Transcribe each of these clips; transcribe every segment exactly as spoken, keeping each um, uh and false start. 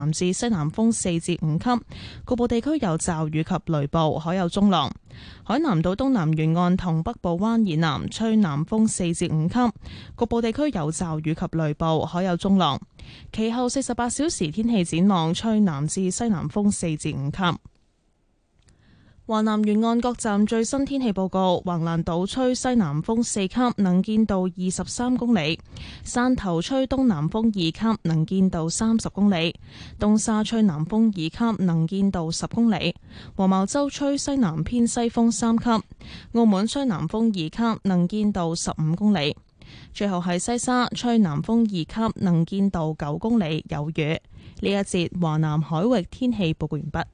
南至西南風四至五級，局部地區有驟雨及雷暴，海有中浪。海南島東南沿岸同北部灣以南吹南風四至五級，局部地區有驟雨及雷暴，海有中浪。其後四十八小時天氣展望，吹南至西南風四至五級。華南沿岸各站最新天氣報告：橫瀾島吹西南風四級，能見度二十三公里；汕頭吹東南風二級，能見度三十公里；東沙吹南風二級，能見度十公里；黃茅洲吹西南偏西風三級；澳門吹南風二級，能見度十五公里。最後係西沙吹南風二級，能見度九公里，有雨。呢一節華南海域天氣報告完畢。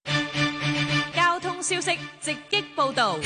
消息直擊報道。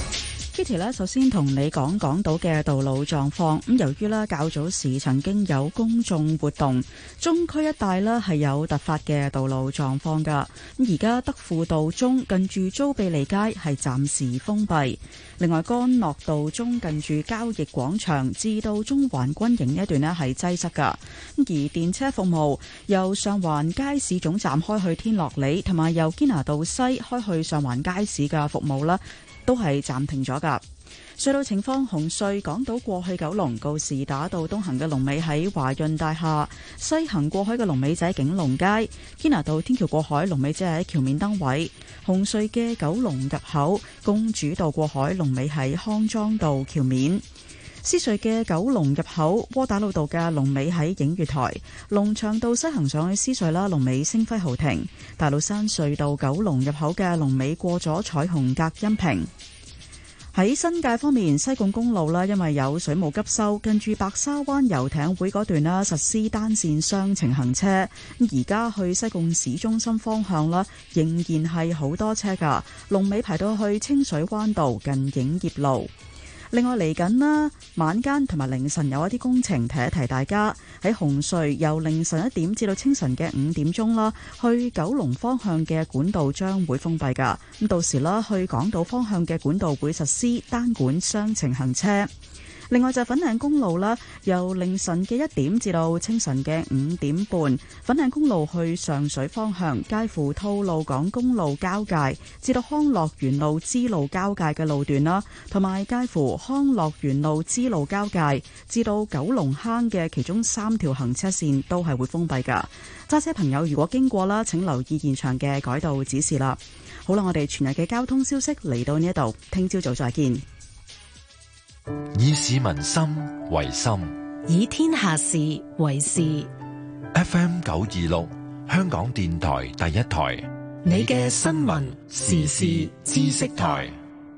Kitty 咧，首先同你講港島嘅道路狀況。咁由於咧較早時曾經有公眾活動，中區一帶咧係有突發嘅道路狀況噶。咁而家德輔道中近住租庇利街係暫時封閉。另外，干諾道中近住交易廣場至到中環軍營呢一段咧係擠塞噶。而電車服務由上環街市總站開去天樂里，同埋由堅拿道西開去上環街市嘅服務啦，都係暫停咗噶。隧道情況：紅隧港島過去九龍告士打道東行嘅龍尾喺華潤大廈，西行過海嘅龍尾仔景隆街，堅拿道天橋過海龍尾仔喺橋面燈位。紅隧嘅九龍入口公主道過海龍尾喺康莊道橋面。獅隧嘅九龍入口窩打老道嘅龍尾喺映月台，龍翔道西行上去獅隧啦，龍尾星輝豪庭。大老山隧道九龍入口嘅龍尾過咗彩虹隔音屏。喺新界方面，西貢公路啦，因為有水務急修，近住白沙灣遊艇會嗰段啦，實施單線雙程行車。而家去西貢市中心方向啦，仍然係好多車噶，龍尾排到去清水灣道近影業路。另外嚟緊啦，晚間同埋凌晨有一啲工程，提一提大家喺紅隧由凌晨一點至到清晨嘅五點鐘啦，去九龍方向嘅管道將會封閉噶。咁到時啦，去港島方向嘅管道會實施單管雙程行車。另外就粉嶺公路啦，由凌晨嘅一點至到清晨嘅五點半，粉嶺公路去上水方向，介乎吐露港公路交界至到康樂園路支路交界嘅路段啦，同埋介乎康樂園路支路交界至到九龍坑嘅其中三條行車線都係會封閉噶。揸車朋友如果經過啦，請留意現場嘅改道指示啦。好啦，我哋全日嘅交通消息嚟到呢一度，聽朝早再見。 以市民心為心， 以天下事為事。 F M 九二六，香港電台第一台， 你嘅新聞時事知識台。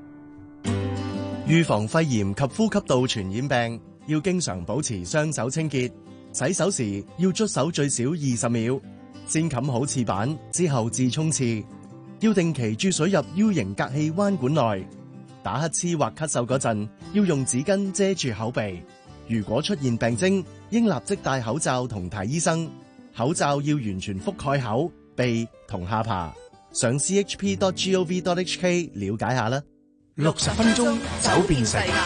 預防肺炎及呼吸道傳染病，要經常保持雙手清潔，洗手時要捽手最少二十秒，先冚好廁板之後至沖廁，要定期注水入 U 型隔氣彎管內。打乞嗤或咳嗽嗰陣，要用紙巾遮住口鼻。如果出現病徵，應立即戴口罩同睇醫生。口罩要完全覆蓋口、鼻同下巴。上 c h p dot gov dot h k 了解下啦。 六十分鐘走遍世界。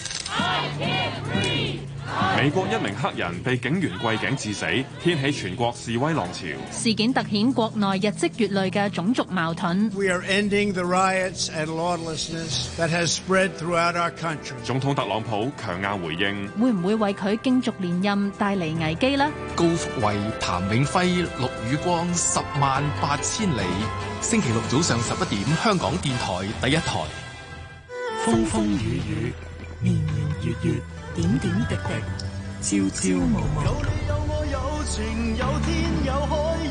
美國一名黑人被警員跪頸致死，掀起全國示威浪潮。 事件突顯國內日積月累嘅種族矛盾。 We are ending the riots and lawlessness that has spread throughout our country. 總統特朗普強硬回應， 會唔會為佢競逐連任帶嚟危機呢？ 高福慧、譚永輝、陸宇光，十萬八千里。星期六早上十一點，香港電台第一台。 風風雨雨，年年月月，點點滴滴，朝朝暮暮。有你有我有情，有天有海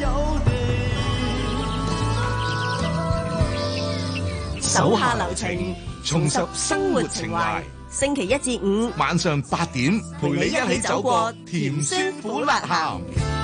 有地。手下留情，重拾生活情懷。星期一至五晚上八點， 陪你一起走過甜酸苦辣鹹。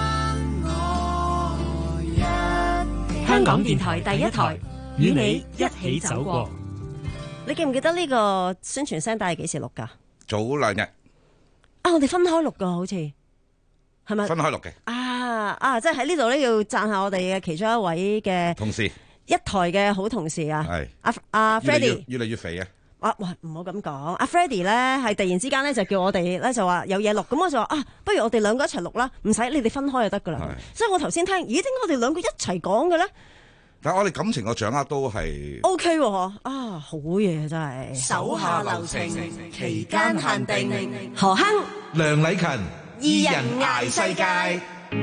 香港電台第一台，與你一起走過。 你記唔記得呢個宣傳聲帶係幾時錄噶？ 早兩日啊，我哋分開錄噶，好似係咪？ 分開錄嘅啊啊！即係喺呢度咧，要讚下我哋嘅其中一位嘅同事， 一台嘅好同事啊！ 係阿阿 Freddie， 越嚟越肥啊！ 哇喂，唔好咁講，阿 Freddie 咧係突然之間咧就叫我哋咧就話有嘢錄，咁我就話啊，不如我哋兩個一齊錄啦，唔使你哋分開就得噶啦。所以我頭先聽，咦，點解我哋兩個一齊講嘅咧？ 但係我哋感情嘅掌握都係 O K 喎，啊好嘢真係。 手下留情，期間限定。 何亨、 梁禮勤， 二人捱世界。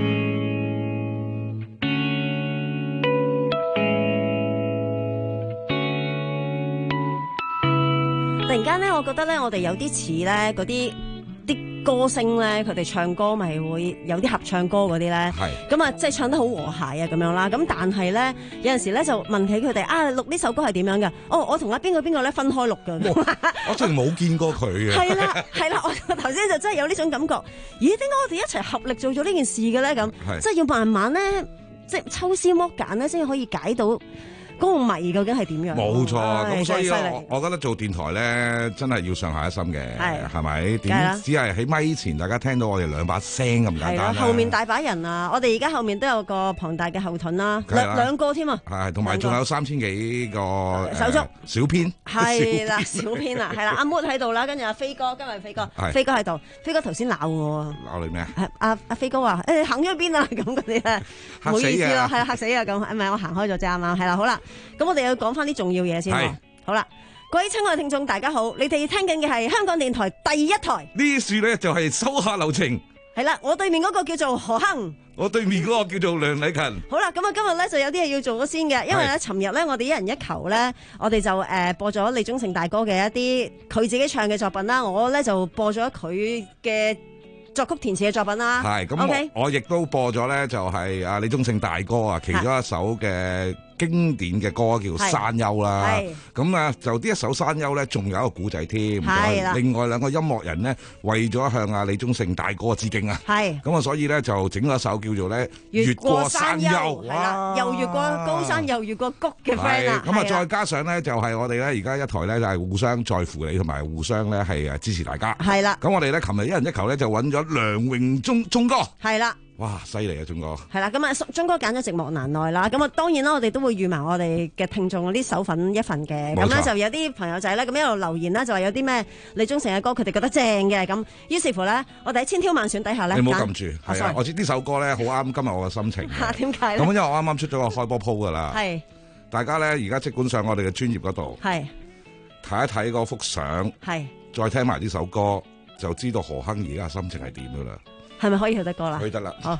突然間咧，我覺得咧，我哋有啲似咧嗰啲啲歌星咧，佢哋唱歌咪會有啲合唱歌嗰啲咧，咁啊，即係唱得好和諧啊咁樣啦。咁但係咧，有陣時咧就問起佢哋啊，錄呢首歌係點樣嘅？哦，我同阿邊個邊個咧分開錄㗎。 我真係冇見過佢嘅。係啦，係啦，我頭先就真係有呢種感覺。咦？點解我哋一齊合力做咗呢件事嘅咧？咁即係要慢慢咧，即係抽絲剝繭咧，先可以解到嗰個謎究竟係點樣？冇錯，咁所以我我覺得做電台咧，真係要上下一心嘅，係咪？點只係喺咪前大家聽到我哋兩把聲咁簡單。 後面大把人啊！我哋而家後面都有個龐大嘅後盾啦，兩兩個添啊！ 係，同埋仲有三千幾個手足小編。 係啦，小編啊，係啦，阿 Mood 喺度啦，跟住阿飛哥，今日飛哥，飛哥喺度，飛哥頭先鬧我啊！ 鬧你咩啊？阿阿飛哥話：誒行咗邊啊？咁嗰啲咧，唔好意思咯，係啊，嚇死啊！咁，唔係我行開咗啫啱啱，係啦，好啦。咁我哋要講翻啲重要嘢先。好啦，各位親愛嘅聽眾大家好，你哋聽緊嘅係香港電台第一台。 呢樹咧就係手下留情。 係啦，我對面嗰個叫做何亨， 我對面嗰個叫做梁禮勤。 好啦，咁啊今日咧就有啲嘢要做咗先嘅，因為咧尋日咧我哋一人一球咧，我哋就誒播咗李宗盛大哥嘅一啲佢自己唱嘅作品啦，我咧就播咗佢嘅作曲填詞嘅作品啦。 係咁，okay? 我我亦都播咗咧，就係阿李宗盛大哥啊，其中一首嘅經典嘅歌叫《山丘》啦。咁啊，就呢一首《山丘》咧，仲有一個古仔添。另外兩個音樂人呢，為咗向阿李宗盛大哥致敬啊。係。咁啊，所以咧就整咗一首叫做咧《越過山丘》。係啦，又越過高山，又越過谷嘅 friend 啦。咁啊，再加上咧就係我哋咧而家一台咧就係互相在乎你，同埋互相咧係誒支持大家。係啦。咁我哋咧琴日一人一球咧就揾咗梁榮忠忠哥。係啦。哇，犀利啊，忠哥！係啦，咁啊，忠哥揀咗寂寞難耐啦，咁啊，當然啦，我哋都會預埋我哋嘅聽眾啲手份一份嘅，咁咧就有啲朋友仔咧，咁一路留言啦，就話有啲咩李宗盛嘅歌，佢哋覺得正嘅，咁於是乎咧，我哋喺千挑萬選底下咧，你唔好撳住，係啊，我知呢首歌咧好啱今日我嘅心情。 嚇，點解咧？ 咁因為我啱啱出咗個開波鋪噶啦， 係大家咧而家即管上我哋嘅專頁嗰度，係睇一睇嗰幅相，係再聽埋呢首歌，就知道何亨而家心情係點噶啦。 係咪可以去得歌啦？ 去得啦。好。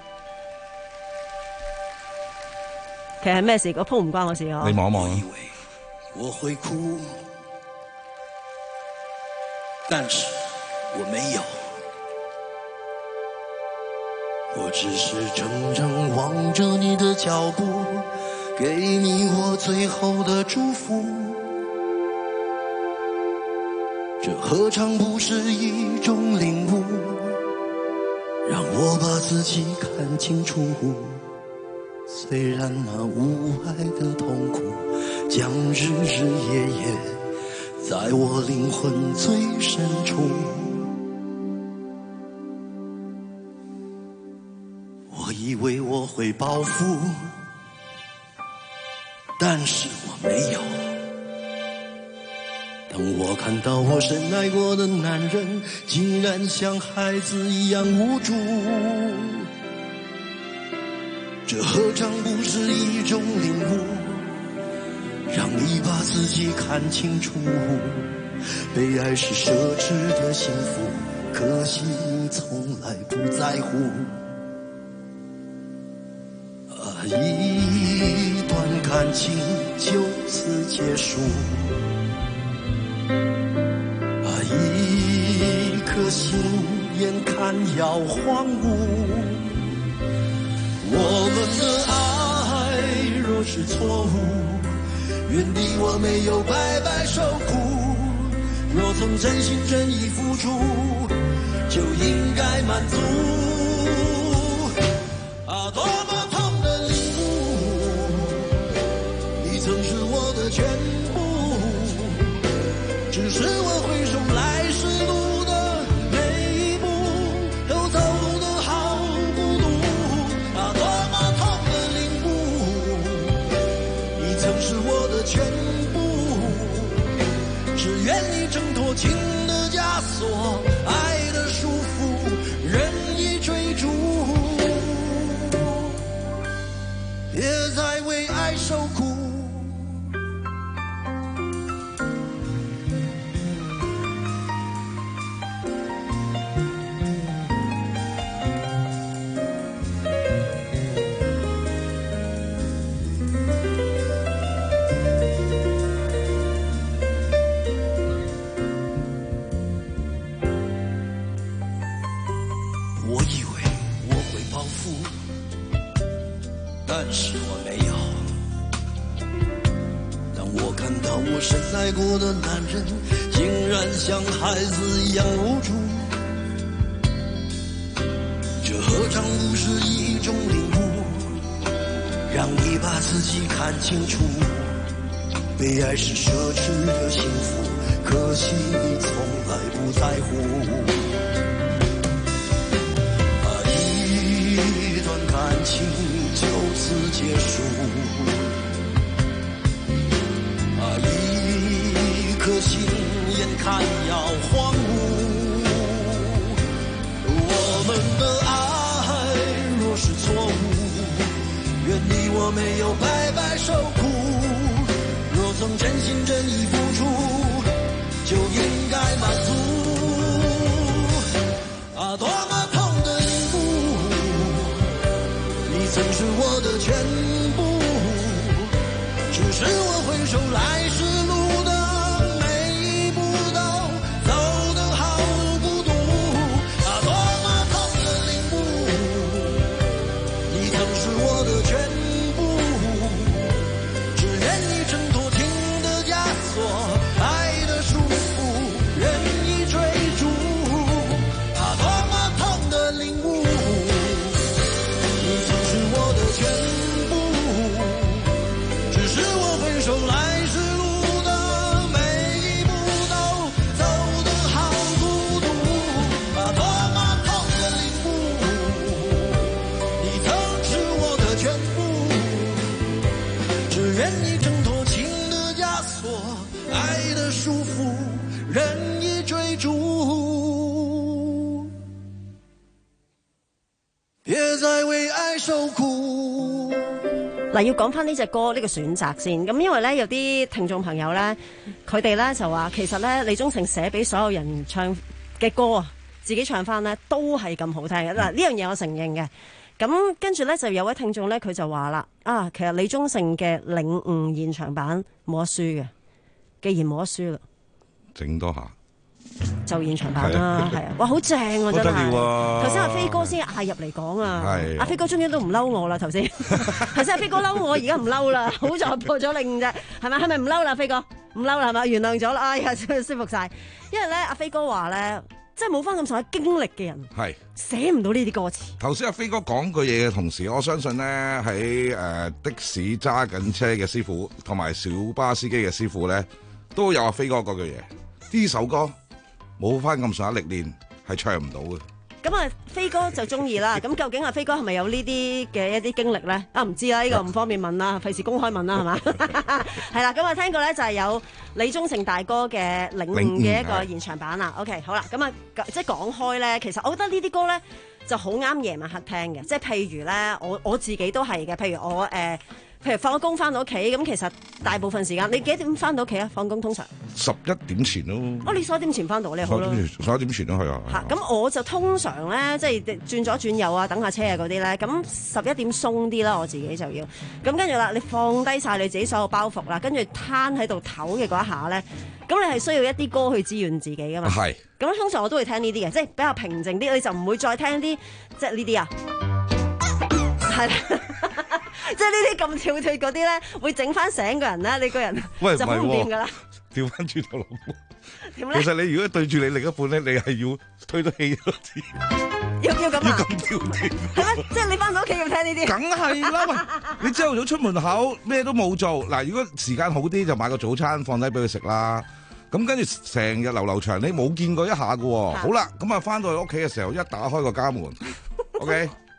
其實係咩事？個鋪唔關我事啊。 你望一望啊。 我會哭，但是我沒有。我只是怔怔望着你的腳步，給你我最後的祝福。這何嘗不是一種領悟？讓我把自己看清楚，雖然那無愛的痛苦將日日夜夜在我靈魂最深處。我以為我會報復，但是我沒有。當我看到我深愛過的男人竟然像孩子一樣無助，這何嘗不是一種領悟？讓你把自己看清楚，被愛是奢侈的幸福，可惜你從來不在乎。啊，一段感情就此結束，一顆心眼看要荒蕪，我們的愛若是錯誤，原地我沒有白白受苦，若曾真心真意付出，就應該滿足。啊，多麼痛的領悟，你曾是我的全部，只是我回首來時路的每一步都走得好孤獨。啊，多麼痛的領悟，你曾是我的全部，只情的枷鎖，愛的束縛，任意追逐，別再為愛受苦。但是我沒有。當我看到我深愛過的男人竟然像孩子一樣無助，這何嘗不是一種領悟，讓你把自己看清楚。被愛是奢侈的幸福，可惜你從來不在乎。一段感情就此結束，啊，一顆心眼看要荒蕪。我們的愛若是錯誤，願你我沒有白白受苦。若曾真心真意付出，就應該滿足。啊，多麼痛的領悟，你曾是我的全部，只是我回首來時路的每一步都走得好孤獨。啊，多麼痛的領悟，你曾是我的全部，只願你掙脫情的枷鎖，愛的束縛，任意追逐。啊，多麼痛的領悟，你曾是我的全部，只是我回首來時路的每一步都走得好孤獨。啊，多麼痛的領悟，你曾是我的全部，只願你掙脫情的枷鎖，愛的束縛，任意追逐，別再為愛受苦。 嗱，要講翻呢隻歌呢個選擇先，咁因為咧有啲聽眾朋友咧，佢哋咧就話其實咧李宗盛寫俾所有人唱嘅歌啊，自己唱翻咧都係咁好聽嘅。嗱，呢樣嘢我承認嘅。咁跟住咧就有位聽眾咧佢就話啦，啊其實李宗盛嘅領悟現場版冇得輸嘅，既然冇得輸啦， 整多下。 就現場版啦，係啊，哇，好正啊，真係！頭先阿飛哥先嗌入嚟講啊，阿飛哥終於都唔嬲我啦，頭先，頭先阿飛哥嬲我，而家唔嬲啦，好在破咗令啫，係咪？係咪唔嬲啦，飛哥？唔嬲啦，係咪？原諒咗啦，哎呀，舒服晒。因為咧，阿飛哥話咧，即係冇翻咁上下經歷嘅人，係寫唔到呢啲歌詞。頭先阿飛哥講句嘢嘅同時，我相信咧喺誒的士揸緊車嘅師傅同埋小巴司機嘅師傅咧，都有阿飛哥嗰句嘢，呢首歌。冇翻咁上下歷練，係唱唔到嘅。 咁啊，飛哥就中意啦。咁究竟阿飛哥係咪有呢啲嘅一啲經歷咧？啊，唔知啦，呢、呢個唔方便問啦，費事公開問啦，係嘛？係啦，咁啊，聽過咧就係有李宗盛大哥嘅領悟嘅一個現場版啦。OK， 好啦，咁啊，即係講開咧，其實我覺得呢啲歌咧就好啱夜晚黑聽嘅。即係譬如咧，我我自己都係嘅。譬如我誒。呃譬如放咗工翻到屋企，咁其實大部分時間你幾點翻到屋企啊？放工通常十一點前咯。 哦，你十一點前翻到你好咯。 十一點前都係啊。 嚇，咁我就通常咧，即係轉左轉右啊，等下車啊嗰啲咧，咁十一點鬆啲啦，我自己就要。咁跟住啦，你放低晒你自己所有包袱啦，跟住攤喺度唞嘅嗰一下咧，咁你係需要一啲歌去滋潤自己噶嘛。係。咁通常我都會聽呢啲嘅，即係比較平靜啲，你就唔會再聽啲即係呢啲啊。係啦。即係呢啲咁跳脱嗰啲咧，會整翻醒個人咧，你個人就好唔掂噶啦。調翻轉頭諗，其實你如果對住你另一半咧，你係要推得起多啲，要要咁啊，要咁跳脱，係咩？即係你翻到屋企要聽呢啲，梗係啦。喂，你朝頭早出門口咩都冇做，嗱，如果時間好啲就買個早餐放低俾佢食啦。咁跟住成日流流長，你冇見過一下噶。好啦，咁啊翻到去屋企嘅時候，一打開個家門，OK。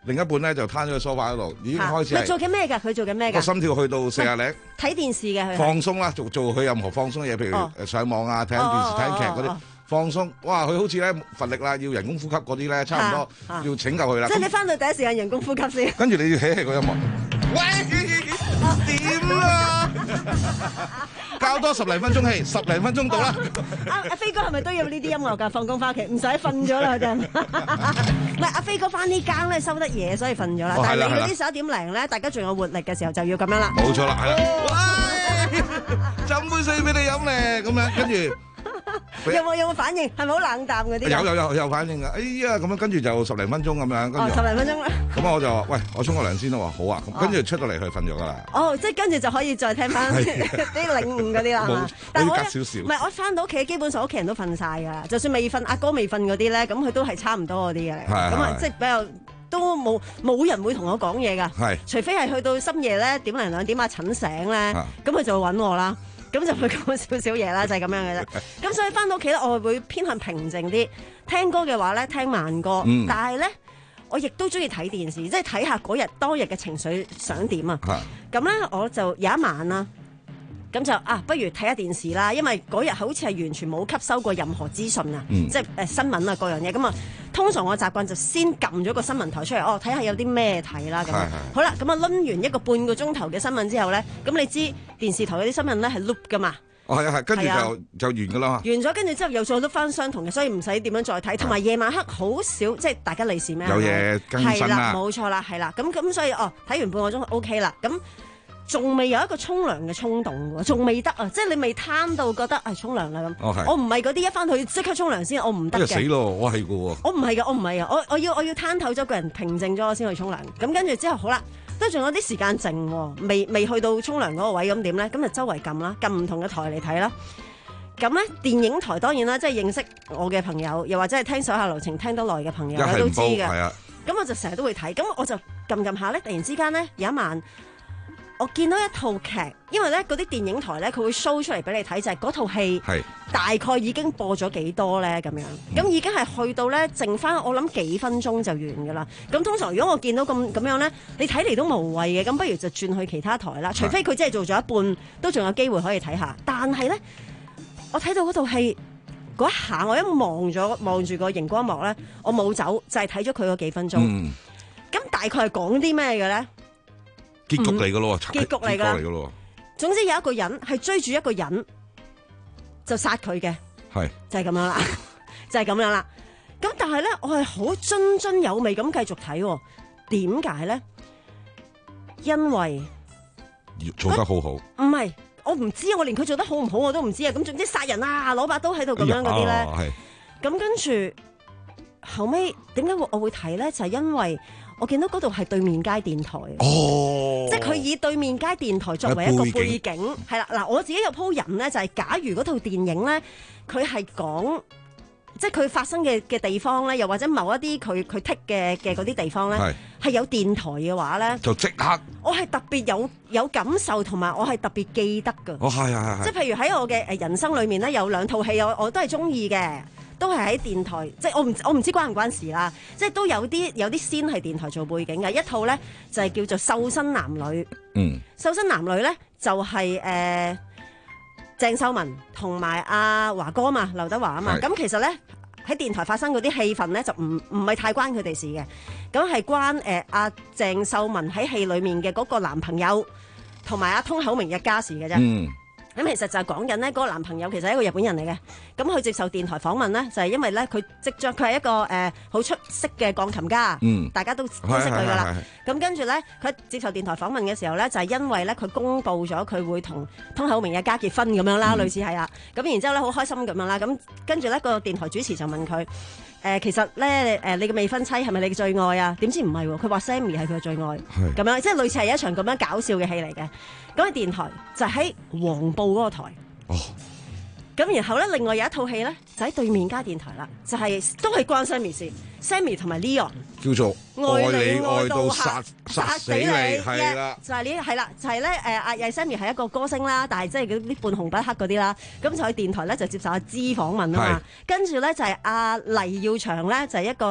另一半咧就攤咗喺梳化嗰度，已經開始係。 佢做緊咩㗎？佢做緊咩㗎？ 個心跳去到四廿零。 睇電視嘅佢。 放鬆啦，做做佢任何放鬆嘅嘢，譬如上網啊、睇緊電視、睇緊劇嗰啲放鬆。哇！佢好似咧乏力啦，要人工呼吸嗰啲咧，差唔多要拯救佢啦。 即係你翻到第一時間人工呼吸先。 跟住你要起起個音樂。喂，點啊？教多十零分鐘氣，十零分鐘到啦。 阿阿飛哥係咪都要呢啲音樂㗎？放工翻屋企唔使瞓咗啦，真。唔係阿飛哥翻呢更咧收得夜，所以瞓咗啦。但係你嗰啲十一點零咧，大家仲有活力嘅時候就要咁樣啦。 冇錯啦，係啦。斟杯水俾你飲咧，咁樣跟住。 有冇有冇反應？係咪好冷淡嗰啲？ 有有有有反應㗎！哎呀，咁樣跟住就十零分鐘咁樣，跟住、 哦、十零分鐘啦。咁我就話：喂，我沖個涼先啦。話好啊，咁跟住出到嚟佢瞓咗㗎啦。 哦，即係跟住就可以再聽翻啲領悟嗰啲啦。 冇， 但係我隔少少。 唔係，我翻到屋企基本上屋企人都瞓晒㗎，就算未瞓，阿哥未瞓嗰啲咧，咁佢都係差唔多嗰啲嘅。咁啊，即係比較都冇冇人會同我講嘢㗎。係，除非係去到深夜咧點零兩點阿陳醒咧，咁佢就會揾我啦。咁就會講少少嘢啦，就係、是、咁樣嘅啫。咁所以翻到屋企咧，我會偏向平靜啲。聽歌嘅話咧，聽慢歌。嗯、但係咧，我亦都中意睇電視，即係睇下嗰日當日嘅情緒想點啊。咁咧，我就有一晚啦，咁就啊，不如睇下電視啦。因為嗰日好似係完全冇吸收過任何資訊啊，嗯、即係誒、呃、新聞啊各樣嘢。咁啊，通常我習慣就先撳咗個新聞台出嚟，哦，睇下有啲咩睇啦。咁好啦，咁啊，攆完一個半個鐘頭嘅新聞之後咧，咁你知電視台嗰啲新聞咧係 loop 噶嘛？ 哦，係啊，係，跟住就、啊、就完噶啦。完咗，跟住之後又再 loop 翻相同嘅，所以唔使點樣再睇。同埋夜晚黑好少，即係大家利是咩？ 有嘢更新啦。 冇錯啦，係啦。咁咁所以哦，睇完半個鐘 OK 啦。咁仲未有一個沖涼嘅衝動喎，仲未得啊！即係你未攤到覺得係沖涼啦咁。哦，我唔係嗰啲一翻去即刻沖涼先，我唔得嘅。 死咯！我係嘅喎。 我唔係嘅，我唔係啊！我我要我要攤透咗個人平靜咗，我先去沖涼。咁跟住之後好啦，都仲有啲時間靜，未未去到沖涼嗰個位，咁點咧？咁就周圍撳啦，撳唔同嘅台嚟睇啦。咁咧電影台當然啦，即係認識我嘅朋友，又或者係聽手下留情聽得耐嘅朋友都知嘅。係啊。咁我就成日都會睇，咁我就撳撳下咧，突然之間咧有一晚。我見到一套劇，因為咧嗰啲電影台咧佢會 show 出嚟俾你睇，就係嗰套戲大概已經播咗幾多咧咁樣，咁、嗯、已經係去到咧剩翻我諗幾分鐘就完噶啦。咁通常如果我見到咁咁樣咧，你睇嚟都無謂嘅，咁不如就轉去其他台啦。除非佢真係做咗一半，都仲有機會可以睇下。但係咧，我睇到嗰套戲嗰一下，我一望咗望住個熒光幕咧，我冇走，就係睇咗佢嗰幾分鐘。咁、嗯、大概係講啲咩嘅咧？ 結局嚟噶咯， 結局嚟噶咯。總之有一個人係追住一個人就殺佢嘅，係就係咁樣啦，就係咁樣啦。咁但係咧，我係好津津有味咁繼續睇。點解咧？因為做得好好。唔係，我唔知，我連佢做得好唔好我都唔知啊。咁總之殺人啊，攞把刀喺度咁樣嗰啲咧。咁、哎、跟住後尾點解我會睇咧？就係、是、因為。我見到嗰度係對面街電台，哦、即係佢以對面街電台作為一個背景，係啦嗱，我自己有鋪人咧，就係、是、假如嗰套電影咧，佢係講即係佢發生嘅嘅地方咧，又或者某一啲佢佢剔嘅嘅嗰啲地方咧，係有電台嘅話咧， 就即刻， 我係特別有有感受，同埋我係特別記得㗎。 哦，係係係， 即係譬如喺我嘅誒人生裏面咧，有兩套戲我我都係中意嘅。都係喺電台，即係我唔我唔知關唔關事啦。即係都有啲有啲先係電台做背景嘅一套咧，就係、是、叫做瘦身男女。嗯，瘦身男女咧就係、是、誒、呃、鄭秀文同埋阿華哥啊嘛，劉德華啊嘛。咁其實咧喺電台發生嗰啲戲份咧就唔唔係太關佢哋事嘅。咁係關誒阿鄭秀文喺戲裏面嘅嗰個男朋友同埋阿通口明一家事嘅啫。嗯。咁其實就係講緊呢嗰個男朋友其實係一個日本人嚟嘅，咁佢接受電台訪問咧，就係、是、因為咧佢即將佢係一個誒好、呃、出色嘅鋼琴家，嗯、大家都都識佢噶啦。咁跟住咧，佢接受電台訪問嘅時候咧，就係、是、因為咧佢公佈咗佢會同通口明一家結婚咁樣啦，嗯、類似係啦。咁然之後咧好開心咁樣啦，咁跟住咧個電台主持就問佢。誒、呃、其實咧誒、呃、你嘅未婚妻係咪你嘅最愛啊？點知唔係喎，佢話 Sammy 係佢嘅最愛，咁樣即係類似係一場咁樣搞笑嘅戲嚟嘅。咁喺電台就喺黃埔嗰個台。哦。咁然後咧，另外有一套戲咧，就喺對面街電台啦，就係、是、都係關 Sammy 事 ，Sammy 同埋 Leon 叫做愛你愛到殺殺死你，係啦， 就係呢係啦，就係咧誒阿 Sammy 係一個歌星啦，但係即係嗰啲半紅不黑嗰啲啦，咁就喺電台咧就接受阿芝訪問啊嘛，跟住咧就係阿黎耀祥咧就係一個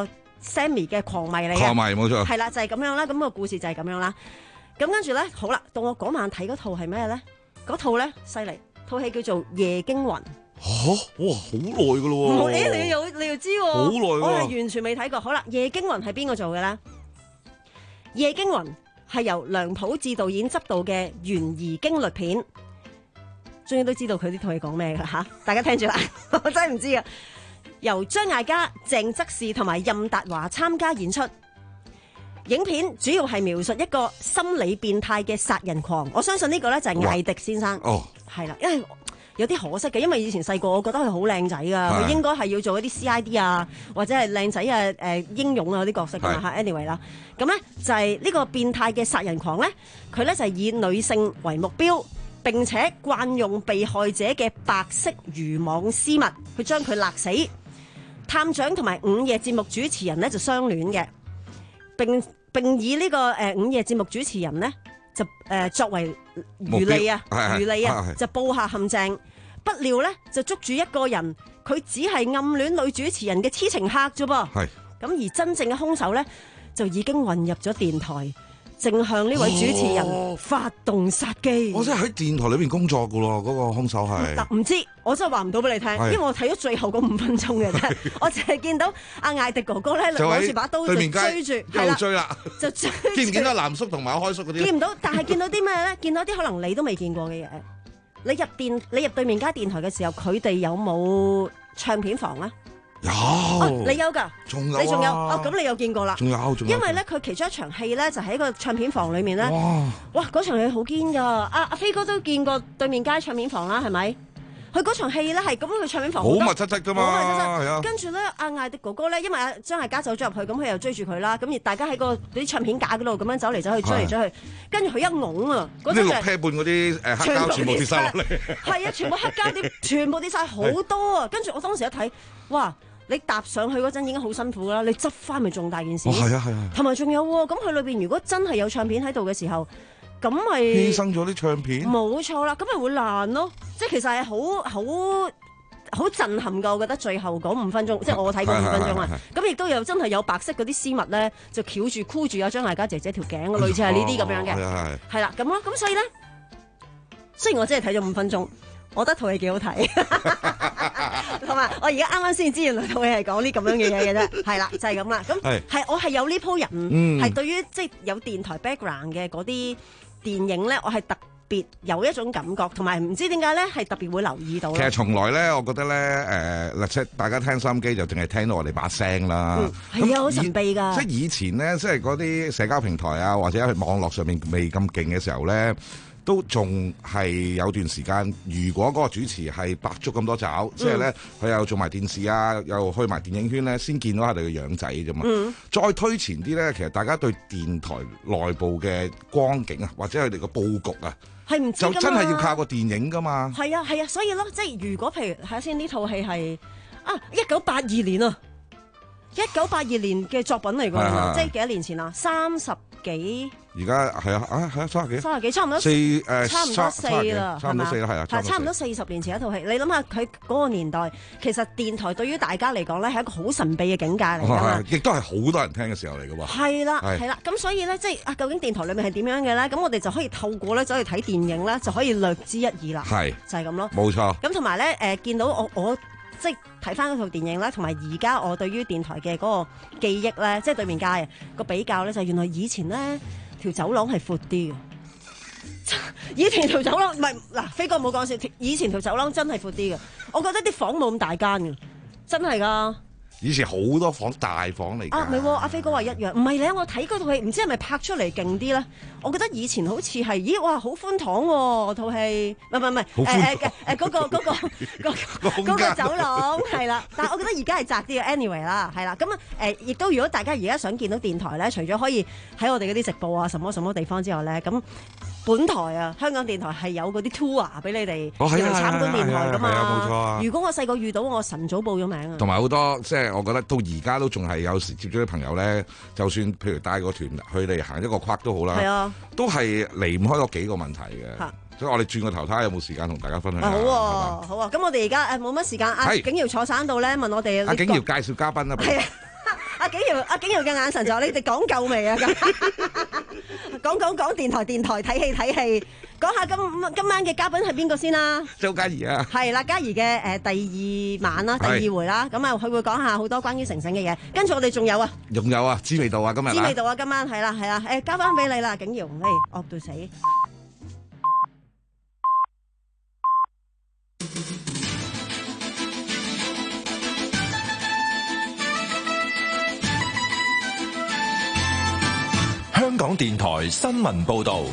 Sammy 嘅狂迷嚟嘅， 狂迷冇錯， 係啦，就係、是、咁樣啦。咁、那個故事就係咁樣啦。咁跟住咧，好啦，到我嗰晚睇嗰套係咩咧？嗰套咧犀利，套戲叫做《夜驚魂》。 嚇、哦！哇，好耐噶咯喎！ 誒，你又你又知喎？ 好耐喎！ 我係完全未睇過。好啦，《夜驚魂》係邊個做嘅咧？《夜驚魂》係由梁普智導演執導嘅懸疑驚慄片。終於都知道佢呢套戲講咩噶嚇，大家聽住啦，我真係唔知啊！由張艾嘉、鄭則仕同埋任達華參加演出。影片主要係描述一個心理變態嘅殺人狂。我相信呢個咧就係艾迪先生。哦，係啦，因為有啲可惜嘅，因為以前細個我覺得佢好靚仔噶，佢應該係要做一啲 C I D 啊，或者係靚仔啊、誒、呃、英勇啊嗰啲角色噶嘛嚇。Anyway 啦，咁咧就係呢個變態嘅殺人狂咧，佢咧就係以女性為目標。並且慣用被害者嘅白色漁網絲襪去將佢勒死。探長同埋午夜節目主持人呢就相戀嘅，並並以呢、這個誒、呃、午夜節目主持人呢就誒、呃、作為魚餌啊，魚餌啊就布下陷阱。不料呢就捉住一個人，佢只係暗戀女主持人嘅痴情客啫噃。係咁而真正嘅兇手呢就已經混入咗電台。正向呢位主持人發動殺機。 我真係喺電台裏邊工作噶咯，嗰、那個兇手係。嗱， 唔知我真係話唔到俾你聽，因為我睇咗最後嗰五分鐘嘅啫，我淨係見到阿艾迪哥哥咧攞住把刀就追住，係啦，追啦，就追。 見唔見到藍叔同埋開叔嗰啲？ 見唔到，但係見到啲咩咧？見到啲可能你都未見過嘅嘢。你入電，你入對面街電台嘅時候，佢哋有冇唱片房啊？ 有、 哦，你有㗎， 仲有、啊， 你仲有，哦，咁你又見過啦， 仲有，仲有， 因為咧，佢其中一場戲咧，就喺個唱片房裏面咧，哇，哇，嗰場戲好堅㗎，阿阿飛哥都見過對面街唱片房啦，係咪？佢嗰場戲咧係咁，佢唱片房好密質質㗎嘛， 好密質質，係啊。跟住咧，阿艾迪哥哥咧，因為阿張艾嘉走咗入去，咁佢又追住佢啦，咁而大家喺個啲唱片架嗰度咁樣走嚟走去，追嚟追去，跟住佢一擁啊，嗰陣就六 pair 半嗰啲誒黑膠全部跌晒落嚟， 係啊，全部黑膠啲全部跌晒好多啊，跟住我當時一睇，哇！你搭上去嗰陣已經好辛苦啦，你執翻咪仲大件事。 係啊係啊， 同埋仲有喎，咁佢裏邊如果真係有唱片喺度嘅時候，咁咪犧牲咗啲唱片。 冇錯啦，咁咪會爛咯。即係其實係好好好震撼㗎，我覺得最後嗰五分鐘，即係我睇嗰五分鐘啊。咁亦都有真係有白色嗰啲絲襪咧，就翹住箍住有張艾嘉姐姐條頸，類似係呢啲咁樣嘅。係係係啦，咁咯，咁所以咧，雖然我真係睇咗五分鐘。我覺得套戲幾好睇，同埋我而家啱啱先知原來套戲係講呢咁樣嘅嘢嘅啫，係啦，就係咁啦。咁係我係有呢鋪人，係、嗯、對於即係有電台 background 嘅嗰啲電影咧，我係特別有一種感覺，同埋唔知點解咧係特別會留意到。其實從來咧，我覺得咧，誒，即係大家聽收音機就淨係聽到我哋把聲啦。 係啊，好神秘㗎。 即係以前咧，即係嗰啲社交平台啊，或者喺網絡上面未咁勁嘅時候咧。都仲係有段時間，如果嗰個主持係百足咁多爪，即係咧佢又做埋電視啊，又去埋電影圈咧，先見到佢哋嘅樣仔啫嘛。嗯、再推前啲咧，其實大家對電台內部嘅光景啊，或者佢哋嘅佈局啊， 係唔知㗎嘛， 就真係要靠個電影㗎嘛。 係啊係啊，所以咯，即係如果譬如睇下先，呢套戲係啊一九八二年啊，一九八二年嘅作品嚟㗎，啊、即係幾多年前啊，三十幾。 而家係啊，啊係啊，三十幾， 三十幾，差唔多四誒， 差唔多四啦， 差唔多四啦，係啊， 係差唔多四十年前一套戲。你諗下佢嗰個年代，其實電台對於大家嚟講咧係一個好神秘嘅境界嚟㗎嘛， 亦都係好多人聽嘅時候嚟㗎喎。 係啦，係啦，咁所以咧，即係啊，究竟電台裏面係點樣嘅咧？咁我哋就可以透過咧走去睇電影咧，就可以略知一二啦。係，就係咁咯。冇錯。咁同埋咧，誒見到我我即係睇翻嗰套電影咧，同埋而家我對於電台嘅嗰個記憶咧，即係對面街啊個比較咧，就原來以前咧。條走廊係闊啲嘅，以前條走廊唔係嗱，飛哥冇講笑，以前條走廊真係闊啲嘅，我覺得啲房冇咁大間嘅，真係㗎。 以前好多房大房嚟㗎。 啊，唔係喎，阿飛哥話一樣，唔係咧，我睇嗰套戲，唔知係咪拍出嚟勁啲咧？我覺得以前好似係，咦，哇，好寬敞喎套戲，唔係唔係，誒誒誒嗰個嗰個嗰嗰個走廊係啦，但係我覺得而家係窄啲嘅 anyway 啦，係啦，咁啊誒，亦都如果大家而家想見到電台咧，除咗可以喺我哋嗰啲直播啊，什麼什麼地方之外咧，咁。本台啊，香港電台係有嗰啲 tour 俾你哋嚟參觀電台噶嘛。冇錯啊。如果我細個遇到，我晨早報咗名啊。 同埋好多即係我覺得到而家都仲係有時接咗啲朋友咧，就算譬如帶個團去嚟行一個框都好啦，啊、都係離唔開嗰幾個問題嘅。啊、所以我哋轉個頭睇下有冇時間同大家分享下。 好啊，吧好啊。咁我哋而家誒冇乜時間，阿景瑤坐山度咧問我哋。 阿景瑤介紹嘉賓啊。係啊。 阿景瑤，阿景瑤嘅眼神就話：你哋講夠未啊？咁講講講電台電台睇戲睇戲，講下今今晚嘅嘉賓係邊個先啦？ 周嘉怡啊， 係啦，嘉怡嘅誒第二晚啦，第二回啦，咁啊佢會講下好多關於城城嘅嘢，跟住我哋仲有啊， 仲有啊，知味道啊，今日知味道啊，今晚係啦係啦，誒交翻俾你啦，景瑤，誒惡到死。 香港電台新聞報道，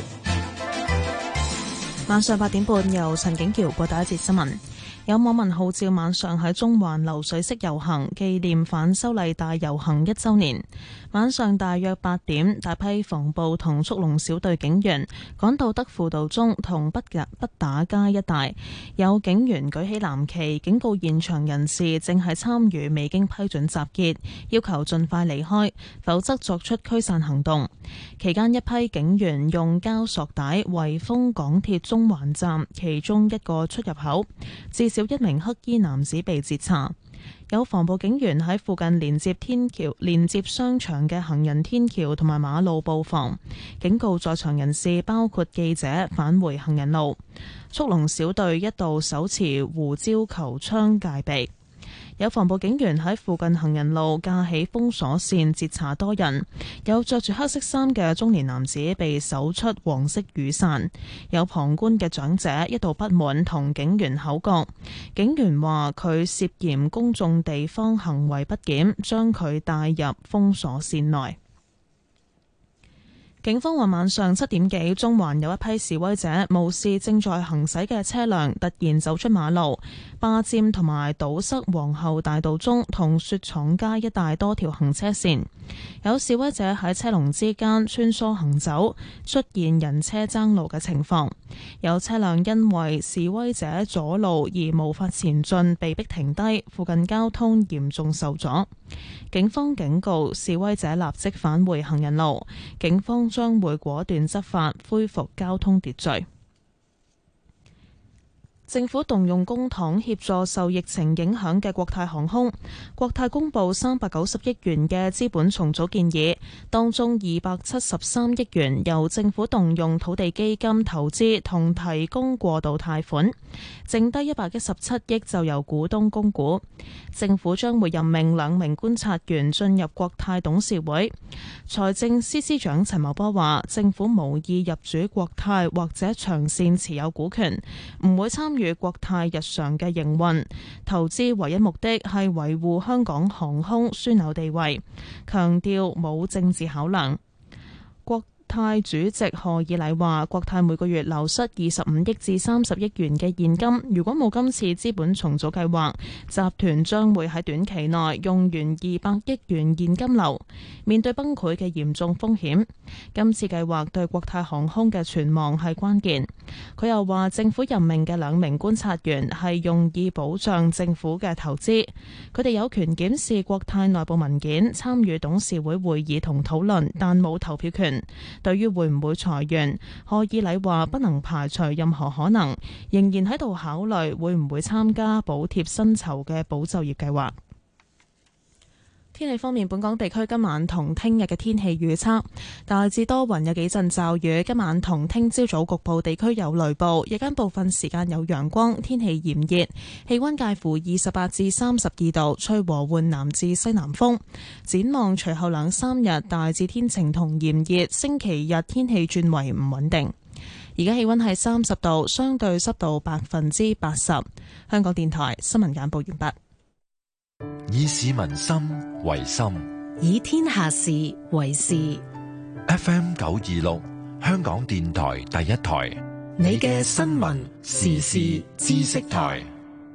晚上八點半由陳景瑤報第一節新聞。有網民號召晚上喺中環流水式遊行，紀念反修例大遊行一週年。晚上大約八點，大批防暴同速龍小隊警員趕到德輔道中同畢畢打街一帶，有警員舉起藍旗，警告現場人士正係參與未經批准集結，要求盡快離開，否則作出驅散行動。期間，一批警員用膠索帶圍封港鐵中環站其中一個出入口，至少一名黑衣男子被截查。有防暴警員喺附近連接天橋、連接商場嘅行人天橋同埋馬路布防，警告在場人士包括記者返回行人路。速龍小隊一度手持胡椒球槍戒備。有防暴警員喺附近行人路架起封鎖線截查多人，有着住黑色衫嘅中年男子被搜出黃色雨傘，有旁觀嘅長者一度不滿同警員口角，警員話佢涉嫌公眾地方行為不檢，將佢帶入封鎖線內。警方話晚上七點幾，中環有一批示威者無視正在行駛嘅車輛，突然走出馬路，霸佔同埋堵塞皇后大道中同雪廠街一帶多條行車線。有示威者喺車龍之間穿梭行走，出現人車爭路嘅情況。有車輛因為示威者阻路而無法前進，被迫停低，附近交通嚴重受阻。警方警告示威者立即返回行人路，警方將會果斷執法，恢復交通秩序。政府動用公帑協助受疫情影響嘅國泰航空。國泰公布三百九十億元嘅資本重組建議，當中二百七十三億元由政府動用土地基金投資同提供過渡貸款，剩低一百一十七億就由股東供股。政府將會任命兩名觀察員進入國泰董事會。財政司司長陳茂波話：政府無意入主國泰或者長線持有股權，唔會參與與國泰日常嘅營運，投資唯一目的係維護香港航空樞紐地位，強調冇政治考量。國泰主席賀以禮話：國泰每個月流失二十五億至三十億元嘅現金，如果冇今次資本重組計劃，集團將會喺短期內用完二百億元現金流，面對崩潰嘅嚴重風險。今次計劃對國泰航空嘅存亡係關鍵。佢又話：政府任命嘅兩名觀察員係用以保障政府嘅投資，佢哋有權檢視國泰內部文件，參與董事會會議同討論，但冇投票權。對於會唔會裁員，賀以禮話不能排除任何可能，仍然喺度考慮會唔會參加補貼薪酬嘅保就業計劃。天氣方面，本港地區今晚同聽日嘅天氣預測大致多雲，有幾陣驟雨。今晚同聽朝早局部地區有雷暴，日間部分時間有陽光，天氣炎熱，氣溫介乎二十八至三十二度，吹和緩南至西南風。展望隨後兩三日大致天晴同炎熱，星期日天氣轉為唔穩定。而家氣溫係三十度，相對濕度百分之八十。香港電台新聞簡報完畢。 以市民心為心， 以天下事為事。 F M 九二六，香港電台第一台， 你嘅新聞時事知識台。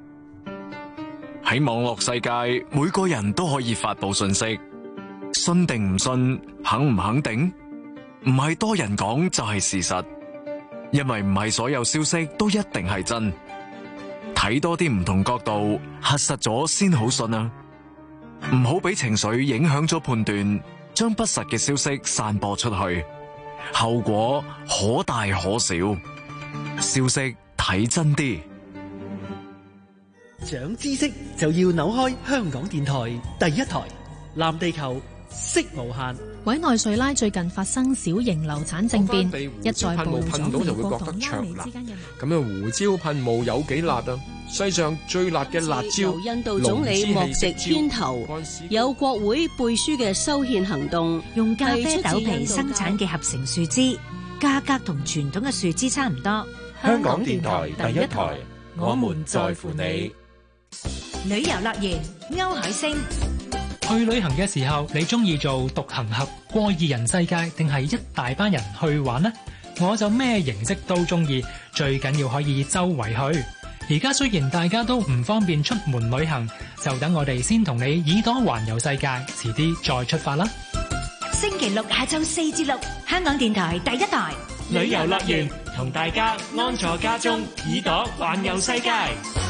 喺網絡世界，每個人都可以發佈信息，信定唔信，肯唔肯定，唔係多人講就係事實，因為唔係所有消息都一定係真。睇多啲唔同角度，核實咗先好信啊！唔好俾情緒影響咗判斷，將不實嘅消息散播出去，後果可大可小。消息睇真啲， 長知識就要扭開香港電台第一台。 藍地球色無限。 委內瑞拉最近發生小型流產政變，一再暴露咗到就會覺得灼辣。咁樣胡椒噴霧有幾辣啊？世上最辣嘅辣椒。 由印度總理莫迪牽頭，有國會背書嘅修憲行動， 用咖啡豆皮生產嘅合成樹枝，價格同傳統嘅樹枝差唔多。 香港電台第一台，我們在乎你。 旅遊樂園，歐海星。 去旅行嘅時候，你中意做獨行俠、過二人世界，定係一大班人去玩呢？我就咩形式都中意，最緊要可以周圍去。而家雖然大家都唔方便出門旅行，就等我哋先同你耳朵環遊世界，遲啲再出發啦。 星期六下晝四至六，香港電台第一台旅遊樂園，同大家安坐家中，耳朵環遊世界。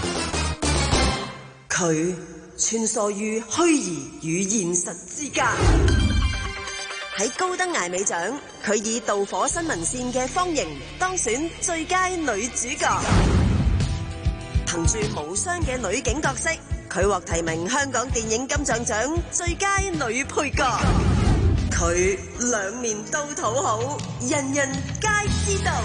佢穿梭於虛擬與現實之間，喺高登艾美獎，佢以導火新聞線嘅方形當選最佳女主角。憑住無雙嘅女警角色，佢獲提名香港電影金像獎最佳女配角。佢兩面都討好，人人皆知道。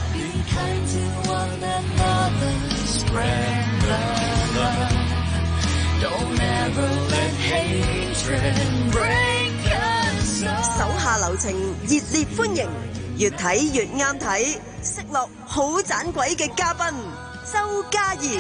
手下留情，熱烈歡迎，越睇越啱睇，識落好盞鬼嘅嘉賓周嘉怡。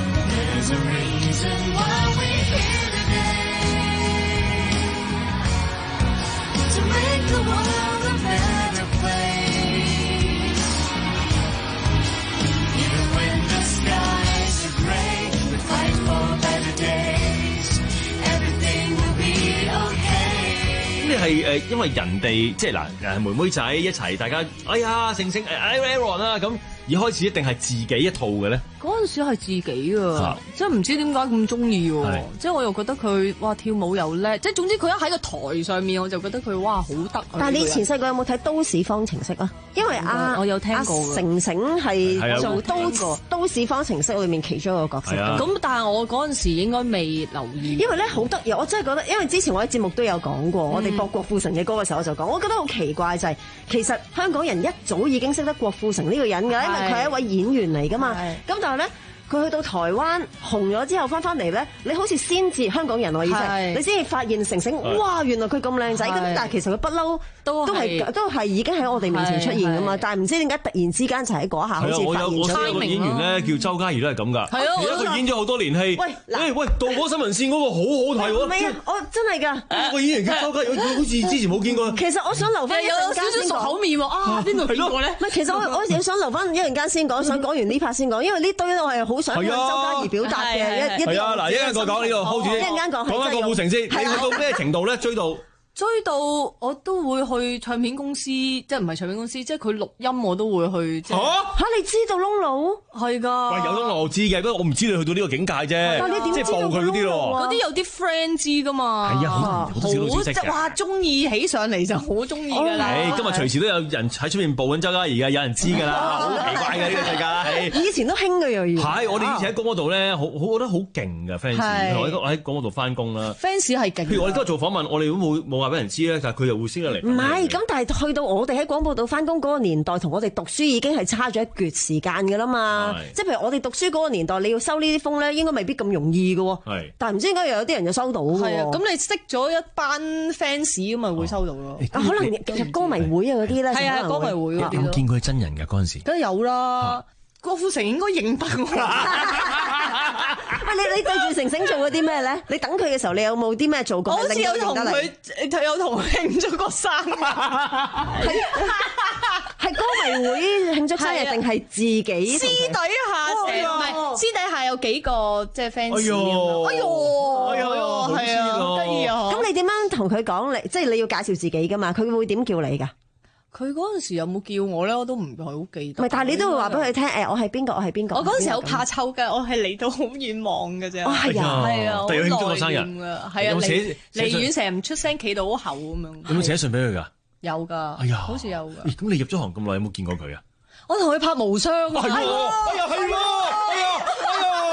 咁你係誒，因為人哋即係嗱誒妹妹仔一齊，大家哎呀成成誒 Aaron 啦咁，而開始一定係自己一套嘅咧。 嗰陣時係自己㗎，即係唔知點解咁中意喎。即係我又覺得佢哇跳舞又叻，即係總之佢一喺個台上面，我就覺得佢哇好得。 但係你以前細個有冇睇《都市方程式》啊？因為阿我有聽過阿成成係做都都市方程式裏面其中一個角色。 咁但係我嗰陣時應該未留意。 因為咧好得意，我真係覺得，因為之前我喺節目都有講過，我哋播郭富城嘅歌嘅時候，我就講，我覺得好奇怪就係，其實香港人一早已經識得郭富城呢個人㗎，因為佢係一位演員嚟㗎嘛。咁但係咧。佢去到台灣紅咗之後翻翻嚟咧，你好似先至香港人我意思，你先至發現成成哇，原來佢咁靚仔咁，但係其實佢不嬲都係都係已經喺我哋面前出現噶嘛，但係唔知點解突然之間就喺嗰下好似發現咗。 我有我識一個演員咧叫周嘉怡都係咁㗎，而家佢演咗好多年戲。喂，喂喂，導火新聞線嗰個好好睇喎。 唔係啊，我真係㗎。 個演員叫周嘉怡，佢好似之前冇見過。 其實我想留翻一陣間先講。有少少熟口面喎啊！邊度見過咧？唔係，其實我我亦想留翻一陣間先講，想講完呢 part 先講，因為呢堆我係好想向周嘉怡表達嘅一一啲。 係啊，嗱，一陣間我講呢個 hold 住， 一陣間講講翻郭富城先。你去到咩程度咧？追到？ 追到我都會去唱片公司，即係唔係唱片公司，即係佢錄音我都會去。嚇嚇，你知道窿路？係㗎。 喂，有窿路我知嘅，不過我唔知你去到呢個境界啫。 但你點知道即係報佢嗰啲咯？ 嗰啲有啲 friend 知㗎嘛。係啊，好好少都知識嘅。即係話中意起上嚟就好中意㗎啦。 今日隨時都有人喺出面報緊周嘉怡嘅，有人知㗎啦，好奇怪嘅呢個世界。 以前都興嘅又要。 係，我哋以前喺廣播度咧，好好覺得好勁嘅 fans。我喺喺廣播度翻工啦。 fans 係勁。譬如我哋今日做訪問，我哋都冇冇話俾人知咧，但係佢又會先得嚟。 唔係，咁但係去到我哋喺廣播度翻工嗰個年代，同我哋讀書已經係差咗一橛時間㗎啦嘛。即係譬如我哋讀書嗰個年代，你要收呢啲風咧，應該未必咁容易㗎喎。係。但係唔知點解又有啲人就收到㗎喎。係啊， 咁你識咗一班 fans 咁咪會收到咯。 可能其實歌迷會啊嗰啲咧。 係啊，歌迷會嗰啲咯。 有冇見過佢真人㗎嗰陣時？ 梗係有啦。郭富城應該認得我。 喂，你你對住成成做過啲咩咧？你等佢嘅時候，你有冇啲咩做過？ 我好似有同佢，有同佢慶祝過生日。係係歌迷會慶祝生日定係自己私底下成唔係私底下有幾個即係 fans 咁樣。哎呦，哎呦，係啊，好得意啊！ 咁你點樣同佢講？你即係你要介紹自己噶嘛？佢會點叫你㗎？ 佢嗰陣時有冇叫我咧？我都唔係好記得。 唔係，但係你都會話俾佢聽，誒，我係邊個？我係邊個？ 我嗰陣時好怕醜㗎，我係嚟到好遠望㗎啫。 哦，係啊， 係啊，好內斂生日㗎，係啊，離離遠成日唔出聲，企到好後咁樣。 有冇寫信俾佢㗎？ 有㗎， 哎呀， 好似有㗎。 咁你入咗行咁耐，有冇見過佢啊？ 我同佢拍無雙啊！ 係喎，哎呀，係喎，哎呀，哎呀，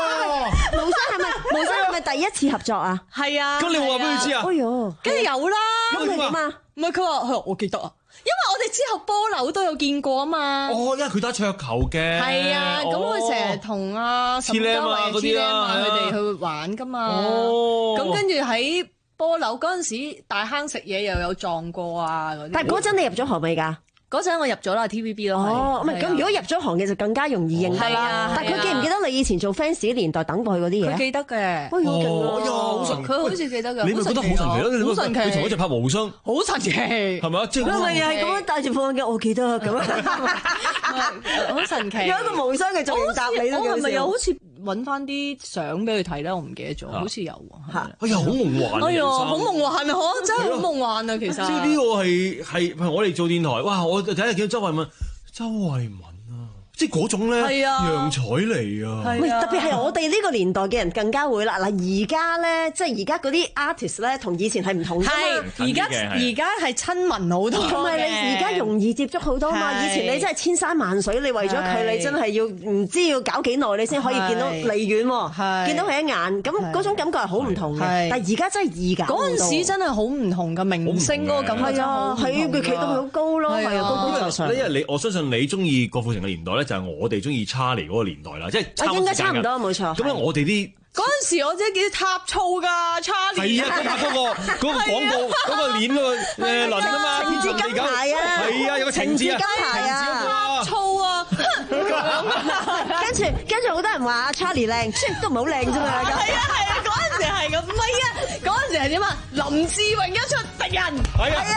無雙係咪無雙係咪第一次合作啊？ 係啊。 咁你話俾佢知啊？ 哎呦， 梗係有啦。 咁佢點啊？ 唔係佢話佢話我記得啊。因為我哋之後波樓都有見過啊嘛。 哦，因為佢打桌球嘅。 係啊，咁佢成日同阿沈嘉慧、T M 啊佢哋去玩噶嘛。哦。咁跟住喺波樓嗰陣時，大坑食嘢又有撞過啊嗰啲。 但係嗰陣你入咗行未㗎？ 嗰陣我入咗啦 T V B 咯。 哦，唔係咁，如果入咗行嘅就更加容易認得啦。但係佢記唔記得你以前做 fans 年代等過佢嗰啲嘢？ 佢記得嘅。 哎呀，好神！佢好似記得㗎。 你咪覺得好神奇咯？ 好神奇！ 佢同一隻拍無雙， 好神奇， 係咪啊？即係佢咪又係咁樣戴住副眼鏡，我記得咁樣， 好神奇。 有一個無雙嘅造型答你都幾好笑。 我係咪又好似揾翻啲相俾佢睇咧？我唔記得咗，好似有喎。嚇！ 哎呀，好夢幻！ 哎呀，好夢幻啊！可真係好夢幻啊！其實即係呢個係係我哋做電台，哇！我第一日見到周慧敏，周慧敏啊，即係嗰種咧，楊采妮啊， 喂，特別係我哋呢個年代嘅人更加會啦。嗱，而家咧，即係而家嗰啲 artist 咧，同以前係唔同㗎嘛。 係，而家而家係親民好多， 同埋你而家容易接觸好多嘛。以前你真係千山萬水，你為咗佢，你真係要唔知要搞幾耐，你先可以見到離遠喎，見到佢一眼。咁嗰種感覺係好唔同嘅。但係而家真係易搞。 嗰陣時真係好唔同嘅明星嗰個感覺真係好唔同。 係佢企到好高咯，係啊，高高在上。 因為你我相信你中意郭富城嘅年代咧，就係我哋中意 Charlie 嗰個年代啦，即係應該差唔多，冇錯。 咁咧，我哋啲嗰陣時我真係幾呷醋㗎 Charlie。 係啊，拍嗰個嗰個廣告嗰個鏈嗰個誒輪啊嘛， 情字金牌啊， 係啊，有個情字金牌啊， 呷醋啊！ 跟住跟住好多人話阿 Charlie 靚，雖然都唔係好靚啫嘛。 係啊係啊，嗰陣時係咁，唔係啊，嗰陣時係點啊？林志穎一出敵人， 係啊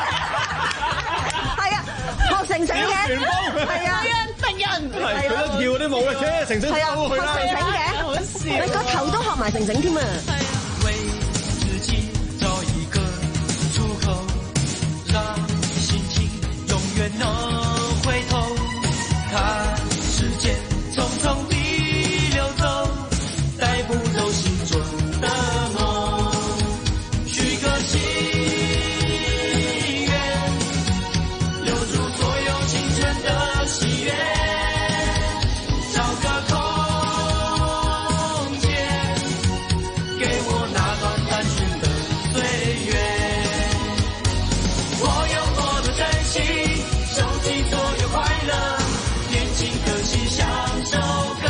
係啊，學成成嘅，係啊， 敵人， 係佢都跳啲舞嘅啫，成成係啊，學成成嘅， 好笑， 你個頭都學埋成成添啊！ 為自己找一個出口，讓心情永遠能回頭，看時間匆匆地流走，帶不走心中的夢，許個心願，留住所有青春的喜悅，找個空間，給我那段單純的歲月，我有我的真心，收集所有快樂，年輕的心享受更，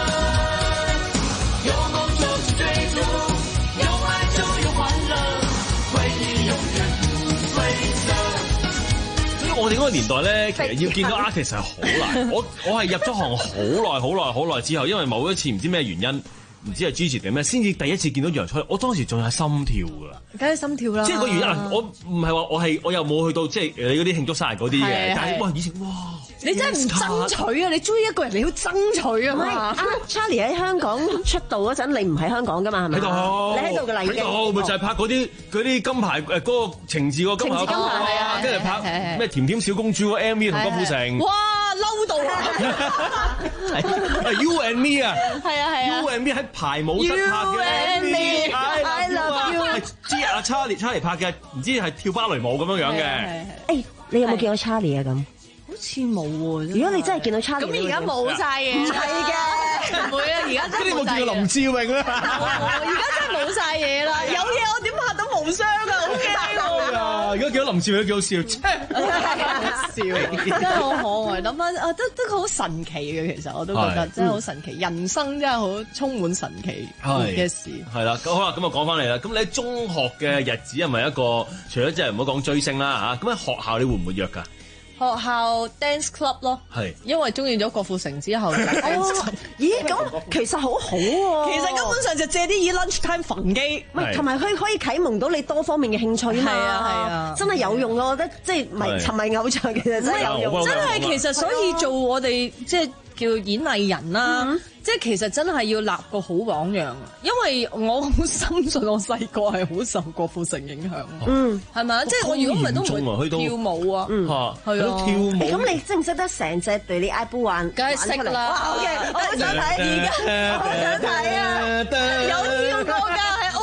有夢就去追逐，有愛就有歡樂，回憶永遠不褪色。 所以我哋嗰個年代咧，其實要見到 artist 係好難。我我係入咗行好耐好耐好耐之後，因為某一次唔知咩原因，唔知係 Gigi 定咩，先至第一次見到楊采妮。我當時仲有心跳㗎。 梗係心跳啦！ 即係個原因，我唔係話我係我又冇去到即係你嗰啲慶祝生日嗰啲嘅，但係哇以前哇！ 你真係唔爭取啊！你中意一個人，你要爭取啊嘛！ 阿 Charlie 喺香港出道嗰陣，你唔喺香港噶嘛？係咪？ 喺度， 你喺度嘅啦已經。 喺度咪就係拍嗰啲嗰啲金牌誒嗰個情字個金牌， 情字金牌係啊， 跟住拍咩甜甜小公主個 M V 同郭富城。 哇！嬲到啊！ 係 You and Me 啊！ 係啊係啊 ！You and Me 喺排舞室拍嘅 M V。 I love you。 係知阿 Charlie Charlie 拍嘅，唔知係跳芭蕾舞咁樣樣嘅。 誒，你有冇見過 Charlie 啊？咁？ 好似冇喎。 如果你真係見到 Charlie， 咁而家冇晒嘢。 唔係嘅， 唔會啊！而家真係冇晒嘢。 你冇見過林志穎啊？ 而家真係冇晒嘢啦！有嘢我點拍到無雙啊？好驚啊！ 而家見到林志穎都幾好笑， 笑真係好可愛。諗翻啊，都都好神奇嘅。其實我都覺得真係好神奇，人生真係好充滿神奇嘅事。 係啦，咁好啦，咁啊講翻嚟啦。咁你喺中學嘅日子係咪一個除咗即係唔好講追星啦嚇？咁喺學校你會唔會約㗎？ 學校 dance club 咯，係因為中意咗郭富城之後就 dance club。 咦，咁其實好好喎。 其實根本上就借啲以 lunch time 焚機， 同埋佢可以啟蒙到你多方面嘅興趣啊嘛。 係啊係啊， 真係有用啊！我覺得即係迷沉迷偶像其實真係有用。 真係其實所以做我哋即係叫演藝人啦。即係其實真係要立個好榜樣啊！因為我好深信我細個係好受郭富城影響，嗯，係咪啊？即係我如果唔係都唔會跳舞啊，嗯，係啊， 跳舞。 咁你識唔識得成隻對你 I B 玩？ 梗係識啦！ 哇，好嘅，我好想睇而家，我好想睇啊！ 有跳過㗎，喺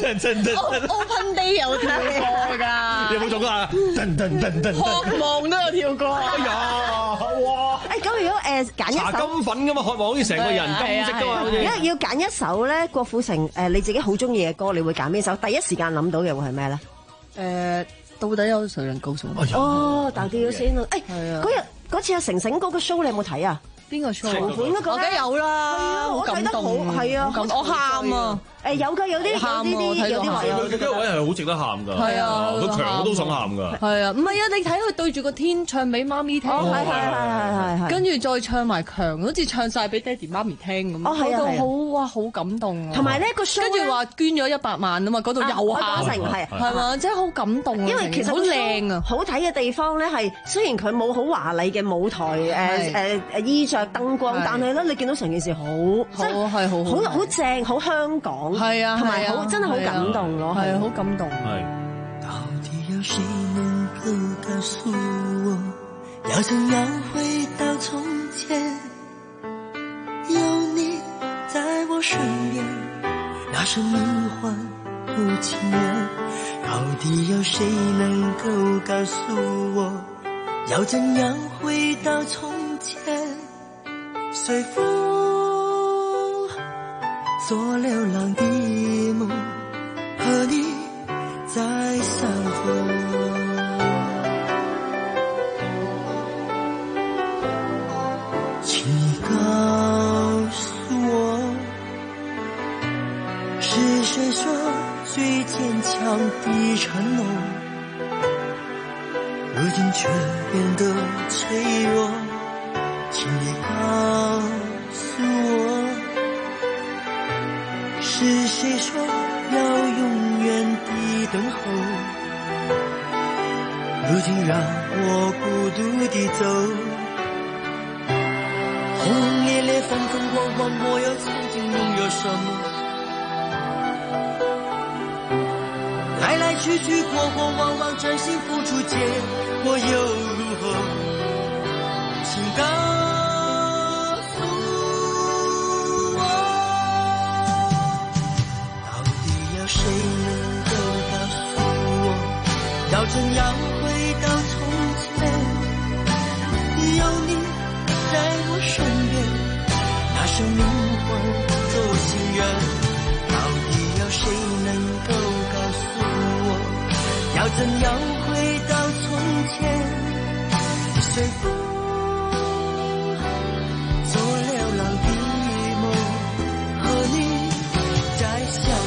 Open Open Day 有跳過㗎。 有冇做過啊？噔噔噔噔， 渴望都有跳過。 哎呀，哇！ 哎誒咁如果誒揀一首茶金粉噶嘛，渴望好似成個人金色噶嘛，好似。 如果要揀一首咧，郭富城誒你自己好中意嘅歌，你會揀邊首？第一時間諗到嘅會係咩咧？ 誒，到底有誰能告訴我？ 哦，但係要先啊！誒，嗰日嗰次阿成成嗰個 show 你有冇睇啊？ 邊個 show？ 紅館嗰個我梗有啦，好感動， 係啊， 我喊啊！ 誒有㗎，有啲喊有啲有啲話有。 佢嗰個位係好值得喊㗎。 係啊， 佢強我都想喊㗎。 係啊，唔係啊，你睇佢對住個天唱俾媽咪聽。 哦，係係係係係。 跟住再唱埋強，好似唱晒俾爹哋媽咪聽咁。 哦，係啊係啊。 好哇，好感動啊！ 同埋呢個 show 跟住話捐咗一百萬啊嘛，嗰度又喊， 係係嘛，真係好感動啊！ 因為其實好靚啊， 好睇嘅地方咧係雖然佢冇好華麗嘅舞台誒誒誒衣着燈光，但係咧你見到成件事好好係好好好正，好香港， 係啊， 同埋好真係好感動咯， 係好感動。 係。 到底有誰能夠告訴我，要怎樣回到從前？有你在我身邊，那生命換不情願。到底有誰能夠告訴我，要怎樣回到從前？隨風做流浪的夢，和你再相逢。請你告訴我，是誰說最堅強的承諾，如今卻變得脆弱？請你告訴我，是誰說要永遠地等候，如今讓我孤獨地走。轟轟烈烈風風光光，我又曾經擁有什麼？來來去去過過往往，真心付出結果又如何？請告訴我，到底有誰能夠告訴我，要怎樣回到從前？有你在我身邊，那生命換作情緣。到底有誰能夠告訴我，要怎樣回到從前？隨風做流浪的夢，和你再相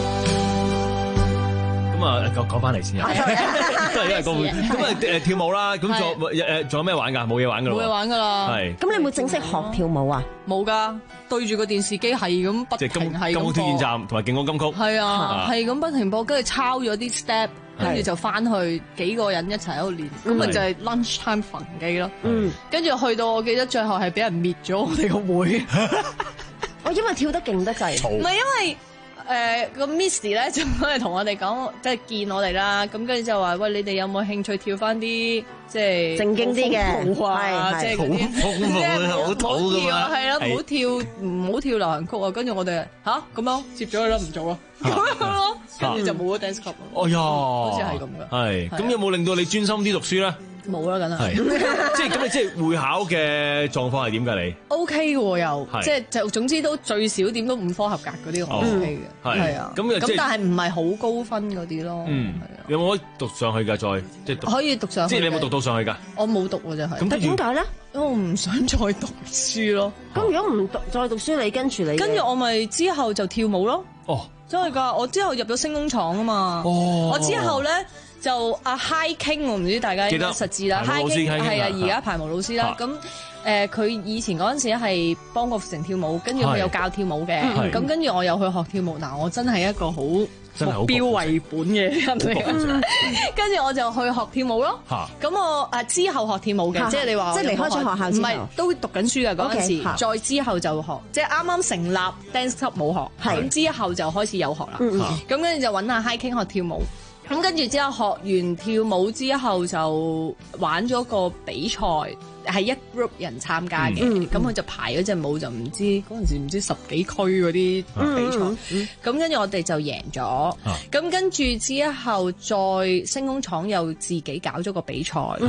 逢。 咁啊，講講翻嚟先啊，都係因為個咁啊誒跳舞啦，咁仲誒仲有咩玩㗎？冇嘢玩㗎啦， 冇嘢玩㗎啦。 係。 咁你有冇正式學跳舞啊？ 冇㗎，對住個電視機係咁不停係咁播。 金曲挑戰站同埋勁歌金曲。 係啊，係咁不停播，跟住抄咗啲 step。跟住就翻去幾個人一齊喺度練，咁咪就係 lunch time 焚機咯。嗯，跟住去到我記得最後係俾人滅咗我哋個會。 我因為跳得勁得滯， 唔係因為誒個 Miss 咧就係同我哋講，即係見我哋啦。咁跟住就話喂，你哋有冇興趣跳翻啲即係正經啲嘅， 係即係嗰啲好風好土㗎嘛， 係啦，唔好跳唔好跳流行曲啊。跟住我哋吓咁樣接咗佢啦，唔做咯。咁樣咯，跟住就冇咗 dance club 咯。 哎呀， 好似係咁嘅。 係，咁有冇令到你專心啲讀書咧？ 冇啦，梗係。 即係咁，你即係會考嘅狀況係點㗎？你 OK 喎，又即係就總之都最少點都五科合格嗰啲 OK 嘅，係啊。咁咁但係唔係好高分嗰啲咯。嗯，係啊。有冇可以讀上去㗎？再即係讀可以讀上去。即係你有冇讀到上去㗎？我冇讀喎，真係。 咁點解咧？ 因為我唔想再讀書咯。 咁如果唔讀再讀書，你跟住你跟住我咪之後就跳舞咯。哦。真係㗎！我之後入咗星工廠啊嘛，哦、我之後咧就阿 Hi King， 我唔知大家應該實知啦。Hi King 係啊，而家排舞老師啦。咁誒，佢以前嗰陣時係幫郭富城跳舞，跟住佢有教跳舞嘅。咁跟住我又去學跳舞。嗱，我真係一個好目標為本嘅人嚟。跟住我就去學跳舞咯。咁我誒之後學跳舞嘅，即係你話即係離開咗學校之後， 唔係都讀緊書嘅嗰陣時，再之後就學，即係啱啱成立 dance club 冇學，咁之後就開始有學啦。咁跟住就揾阿 Hi King 學跳舞。咁跟住之後學完跳舞之後就玩咗個比賽，係一 group 人參加嘅。咁佢、嗯、就排咗隻舞，就唔知嗰陣時唔知十幾區嗰啲比賽。咁、嗯、跟住我哋就贏咗。咁、啊、跟住之後再星工廠又自己搞咗個比賽。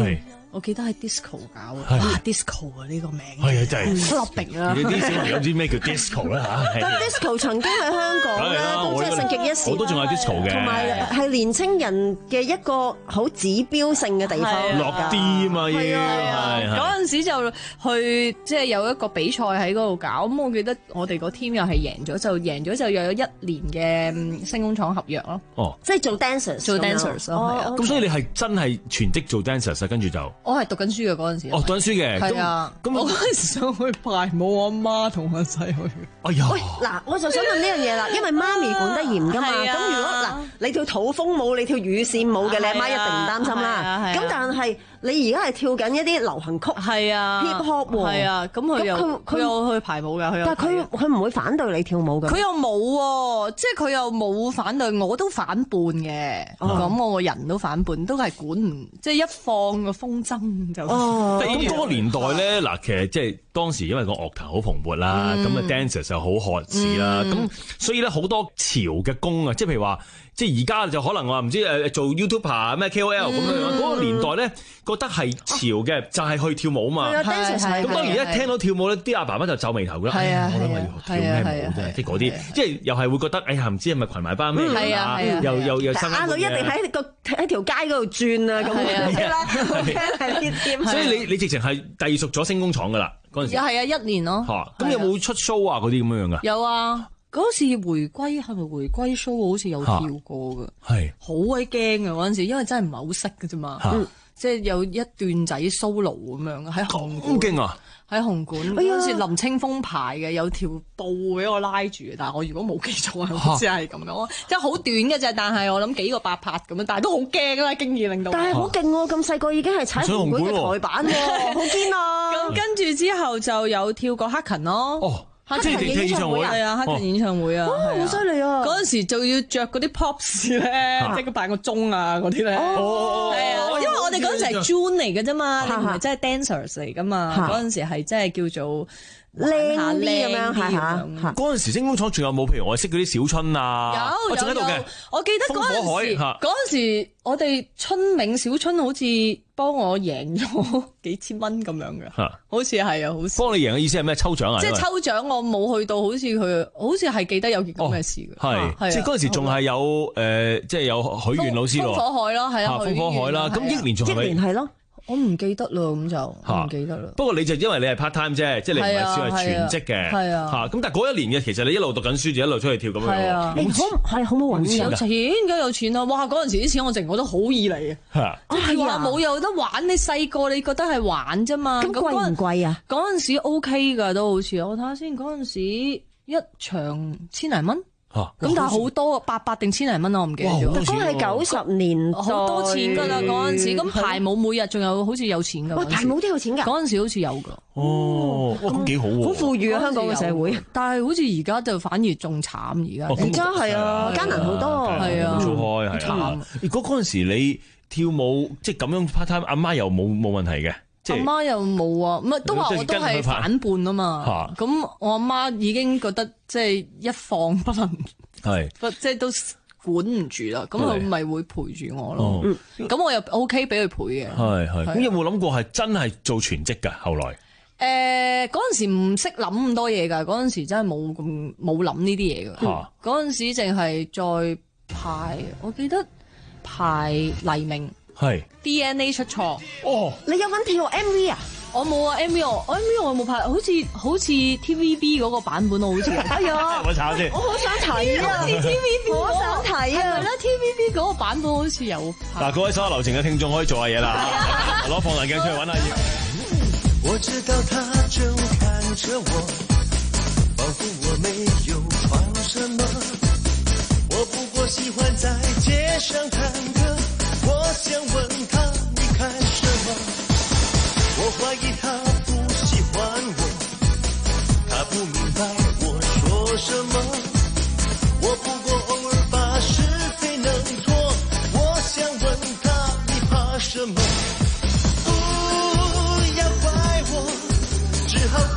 我記得喺 disco 搞嘅，哇 disco 啊呢個名， 係啊真係 clubbing 啊！ 你啲小朋友知咩叫 disco 啦嚇？ 但 disco 曾經喺香港咧都真係盛極一時， 我都仲係 disco 嘅， 同埋係年青人嘅一個好指標性嘅地方， 落啲啊嘛要。 嗰陣時就去即係有一個比賽喺嗰度搞，咁我記得我哋個 team 又係贏咗，就贏咗就又有一年嘅星工廠合約咯。 哦， 即係做 dancers， 做 dancers 咯，係啊。 咁所以你係真係全職做 dancers 跟住就。 我係讀緊書嘅嗰陣時。 哦，讀緊書嘅。 係啊。咁我嗰陣時想去排舞，我阿媽同我仔去。 哎呀。 喂，嗱，我就想問呢樣嘢啦，因為媽咪管得嚴㗎嘛。咁如果嗱，你跳土風舞，你跳乳扇舞嘅，你阿媽一定唔擔心啦。咁但係你而家係跳緊一啲流行曲， 係啊 hip hop 喎。 係啊，咁佢又佢有去排舞㗎，佢有。 但係佢佢唔會反對你跳舞㗎。 佢又冇喎，即係佢又冇反對，我都反叛嘅。咁我個人都反叛，都係管唔即係一放個風箏就。 哦。咁嗰個年代咧，嗱，其實即係當時因為個樂壇好蓬勃啦，咁啊 dancers 就好渴市啦，咁所以咧好多潮嘅工啊，即係譬如話。即係而家就可能話唔知誒做 YouTuber 咩 K O L 咁樣，嗰個年代咧覺得係潮嘅就係去跳舞嘛。咁當然一聽到跳舞咧，啲阿爸爸就皺眉頭㗎啦。我諗我要跳咩舞啫？即係嗰啲，即係又係會覺得哎呀唔知係咪群埋班咩啊？又又又生。 阿女一定喺個喺條街嗰度轉啊咁樣啦。係呢啲。 所以你你直情係隸屬咗星工廠㗎啦嗰陣時。 係啊，一年咯。 嚇！咁有冇出 show 啊嗰啲咁樣樣㗎？ 有啊。嗰時回歸係咪回歸 show？我好似有跳過㗎，係好鬼驚啊！嗰陣時，因為真係唔係好識㗎啫嘛，即係有一段仔 solo 咁樣喺紅館。咁勁啊！ 喺紅館嗰陣時，林清風排嘅，有條布俾我拉住，但係我如果冇記錯，好似係咁樣，即係好短嘅啫。但係我諗幾個八拍咁樣，但係都好驚啦，經驗令到。 但係好勁喎！咁細個已經係踩紅館嘅台板喎，好堅啊！ 咁跟住之後就有跳過黑勤咯。 哦。 黑勤演唱會係啊，黑勤演唱會啊， 好犀利啊！ 嗰陣時就要着嗰啲 pops 咧，即係扮個鐘啊嗰啲咧。哦，係啊，因為我哋嗰陣時係 June 嚟嘅啫嘛，你唔係真係 dancers 嚟噶嘛。嗰陣時係真係叫做靚啲咁樣，係嚇。 嗰陣時星工廠仲有冇？譬如我識嗰啲小春啊， 有有有。我記得嗰陣時，嗰陣時我哋春茗小春好似幫我贏咗幾千蚊咁樣嘅，好似係啊，好似幫你贏嘅意思係咩？抽獎啊？ 即係抽獎，我冇去到，好似佢，好似係記得有件咁嘅事嘅。 係，即係嗰陣時仲係有誒，即係有許願老師咯。 風火海咯，係啊， 風火海啦。咁一年仲係一年係咯。 我唔記得啦，咁就唔記得啦。 不過你就因為你係 part time 啫，即係你唔係算係全職嘅。 係啊。 嚇，咁但係嗰一年嘅其實你一路讀緊書就一路出去跳咁樣。 係啊。 好係好冇揾錢有錢梗有錢啦！哇，嗰陣時啲錢我淨覺得好易嚟嘅。係即係話冇有得玩，你細個你覺得係玩啫嘛。 咁貴唔貴啊？ 嗰陣時 OK 㗎，都好似我睇下先。嗰陣時一場千零蚊。咁但係好多八百定千零蚊我唔記得咗。 嗰係九十年代好多錢㗎啦嗰陣時，咁排舞每日仲有好似有錢㗎。 喂，排舞都有錢㗎？ 嗰陣時好似有㗎。 哦，咁幾好喎！ 好富裕啊，香港嘅社會。 但係好似而家就反而仲慘，而家而家係啊，艱難好多。 係啊， 做開係啊。如果嗰陣時你跳舞即係咁樣 part time，阿媽又冇冇問題嘅。 阿媽又冇啊，唔係都話我都係反叛啊嘛。咁我阿媽已經覺得即係一放不能，係即係都管唔住啦。咁佢咪會陪住我咯。咁我又 OK 俾佢陪嘅。係係。咁有冇諗過係真係做全職㗎？後來誒嗰陣時唔識諗咁多嘢㗎。嗰陣時真係冇咁冇諗呢啲嘢㗎。嗰陣時淨係再排，我記得排黎明。係 D N A 出錯哦！你有份跳 M V 啊？ 我冇啊 M V， 我 M V 我冇拍，好似好似 T V B 嗰個版本，我好似哎呀！ 我查下先， 我好想睇啊！好似 T V B， 我想睇啊！ 係啦 T V B 嗰個版本好似有拍。 嗱，各位所有流程嘅聽眾可以做下嘢啦，攞放大鏡出去揾下嘢。 我知道他正看着我，仿佛我沒有放什麼，我不過喜歡在街上探戈。我想問他你看什麼，我懷疑他不喜歡我，他不明白我說什麼，我不過偶爾把是非能錯，我想問他你怕什麼，不要怪我，只好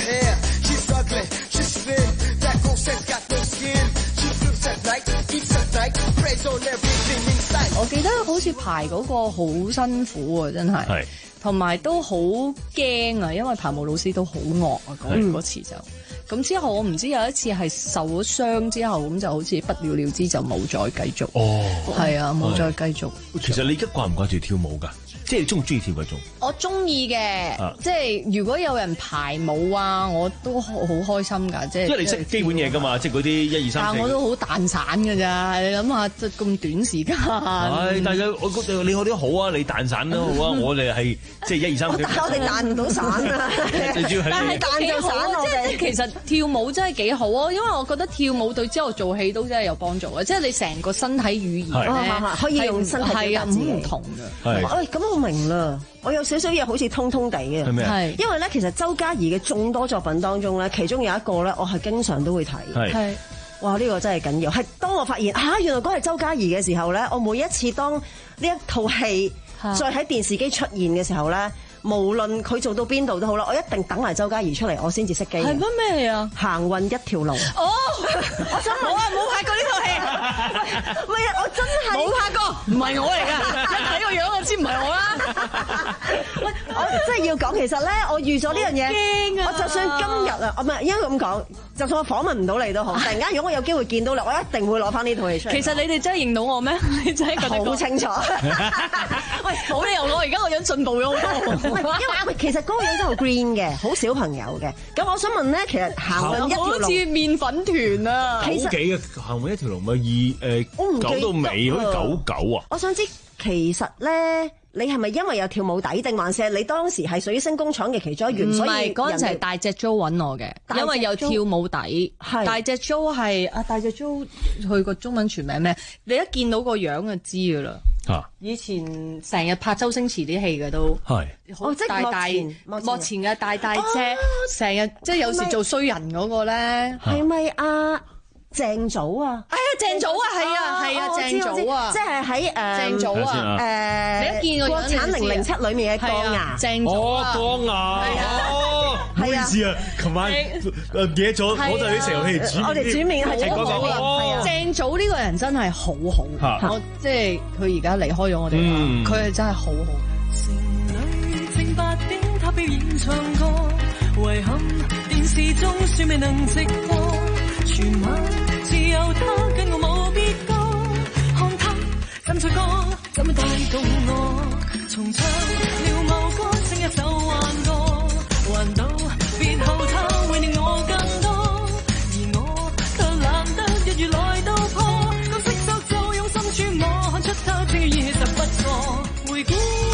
hair. She's ugly, she's thin. That girl says got no skin. She sleeps at night, eats at night, preys on everything in sight. 我記得好似排嗰個好辛苦啊，真係。係。同埋都好驚啊，因為排舞老師都好惡啊，嗰嗰次就。咁之後我唔知有一次係受咗傷之後，咁就好似不了了之就冇再繼續。哦，係啊，冇再繼續。 其實你而家掛唔掛住跳舞㗎？即係你中唔中意跳嗰種？ 我中意嘅，啊、即係如果有人排舞啊，我都好好開心㗎。即係因為你識基本嘢㗎嘛，即係嗰啲一二三。但係我都好蛋散㗎咋，你諗下，即咁短時間。係，但係我覺得你學啲好啊，你蛋散都好啊，我哋係即係一二三。我哋彈唔到散啊！ 但係彈就散啊！即係其實跳舞真係幾好啊，因為我覺得跳舞對之後做戲都真係有幫助啊！即係你成個身體語言咧， 可以用身體表達自己唔同嘅。 喂，咁我明啦，我有少少嘢好似通通地嘅。係咩？係因為咧，其實周嘉怡嘅眾多作品當中咧，其中有一個咧，我係經常都會睇。係。哇！呢個真係緊要。係當我發現啊，原來嗰係周嘉怡嘅時候咧，我每一次當呢一套戲再喺電視機出現嘅時候咧。無論佢做到邊度都好啦，我一定等埋周嘉怡出嚟，我先至熄機。係乜咩啊？ 行運一條龍。哦，我想問，我啊冇拍過呢套戲。唔係啊，我真係冇拍過，唔係我嚟㗎。一睇個樣我知唔係我啦。 喂，我真係要講，其實咧，我預咗呢樣嘢。驚啊！我就算今日啊，我唔係應該咁講，就算我訪問唔到你都好，突然間如果我有機會見到你，我一定會攞翻呢套戲出嚟。 其實你哋真係認到我咩？你真係好清楚。 喂，冇理由我而家個樣進步咗好多。 因為其實嗰個樣真係好 green 嘅，好小朋友嘅。咁我想問咧，其實行運一條龍好似麵粉團啊， 九幾嘅行運一條龍咪二誒九到尾好似九九啊。 我想知其實咧，你係咪因為有跳舞底，定還是你當時係屬於星工廠嘅其中一員？ 唔係，嗰陣時係大隻 Jo 揾我嘅，因為有跳舞底。係大隻 Jo 係啊，大隻 Jo 佢個中文全名咩？你一見到個樣就知㗎啦。啊！以前成日拍周星馳啲戲嘅都係，好大大幕前嘅大大隻，成日即係有時做衰人嗰個咧， 係咪啊？鄭祖啊！ 哎呀，鄭祖啊，係啊，係啊，鄭祖啊， 即係喺誒鄭祖啊，誒，你一見個國產零零七裏面嘅江牙， 鄭祖啊， 江牙，哦，唔好意思啊，琴晚誒記得咗，我哋啲成套戲煮， 我哋煮麵係好好啊，鄭祖呢個人真係好好，我即係佢而家離開咗我哋，佢係真係好好。城裏正八點，他表演唱歌，遺憾電視中算未能直播。全晚只有他跟我冇別個，看他跟著歌怎麼帶動我，重唱了某歌聲一首幻歌，還到別後他會令我更多，而我卻懶得一月來到破，咁識作就用心揣摩，看出他正如現實不錯，回顧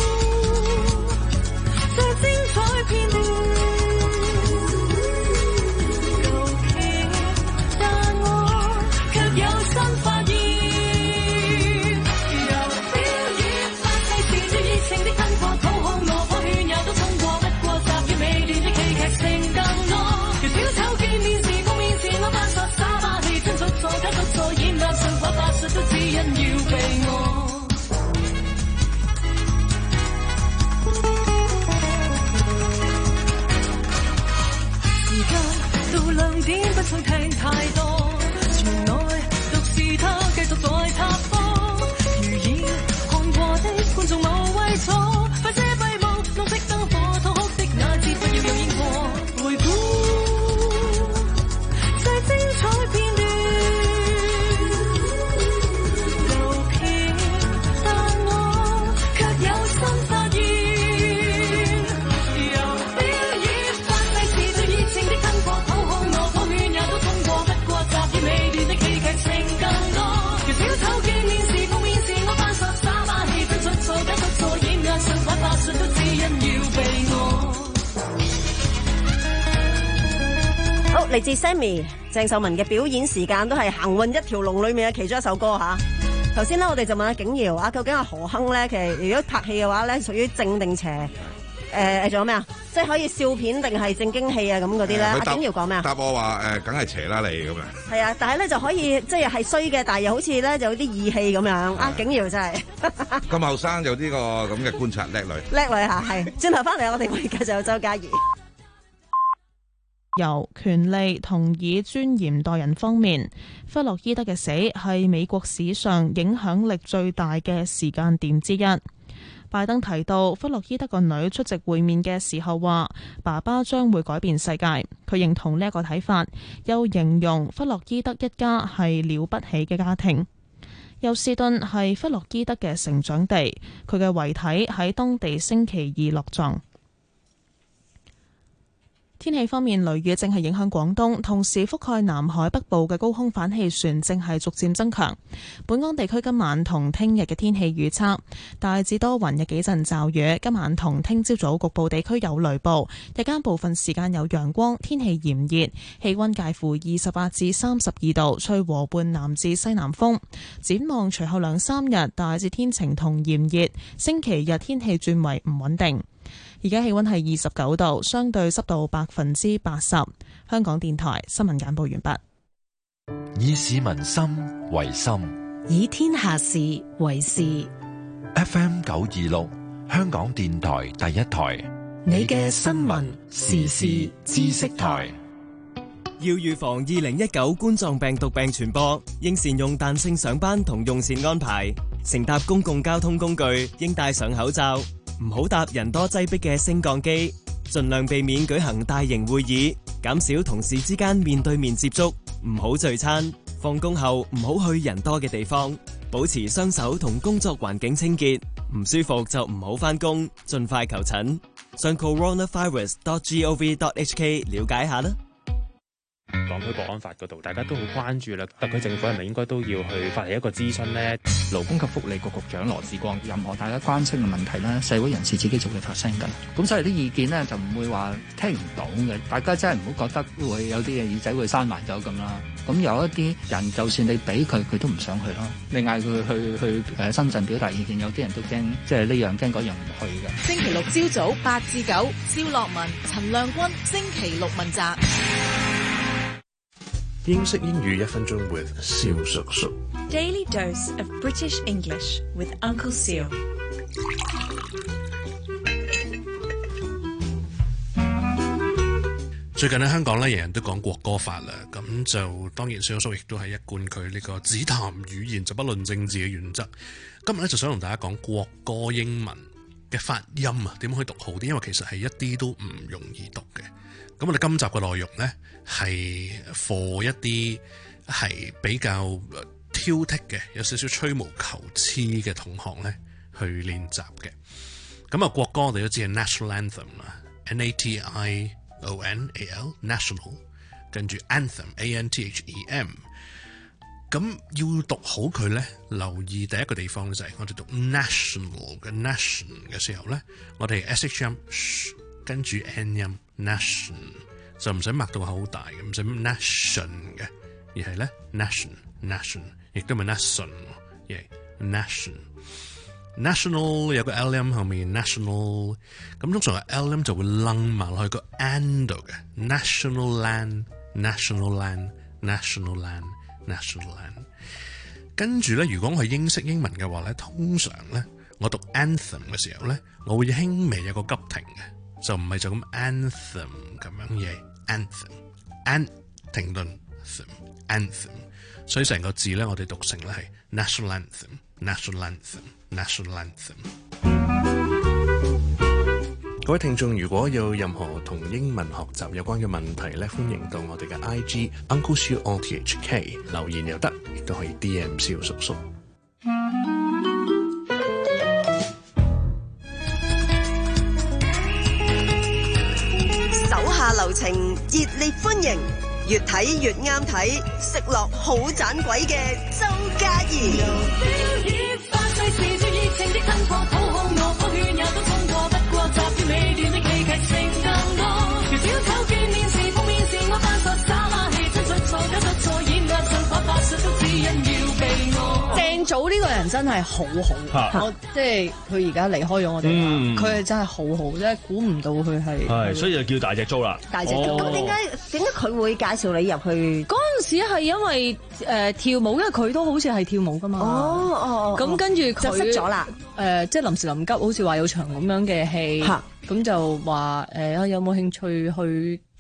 這精彩片段。不想聽太多，從來獨是他繼續在插播，如已看過的觀眾無謂錯，快些閉幕，弄熄燈火，痛哭的那次不要有煙火，回顧這精彩片段，舊片，但我卻有新發現，由表演發揮是最熱情的燈火，討好我。 好，嚟自 Sammy 鄭秀文嘅表演時間都係行運一條龍裏面嘅其中一首歌吓。頭先咧我哋就問阿景瑤啊，究竟阿何鏗咧，其實如果拍戲嘅話咧，屬於正定邪？誒，仲有咩啊？即係可以笑片定係正經戲啊？咁嗰啲咧，阿景瑤講咩啊？ 答我話誒，梗係邪啦你咁樣。係啊，但係咧就可以即係係衰嘅，但係又好似咧就有啲義氣咁樣。阿景瑤真係咁後生有呢個咁嘅觀察，叻女。 叻女吓，係。轉頭翻嚟我哋會繼續有周嘉怡。 由權利同以尊嚴待人方面，弗洛伊德嘅死係美國史上影響力最大嘅時間點之一。拜登提到弗洛伊德個女出席會面嘅時候話，爸爸將會改變世界。佢認同呢一個睇法，又形容弗洛伊德一家係了不起嘅家庭。休斯頓係弗洛伊德嘅成長地，佢嘅遺體喺當地星期二落葬。天氣方面，雷雨正係影響廣東，同時覆蓋南海北部嘅高空反氣旋正係逐漸增強。本港地區今晚同聽日嘅天氣預測，大致多雲，有幾陣驟雨。今晚同聽朝早局部地區有雷暴，日間部分時間有陽光，天氣炎熱，氣溫介乎二十八至三十二度，吹和緩南至西南風。展望隨後兩三日，大致天晴同炎熱，星期日天氣轉為唔穩定。而家氣溫係二十九度，相對濕度百分之八十。香港電台新聞簡報完畢。 以市民心為心， 以天下事為事。 F M 九二六，香港電台第一台， 你嘅新聞時事知識台。 要預防二零一九冠狀病毒病傳播，應善用彈性上班同用膳安排。乘搭公共交通工具應戴上口罩。唔好搭人多擠迫嘅升降機，盡量避免舉行大型會議，減少同事之間面對面接觸，唔好聚餐。放工後唔好去人多嘅地方，保持雙手同工作環境清潔。唔舒服就唔好返工，盡快求診。上 coronavirus dot gov dot hk 了解下啦。 港區國安法嗰度，大家都好關注啦。特區政府係咪應該都要去發起一個諮詢呢？ 勞工及福利局局長羅致光，任何大家關心嘅問題咧，社會人士自己就會發聲㗎。咁所以啲意見咧就唔會話聽唔到嘅。大家真係唔好覺得會有啲嘅耳仔會閂埋咗咁啦。咁有一啲人，就算你俾佢，佢都唔想去咯。你嗌佢去去誒深圳表達意見，有啲人都驚，即係呢樣驚嗰樣唔去嘅。 星期六朝早八至九，蕭樂文、陳亮君，星期六問責。 英式英語一分鐘 with 蕭叔叔。 Daily dose of British English with Uncle Seal。 最近喺香港咧，人人都講國歌法啦，咁就當然蕭叔亦都係一貫佢呢個只談語言就不論政治嘅原則。今日咧就想同大家講國歌英文嘅發音啊，點樣可以讀好啲？因為其實係一啲都唔容易讀嘅。咁我哋今集嘅內容呢，係 for 一啲係比較挑剔嘅，有少少吹毛求疵嘅同學呢去練習嘅。咁啊，國歌我哋都知係 national anthem 啦 ，N A T I O N A L national， 跟住 anthem A N T H E M。咁要讀好佢呢，留意第一個地方就係我哋讀 national 嘅 nation 嘅時候呢，我哋 S H 音。跟住 N 音 nation 就唔使擘到口好大嘅，唔使 nation 嘅，而係咧 nation nation 亦都唔係 nation， 而係 nation national 有個 L 音後面 national， 咁通常個 L 音就會楞埋落去個 and 度嘅 national land national land national land national land。跟住咧，如果我係英式英文嘅話咧，通常咧我讀 anthem 嘅時候咧，我會輕微有個急停嘅。就唔係就咁 anthem 咁樣嘢 anthem，an 停頓 anthem， 所以成個字咧，我哋讀成咧係 national anthem，national anthem，national anthem。 各位聽眾，如果有任何同英文學習有關嘅問題咧，歡迎到我哋嘅 I G Uncle Siu O T H K 留言又得，亦都可以 D M 蕭叔叔。 流程熱烈歡迎，越睇越啱睇，食落好盞鬼嘅周嘉怡。 鄭祖呢個人真係好好，我即係佢而家離開咗我哋，佢係、嗯、真係好好，真係估唔到佢係。 係，所以就叫大隻租啦。 大隻租，咁點解點解佢會介紹你入去？ 嗰陣時係因為誒、呃、跳舞，因為佢都好似係跳舞噶嘛。 哦哦， 咁跟住佢就識咗啦。 誒、呃，即係臨時臨急，好似話有場咁樣嘅戲，咁就話誒、呃、有冇興趣去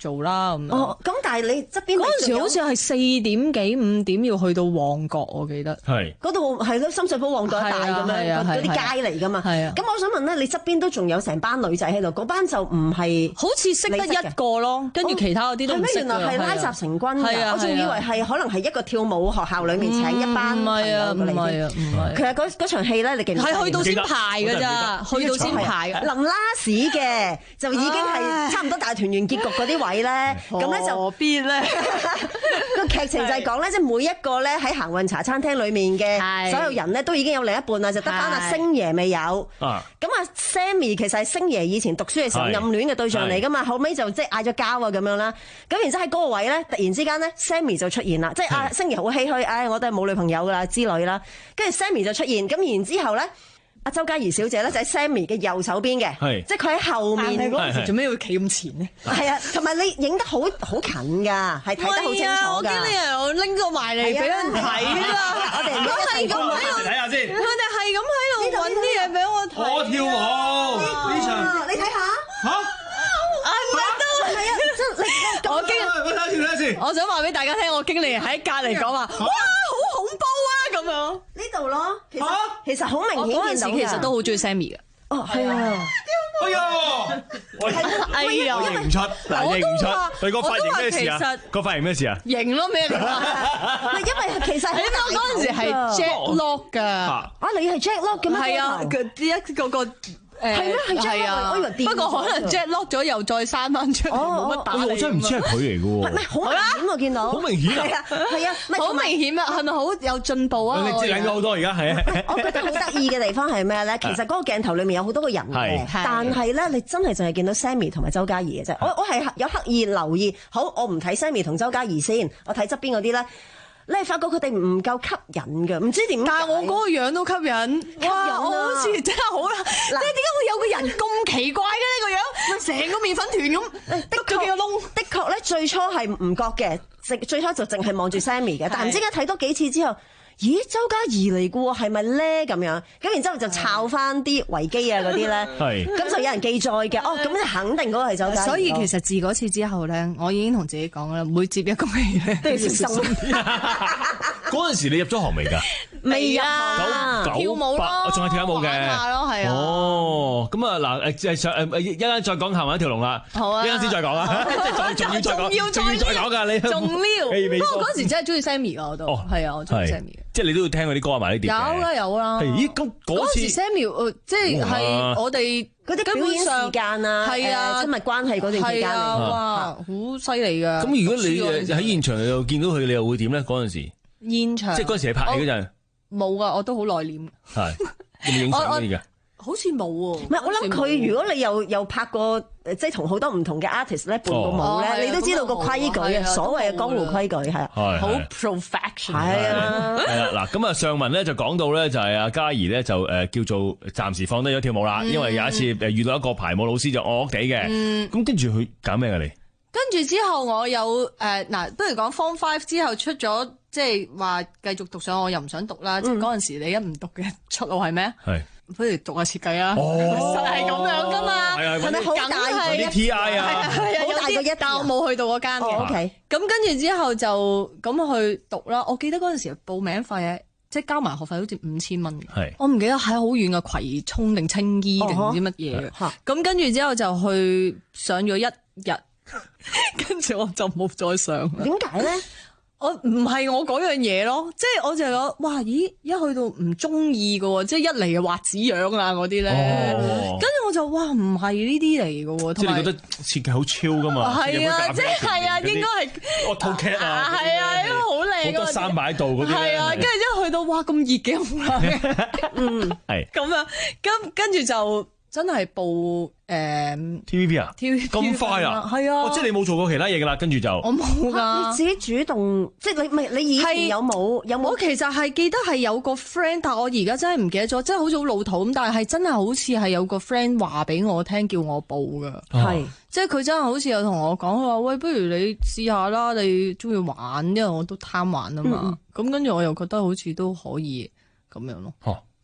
做啦咁樣。 哦，咁但係你側邊嗰陣時好似係四點幾五點要去到旺角，我記得係嗰度係咯，深水埗旺角一帶咁樣嗰啲街嚟㗎嘛。係啊，咁我想問咧，你側邊都仲有成班女仔喺度，嗰班就唔係好似識得一個咯，跟住其他嗰啲都唔識。 原來係拉雜成軍㗎，我仲以為係可能係一個跳舞學校裡面請一班朋友過嚟。唔係啊，唔係。其實嗰嗰場戲咧，你記唔記得？ 係去到先排㗎咋，去到先排。 臨拉屎嘅就已經係差唔多大團圓結局嗰啲位咧，咁咧就何必咧？ 個劇情就係講咧，即係每一個咧喺行運茶餐廳裡面嘅所有人咧，都已經有另一半啦，就得翻阿星爺未有。咁啊 Sammy 其實係星爺以前讀書嘅時候暗戀嘅對象嚟㗎嘛，後尾就即係嗌咗交啊咁樣啦。咁然之後喺嗰個位咧，突然之間咧 Sammy 就出現啦，即係阿星爺好唏噓，唉，我都係冇女朋友㗎啦之類啦。跟住 Sammy 就出現，咁然之後咧。阿周嘉怡小姐咧就喺 Sammy 嘅右手邊嘅，即係佢喺後面。 但係嗰陣時做咩要企咁前呢？ 係啊，同埋你影得好好近㗎，係睇得好清楚㗎。 我驚你又拎個埋嚟俾人睇啦！ 我哋都係咁喺度睇下先。 佢哋係咁喺度揾啲嘢俾我睇。 我跳舞呢場， 你睇下嚇。 啊乜都係啊！我經我睇住睇住。 我想話俾大家聽，我經理喺隔離講話，哇，好恐怖啊！咁樣呢度咯，其實其實好明顯嗰陣時其實都好中意 Sammy 嘅。 哦，係啊。 哎呀！ 哎呀！ 認唔出，嗱認唔出。佢個髮型咩事啊？個髮型咩事啊？ 型咯咩嚟㗎？ 唔係因為其實你知我嗰陣時係 Jack Lock 㗎。啊， 你係 Jack Lock 嘅咩？ 係啊，佢一個個。 係咩？係 Jack Lock， 不過可能 Jack Lock 咗又再生翻出嚟，冇乜打理。 我真係唔知係佢嚟嘅喎。 唔係好明顯我見到。 好明顯啊！ 係啊，係啊， 好明顯啊！係咪好有進步啊？ 你知領咗好多而家係啊。 我覺得好得意嘅地方係咩咧？其實嗰個鏡頭裡面有好多個人嘅，但係咧你真係淨係見到 Sammy 同埋周嘉怡嘅啫。我我係有刻意留意，好，我唔睇 Sammy 同周嘉怡先，我睇側邊嗰啲咧。你係發覺佢哋唔夠吸引嘅，唔知點解。 但係我嗰個樣都吸引，哇！我好似真係好啦，即係點解會有個人咁奇怪嘅呢個樣？成個麵粉團咁，的確幾個窿。 的確咧，最初係唔覺嘅，最最初就淨係望住 Sammy 嘅，但唔知點解睇多幾次之後。咦，周嘉怡嚟嘅喎，係咪咧咁樣？咁然之後就抄翻啲維基啊嗰啲咧，咁就有人記載嘅。哦，咁就肯定嗰個係周嘉怡。 所以其實自嗰次之後咧，我已經同自己講啦，每接一個戲咧都要小心。 嗰陣時你入咗行未㗎？ 未啊， 跳舞咯， 我仲係跳緊舞嘅。 玩下咯，係啊。 哦，咁啊嗱誒上誒一陣再講行運一條龍啦。 好啊， 一陣先再講啦。仲要再講，仲要再講㗎你。 仲撩。不過嗰陣時真係中意 Sammy 㗎，我都係啊，我中意 Sammy。 即係你都要聽嗰啲歌埋呢碟。 有啦有啦。 咦咁嗰次 Sammy 即係係我哋嗰啲表演時間啊， 係啊， 親密關係嗰段期間嚟。 哇，好犀利㗎。 咁如果你喺現場又見到佢，你又會點咧？嗰陣時現場即係嗰陣時係拍戲嗰陣。 冇㗎，我都好內斂。 係有冇影相嗰啲㗎？ 好似冇喎。 唔係，我諗佢如果你又又拍過，即係同好多唔同嘅 artist 咧伴過舞咧，你都知道個規矩啊，所謂嘅江湖規矩係啊， 好 professional 係啊。 係啦，嗱咁啊，上文咧就講到咧，就係阿嘉怡咧就誒叫做暫時放低咗跳舞啦，因為有一次誒遇到一個排舞老師就惡惡地嘅，咁跟住佢搞咩㗎你？ 跟住之後我有誒嗱，不如講 Form Five 之後出咗，即係話繼續讀上，我又唔想讀啦。即係嗰陣時你一唔讀嘅出路係咩啊？係。不如讀下設計啊！實係咁樣噶嘛，係咪好大啲 T I 啊？ 係啊，好大個一，但我冇去到嗰間嘅。 O K， 咁跟住之後就咁去讀啦。我記得嗰陣時報名費即係交埋學費好似五千蚊。係，我唔記得喺好遠嘅葵涌定青衣定唔知乜嘢。咁跟住之後就去上咗一日，跟住我就冇再上。 點解咧？ 我唔係我嗰樣嘢咯，即係我就係講，哇！咦，一去到唔中意嘅喎，即係一嚟嘅畫紙樣啊嗰啲咧，跟住、哦、我就哇唔係呢啲嚟嘅喎， 即係你覺得設計好超噶嘛？ 係啊，即係係啊，應該係 AutoCAD 啊， 係啊，應該好靚， 好多衫擺喺度嗰啲， 係啊，跟住之後去到哇咁熱嘅，嗯，係咁樣，咁跟住就。真係報誒 T V B 啊 ，T V B 咁快啊， 係啊， 即係你冇做過其他嘢㗎啦，跟住就我冇㗎， 你自己主動，即係你唔係你以前有冇有冇？ 我其實係記得係有個 friend，但係我而家真係唔記得咗，真係好似好老土咁，但係係真係好似係有個 friend 話俾我聽，叫我報㗎，係即係佢真係好似有同我講，佢話喂，不如你試下啦，你中意玩，因為我都貪玩啊嘛，咁跟住我又覺得好似都可以咁樣咯。 哦，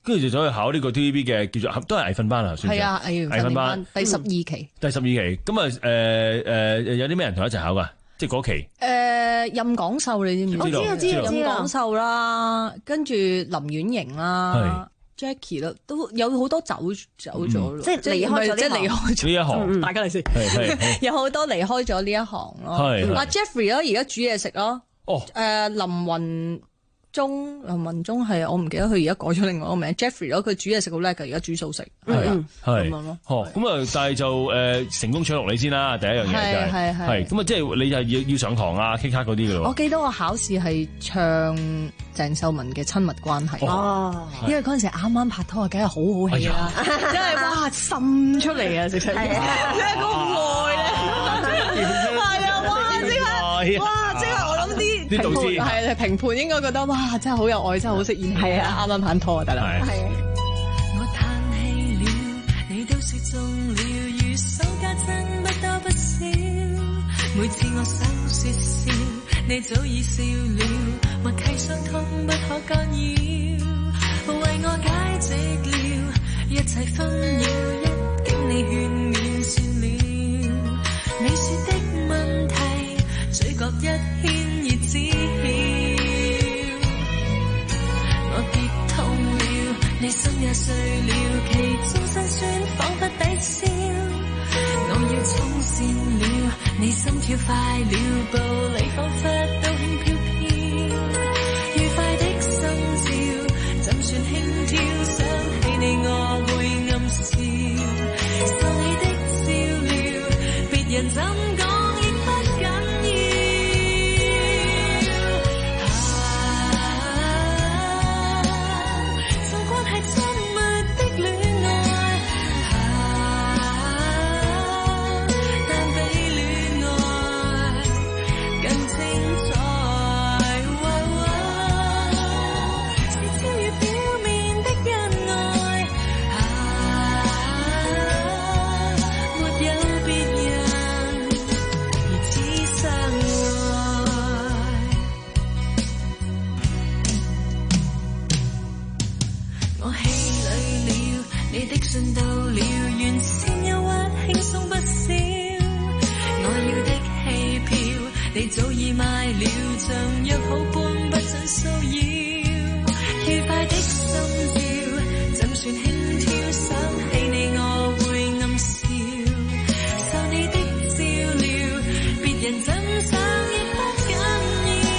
跟住就走去考呢個 T V B 嘅叫做都係藝訓班啊，算唔算？ 係啊，藝訓班第十二期。 第十二期咁啊誒誒有啲咩人同佢一齊考㗎？即係嗰期。 誒任廣秀你知唔知？ 我知我知任廣秀啦，跟住林婉瑩啦。Jackie 啦，都有好多走走咗咯，即係離開咗，即係離開咗呢一行。 大家嚟先，有好多離開咗呢一行咯。阿 Jeffrey 咯，而家煮嘢食咯。哦，誒林雲中，林雲中係我唔記得佢而家改咗另外一個名。Jeffrey 咯，佢煮嘢食好叻㗎，而家煮素食。係啊，係咁樣咯。 哦，咁啊，但係就誒成功搶錄你先啦，第一樣嘢就係係係咁啊，即係你就要要上堂啊，K 卡嗰啲㗎咯。 我記得我考試係唱鄭秀文嘅親密關係，哦，因為嗰陣時啱啱拍拖啊，梗係好好戲啦，真係哇滲出嚟啊，直情，因為嗰個愛咧，係啊，哇，即係，哇，即係我諗啲評判係評判應該覺得哇，真係好有愛，真係好識演戲啊，啱啱拍拖啊，大佬。 我嘆氣了，你都說中了，如數家珍不多不少，每次我想說笑，你早已笑了。默契傷痛不可干擾，為我解釋了一切紛擾，一經你勸勉算了。你說的問題，嘴角一牽熱知曉。我跌痛了，你心也碎了，其中辛酸彷彿抵消。我要衝線了，你心跳快了，步履彷彿都輕飄飄。算輕佻，想起你我會暗笑，受你的笑料，別人怎講亦不緊要。啊，做關係親密的戀愛，啊，但比戀愛更精彩。信到了，原先憂鬱輕鬆不少。我要的戲票，你早已買了，像約好般不准騷擾。愉快的心照，怎算輕佻？想起你我會暗笑，受你的照料，別人怎想亦不緊要。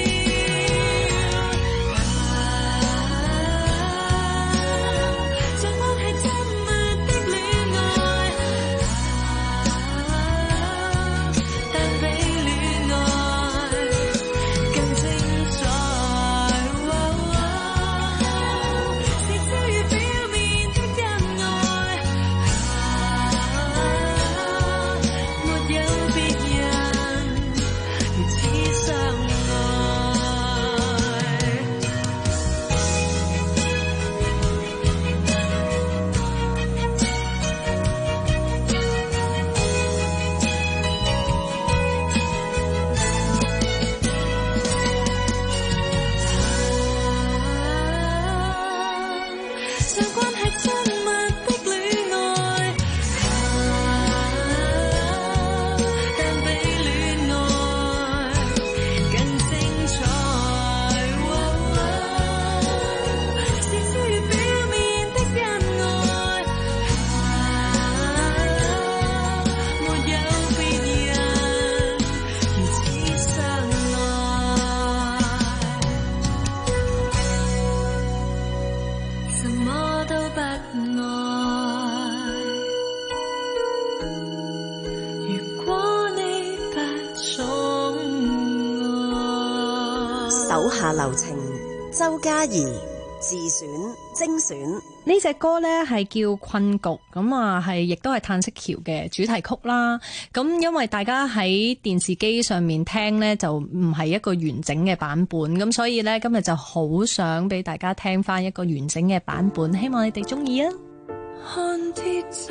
手下留情，周嘉怡自選精選。 呢隻歌呢係叫困局，咁啊係亦都係嘆息橋嘅主題曲啦。咁因為大家喺電視機上面聽呢，就唔係一個完整嘅版本，咁所以呢，今日就好想俾大家聽翻一個完整嘅版本，希望你哋中意啊！ 看鐵站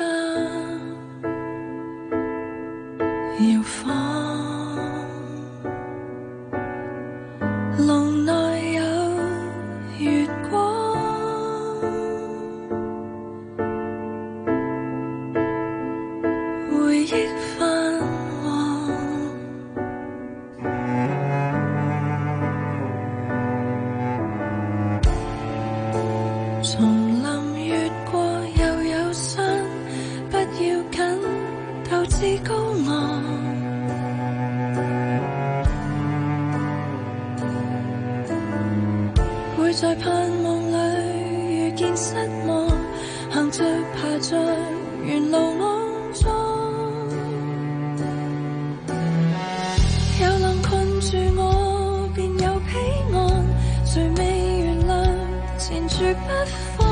搖晃，籠內有月光。 在盼望裏遇見失望，行着爬着沿路骯髒，有冷困住我便有彼岸，誰未原諒纏住不放。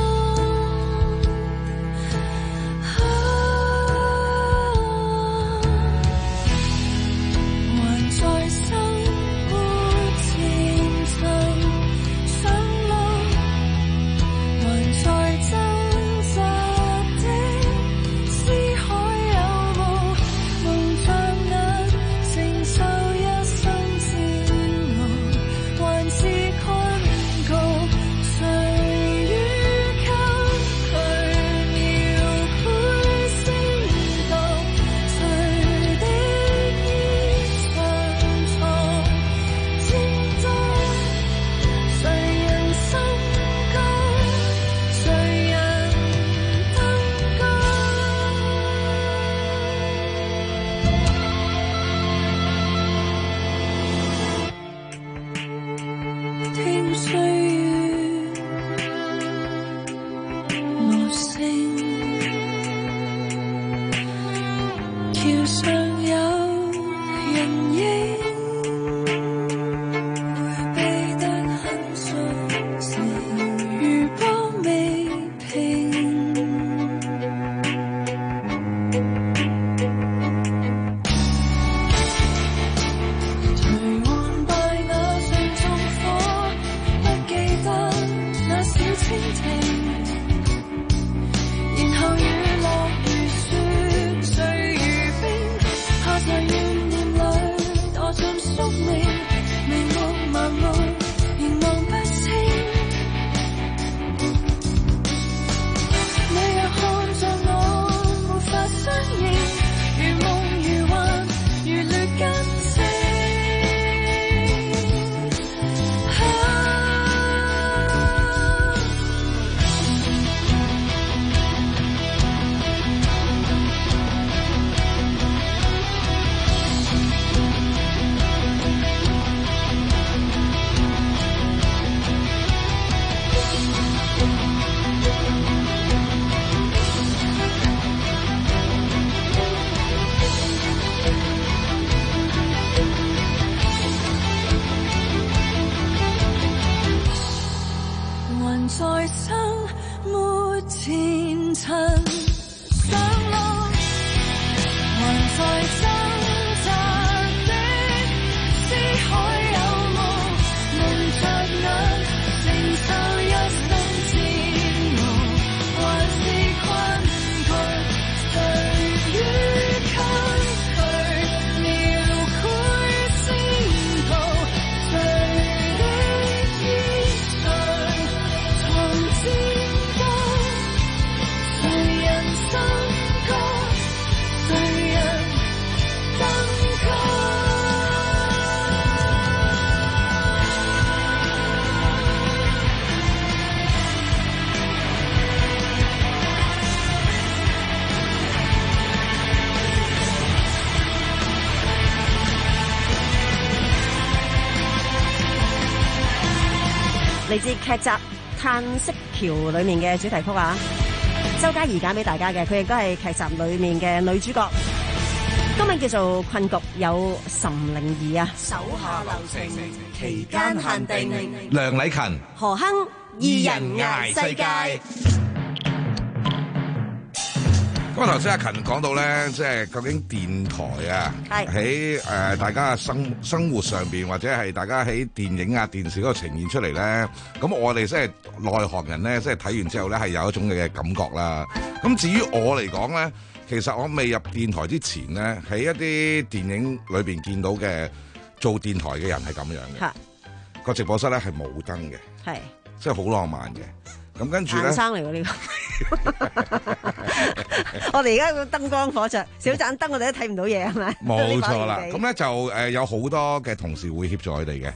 嚟自劇集《嘆息橋》裏面嘅主題曲啊，周嘉怡揀俾大家嘅，佢亦都係劇集裏面嘅女主角，歌名叫做《困局》，有岑寧兒啊。 手下留情，期間限定。 梁禮勤、 何鏗， 二人捱世界。 咁啊，頭先阿勤講到咧，即係究竟電台啊，喺誒、呃、大家嘅生生活上邊，或者係大家喺電影啊、電視嗰度呈現出嚟咧，咁我哋即係內行人咧，即係睇完之後咧，係有一種嘅感覺啦。咁至於我嚟講咧，其實我未入電台之前咧，喺一啲電影裏邊見到嘅做電台嘅人係咁樣嘅，個直播室咧係冇燈嘅，係即係好浪漫嘅。咁跟住咧， 生嚟喎呢個。我哋而家個燈光火著，少盞燈我哋都睇唔到嘢係咪？ 冇錯啦。咁咧就誒有好多嘅同事會協助佢哋嘅。係。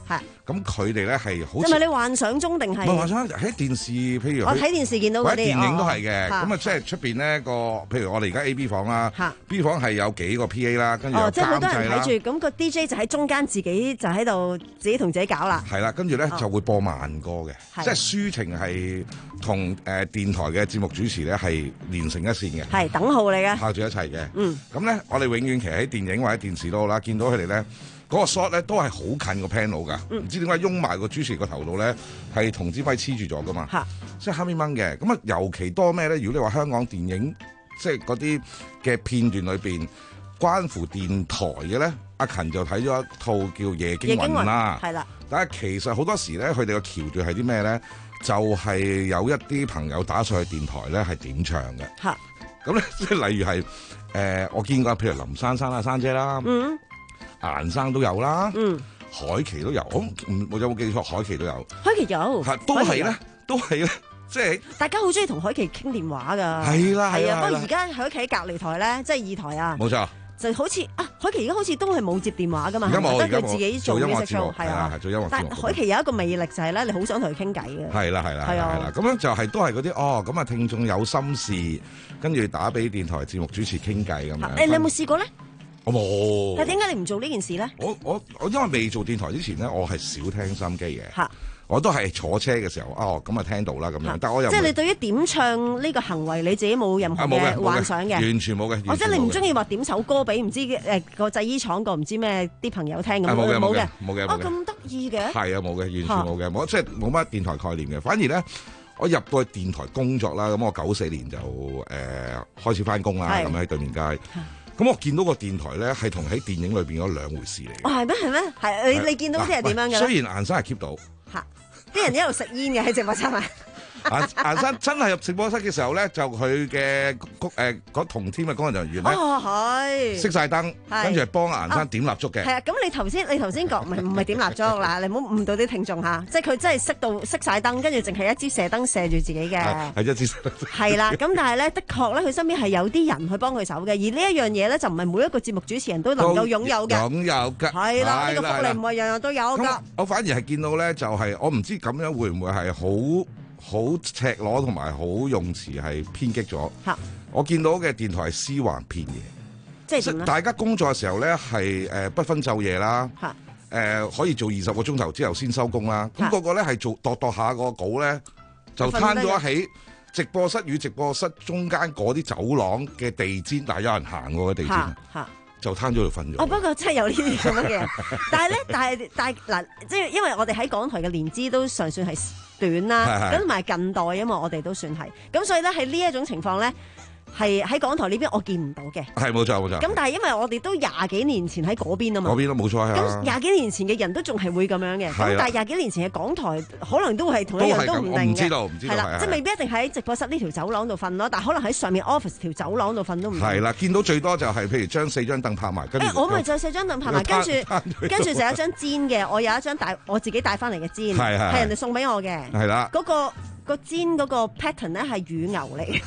咁佢哋咧係好似係咪你幻想中定係？ 唔係幻想喺電視，譬如我睇電視見到嗰啲， 或者電影都係嘅。 哦咁啊，即係出邊呢個，譬如我哋而家 A B 房啦，B 房係有幾個 P A 啦，跟住有監製啦。 即係好多人睇住，咁個 D J 就喺中間自己就喺度自己同自己搞啦。 係啦，跟住咧就會播慢歌嘅，即係抒情係同誒電台嘅節目主持咧係連成一線嘅， 係等號嚟嘅， 靠住一齊嘅。 嗯， 咁咧我哋永遠其實喺電影或者電視都好啦，見到佢哋咧。嗰個 shot 咧都係好近個 panel 㗎，唔、嗯、知點解擁埋個主持個頭度咧係同支咪黐住咗㗎嘛，即係黑咪掹嘅。咁啊，尤其多咩咧？如果你話香港電影即係嗰啲嘅片段裏邊關乎電台嘅咧，阿勤就睇咗一套叫《夜驚魂》啦，係啦。但係其實好多時咧，佢哋個橋段係啲咩咧？就係、是、有一啲朋友打上去電台咧係點唱嘅，嚇。咁咧即係例如係誒、呃，我見過譬如林珊珊啊、珊姐啦。嗯。顏生都有啦，嗯，海琪都有，我唔我有冇記錯？海琪都有， 海琪有， 係都係咧，都係咧，即係大家好中意同海琪傾電話㗎， 係啦，係啊， 不過而家海琪喺隔離台咧，即係二台啊， 冇錯， 就好似啊，海琪而家好似都係冇接電話㗎嘛， 而家冇， 得佢自己做音樂節目，係啊， 做音樂節目。 但海琪有一個魅力就係咧，你好想同佢傾偈嘅， 係啦，係啦，係啦，咁樣就係都係嗰啲哦，咁啊聽眾有心事，跟住打俾電台節目主持傾偈咁樣。 誒，你有冇試過咧？ 我冇。 但係點解你唔做呢件事咧？ 我我我因為未做電台之前咧，我係少聽心機嘅。嚇！我都係坐車嘅時候，哦咁啊聽到啦咁樣。但係我又即係你對於點唱呢個行為，你自己冇任何嘅幻想嘅， 完全冇嘅。 或者你唔中意話點首歌俾唔知誒個製衣廠個唔知咩啲朋友聽咁？ 冇嘅冇嘅冇嘅。 啊咁得意嘅？ 係啊冇嘅，完全冇嘅，冇即係冇乜電台概念嘅。反而咧，我入到去電台工作啦，咁我九四年就誒、呃、開始翻工啦，咁喺對面街。咁我見到個電台咧，係同喺電影裏邊嗰兩回事嚟。 哦，係咩？係咩？係你你見到啲係點樣嘅？ 雖然顏生係 keep 到， 嚇，啲人一路食煙嘅喺直播室啊。 顏顏生真係入直播室嘅時候咧，就佢嘅誒嗰同 team 嘅工作人員咧， 哦係， 熄晒燈，跟住係幫顏生點蠟燭嘅。 係啊，咁你頭先你頭先講唔係唔係點蠟燭啦？你唔好誤導啲聽眾嚇，即係佢真係熄到熄晒燈，跟住淨係一支射燈射住自己嘅。 係一支射燈。 係啦，咁但係咧，的確咧，佢身邊係有啲人去幫佢手嘅，而呢一樣嘢咧，就唔係每一個節目主持人都能夠擁有嘅。 擁有㗎。係啦，呢個福利唔係樣樣都有㗎。 我反而係見到咧，就係我唔知咁樣會唔會係好。好赤裸同埋好用詞係偏激咗。我見到嘅電台係屍橫遍野，即係大家工作嘅時候咧係誒不分晝夜啦。誒、呃、可以做二十個鐘頭之後先收工啦。咁、那個個咧係做度度下個稿咧，就攤咗喺直播室與直播室中間嗰啲走廊嘅地氈，但係有人行過嘅地氈。就攤咗度瞓咗。 哦，不過真係有呢啲咁樣嘅，但係咧，但係但係嗱，即係因為我哋喺港台嘅年資都尚算係短啦，咁同埋近代啊嘛，我哋都算係，咁所以咧喺呢一種情況咧。係喺港台呢邊我見唔到嘅，係冇錯冇錯。咁但係因為我哋都廿幾年前喺嗰邊啊嘛， 嗰邊都冇錯啊。 咁廿幾年前嘅人都仲係會咁樣嘅，咁但係廿幾年前嘅港台可能都係同一樣都唔定嘅。 唔知道唔知道。係啦， 即係未必一定喺直播室呢條走廊度瞓咯，但係可能喺上面 office 條走廊度瞓都唔定。 係啦，見到最多就係譬如將四張凳拍埋，跟住我咪就四張凳拍埋，跟住跟住就有一張氈嘅，我有一張帶我自己帶翻嚟嘅氈，係人哋送俾我嘅。 係啦， 嗰個。個氈嗰個 pattern 咧係乳牛嚟嘅，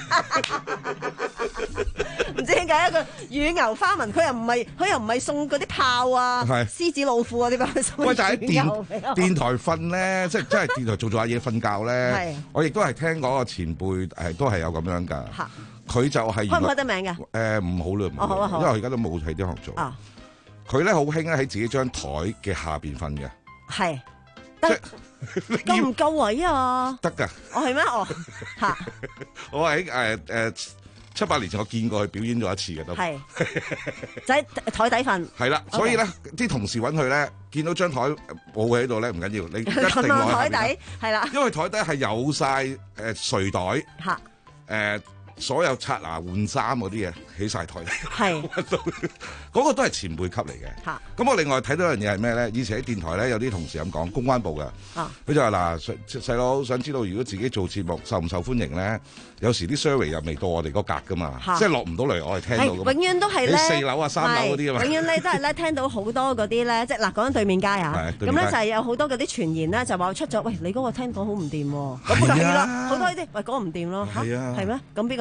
唔知點解一個乳牛花紋，佢又唔係佢又唔係送嗰啲豹啊、獅子老虎啊啲咁送。 喂，但係電電台瞓咧，即係真係電台做做下嘢瞓覺咧。我亦都係聽嗰個前輩誒，都係有咁樣㗎。佢就係開唔開得名㗎？ 誒唔好啦，唔好啦，因為我而家都冇喺呢行做。佢咧好興咧喺自己張台嘅下邊瞓嘅。係。得夠唔夠位啊？得㗎。哦係咩？哦嚇！我喺誒誒七八年前我見過佢表演咗一次嘅都。係。就喺台底瞓。係啦，所以咧啲同事揾佢咧，見到張台冇喺度咧，唔緊要，你一定落台底。係啦。因為台底係有晒誒睡袋。嚇。誒。所有刷牙換衫嗰啲嘢起晒台底，係嗰個都係前輩級嚟嘅。嚇！咁我另外睇到一樣嘢係咩咧？以前喺電台咧有啲同事咁講，公關部嘅，佢就話嗱細佬想知道如果自己做節目受唔受歡迎咧，有時啲 survey 又未到我哋嗰格噶嘛，即係落唔到嚟我哋聽到。永遠都係咧四樓啊三樓嗰啲啊嘛。永遠咧都係咧聽到好多嗰啲咧，即係嗱講緊對面街啊，咁咧就係有好多嗰啲傳言咧，就話出咗喂你嗰個聽講好唔掂喎，咁係啦，好多呢啲喂講唔掂咯嚇，係咩？咁邊個？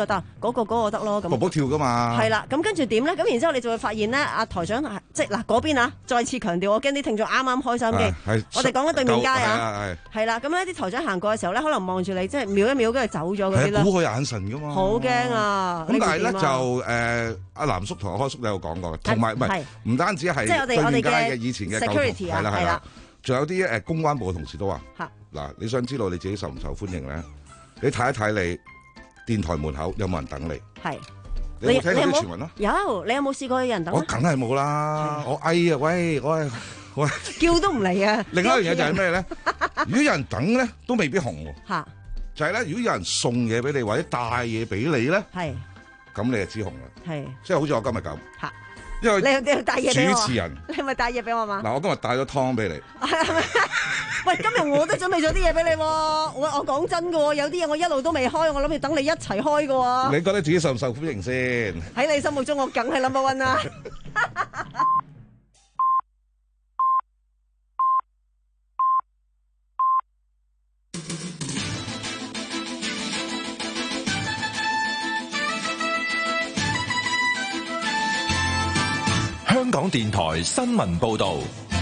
得，嗰、嗰個嗰、嗰個得咯。咁卜卜跳噶嘛。 係啦，咁跟住點咧？咁然之後你就會發現咧，阿台長即係嗱嗰邊啊，再次強調，我驚啲聽眾啱啱開收音機，我哋講緊對面街啊，係啦，咁咧啲台長行過嘅時候咧，可能望住你，即係瞄一瞄跟住走咗嗰啲啦。 估佢眼神噶嘛。 好驚啊！ 咁但係咧就誒，阿南叔同阿開叔都有講過嘅，同埋唔係唔單止係對面街嘅以前嘅舊同，係啦係啦，仲有啲誒公關部嘅同事都話，嗱，你想知道你自己受唔受歡迎咧？你睇一睇你電台門口有冇人等你？係。你有冇聽過啲傳聞咯？ 有，你有冇試過有人等？ 我梗係冇啦，我哎呀，喂，我係我叫都唔嚟啊！ 另一樣嘢就係咩咧？如果有人等咧，都未必紅喎。 嚇！ 就係咧，如果有人送嘢俾你或者帶嘢俾你咧， 係咁你就知紅啦。 係， 即係好似我今日咁。嚇！ 因為你你帶嘢俾我， 主持人， 你係咪帶嘢俾我嘛？ 嗱，我今日帶咗湯俾你。 喂，今日我都準備咗啲嘢俾你喎。我我講真嘅喎，有啲嘢我一路都未開，我諗住等你一齊開嘅喎。 你覺得自己受唔受歡迎先？ 喺你心目中，我梗係 number one 啦。 香港電台新聞報導。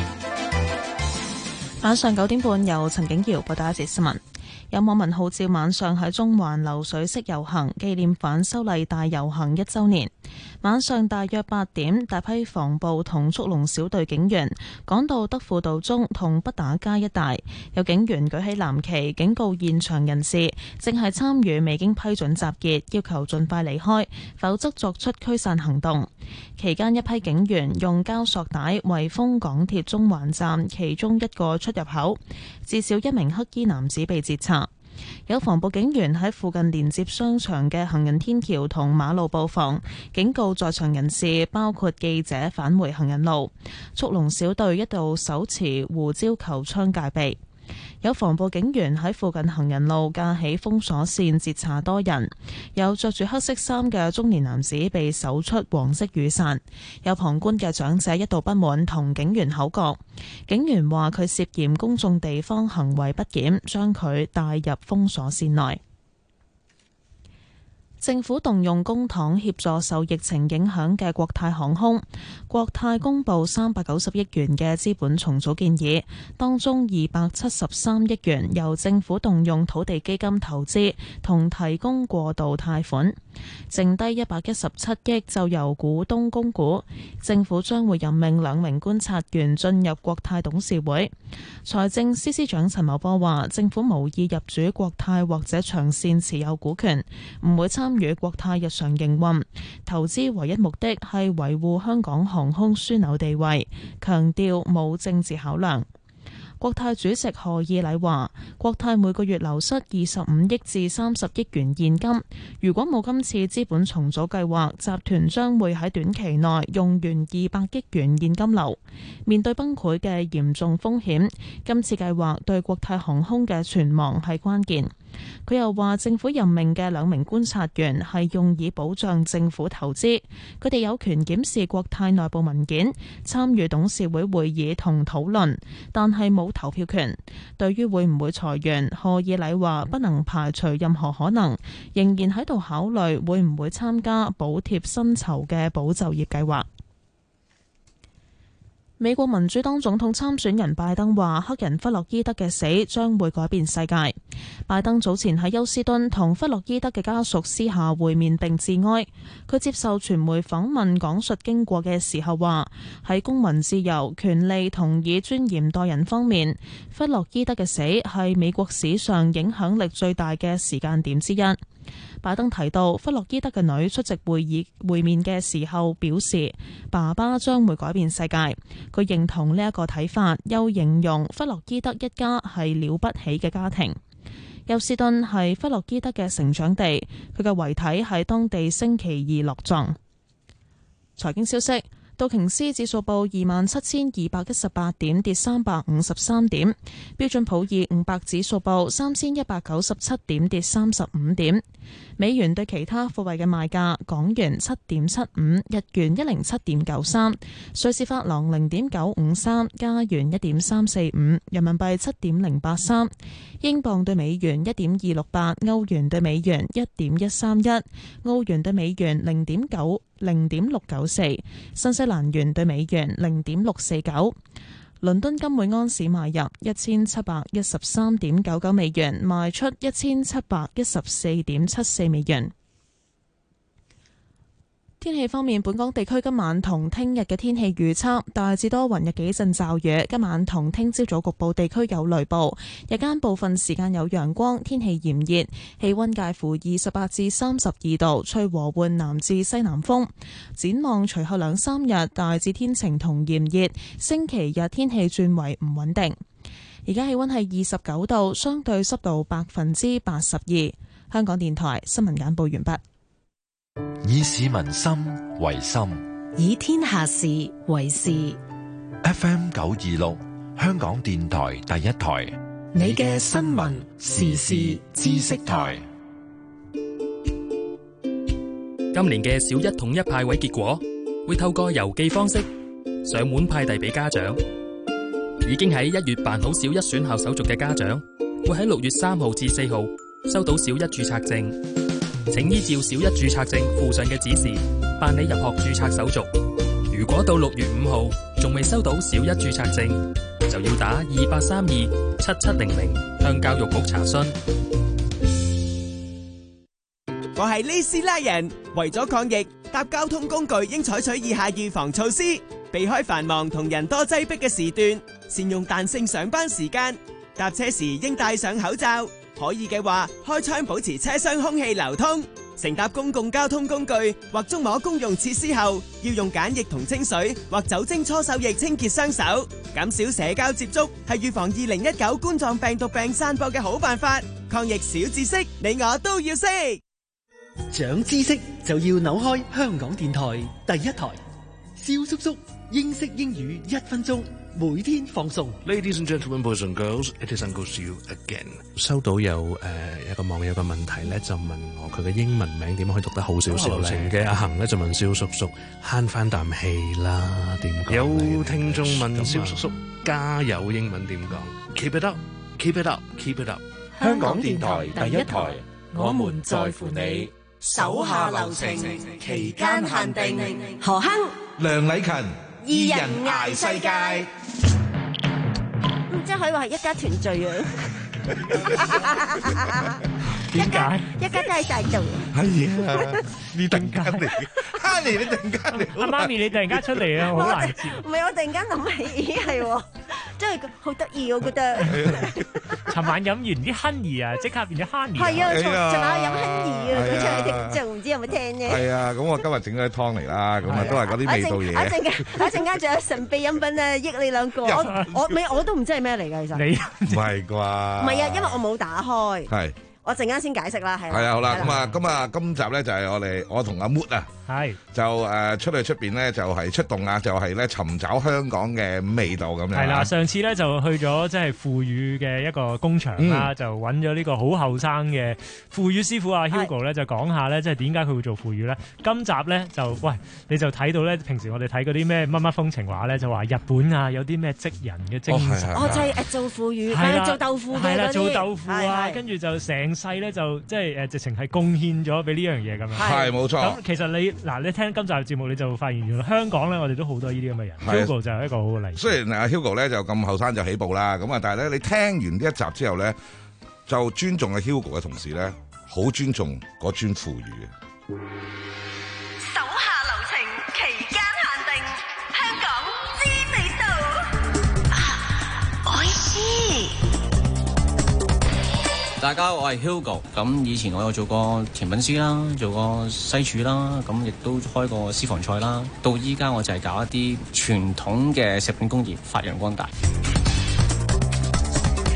晚上九點半，由陳景瑤報道一節新聞。有網民號召晚上喺中環流水式遊行，紀念反修例大遊行一週年。晚上大約八點，大批防暴同速龍小隊警員趕到德輔道中同畢打街一帶，有警員舉起藍旗警告現場人士正係參與未經批准集結，要求盡快離開，否則作出驅散行動。期間一批警員用膠索帶圍封港鐵中環站其中一個出入口，至少一名黑衣男子被截查。有防暴警員喺附近連接商場嘅行人天橋同馬路布防，警告在場人士包括記者返回行人路。速龍小隊一度手持胡椒球槍戒備。有防暴警員喺附近行人路架起封鎖線截查多人，有着住黑色衫嘅中年男子被搜出黃色雨傘，有旁觀嘅長者一度不滿同警員口角，警員話佢涉嫌公眾地方行為不檢，將佢帶入封鎖線內。政府動用公帑協助受疫情影響嘅國泰航空，國泰公布三百九十億元嘅資本重組建議，當中二百七十三億元由政府動用土地基金投資同提供過渡貸款，剩低一百一十七億就由股東供股。政府將會任命兩名觀察員進入國泰董事會。財政司司長陳茂波話，政府無意入主國泰或者長線持有股權，唔會參與國泰日常營運，投資唯一目的係維護香港航空樞紐地位，強調冇政治考量。國泰主席賀以禮話，國泰每個月流失二十五億至三十億元現金，如果冇今次資本重組計劃，集團將會喺短期內用完二百億元現金流，面對崩潰嘅嚴重風險，今次計劃對國泰航空嘅存亡係關鍵。佢又話，政府任命嘅兩名觀察員係用以保障政府投資，佢哋有權檢視國泰內部文件，參與董事會會議同討論，但係冇投票權。對於會唔會裁員，賀以禮話不能排除任何可能，仍然喺度考慮會唔會參加補貼薪酬嘅保就業計劃。美國民主黨總統參選人拜登話，黑人弗洛伊德嘅死將會改變世界。拜登早前喺休斯敦同弗洛伊德嘅家屬私下會面並致哀。佢接受傳媒訪問講述經過嘅時候話，喺公民自由、權利同以尊嚴待人方面，弗洛伊德嘅死係美國史上影響力最大嘅時間點之一。拜登提到，弗洛伊德嘅女出席會議會面嘅時候表示，爸爸將會改變世界。佢認同呢一個睇法，又形容弗洛伊德一家係了不起嘅家庭。休斯敦係弗洛伊德嘅成長地，佢嘅遺體喺當地星期二落葬。財經消息。 道瓊斯指數報二萬七千二百一十八點，跌三百五十三點。標準普爾五百指數報三千一百九十七點，跌三十五點。美元對其他貨幣嘅賣價：港元七點七五，日元一零七點九三，瑞士法郎零點九五三，加元一點三四五，人民幣七點零八三，英鎊對美元一點二六八，歐元對美元一點一三一，澳元對美元零點九零點六九四，新西蘭元對美元零點六四九。倫敦金每安士買入一千七百一十三點九九美元，賣出一千七百一十四點七四美元。天氣方面，本港地區今晚同聽日嘅天氣預測大致多雲，有幾陣驟雨。今晚同聽朝早局部地區有雷暴，日間部分時間有陽光，天氣炎熱，氣溫介乎二十八至三十二度，吹和緩南至西南風。展望隨後兩三日大致天晴同炎熱，星期日天氣轉為唔穩定。而家氣溫係二十九度，相對濕度百分之八十二。香港電台新聞簡報完畢。 以市民心為心， 以天下事為事。 F M 九二六，香港電台第一台， 你嘅新聞時事知識台。 今年嘅小一統一派位結果會透過郵寄方式上門派遞俾家長。已經喺一月辦好小一選校手續嘅家長，會喺六月三號至四號收到小一註冊證。請依照小一註冊證附上嘅指示辦理入學註冊手續。如果到六月五號仲未收到小一註冊證，就要打二八三二七七零零向教育局查詢。 我係呢斯拉人，為咗抗疫，搭交通工具應採取以下預防措施：避開繁忙同人多擠迫嘅時段，善用彈性上班時間，搭車時應戴上口罩。可以嘅話，開窗保持車廂空氣流通。乘搭公共交通工具或觸摸公用設施後，要用梘液同清水或酒精搓手液清潔雙手。減少社交接觸係預防二零一九冠狀病毒病散播嘅好辦法。抗疫小知識，你我都要識。 長知識就要扭開香港電台第一台。蕭叔叔英式英語一分鐘，每天放送。 Ladies and gentlemen, boys and girls, it is Uncle Siu again。收到有誒、呃、一個網友嘅問題咧，就問我佢嘅英文名點樣可以讀得好少少咧？流程嘅阿恒咧就問蕭叔叔慳翻啖氣啦，點講？有聽眾問蕭叔叔加油英文點講 ？Keep it up, keep it up, keep it up。 香港電台第一台，我們在乎你。 手下留情，期間限定。何亨、 梁禮勤， 二人捱世界。 嗯，即係可以話係一家團聚啊！ 點解？ 一家都喺晒度。 係啊，你突然間嚟，哈尼你突然間嚟， 阿媽咪你突然間出嚟啊，好難接。 唔係我突然間諗起，咦係喎，真係好得意，我覺得。 尋晚飲完啲 honey 啊，即刻變咗 honey。 係啊，尋晚飲 honey 啊，佢出嚟聽就唔知有冇聽啫。 係啊，咁我今日整咗啲湯嚟啦，咁啊都係嗰啲味道嘢。 一陣間，一陣間仲有神秘飲品啊，益你兩個。我我未我都唔知係咩嚟㗎，其實。 你唔係啩？ 唔係啊，因為我冇打開。 係。 我陣間先解釋啦，係。 係啊，好啦，咁啊，咁啊，今集咧就係我哋我同阿 Mood 啊， 係就誒出去出邊咧就係出動啊，就係咧尋找香港嘅味道咁樣。 係啦，上次咧就去咗即係腐乳嘅一個工場啦，就揾咗呢個好後生嘅腐乳師傅阿 Hugo 咧，就講下咧即係點解佢會做腐乳咧。今集咧就喂，你就睇到咧，平時我哋睇嗰啲咩乜乜風情話咧，就話日本啊有啲咩職人嘅精神。 哦，就係誒做腐乳，係做豆腐嘅嗰啲。係啦， 做豆腐啊，跟住就成世咧就即係誒直情係貢獻咗俾呢樣嘢咁樣。 係冇錯。 咁其實你嗱你聽今集嘅節目，你就會發現原來香港咧，我哋都好多呢啲咁嘅人。Hugo 就係一個好嘅例子。 雖然阿 Hugo 咧就咁後生就起步啦，咁啊，但係咧你聽完呢一集之後咧，就尊重阿 Hugo 嘅同時咧，好尊重嗰樽腐乳嘅。 手下留情，期間限定，香港知味道。啊，愛知。 大家好，我係 Hugo。咁以前我有做過甜品師啦，做過西廚啦，咁亦都開過私房菜啦。到依家我就係搞一啲傳統嘅食品工業，發揚光大。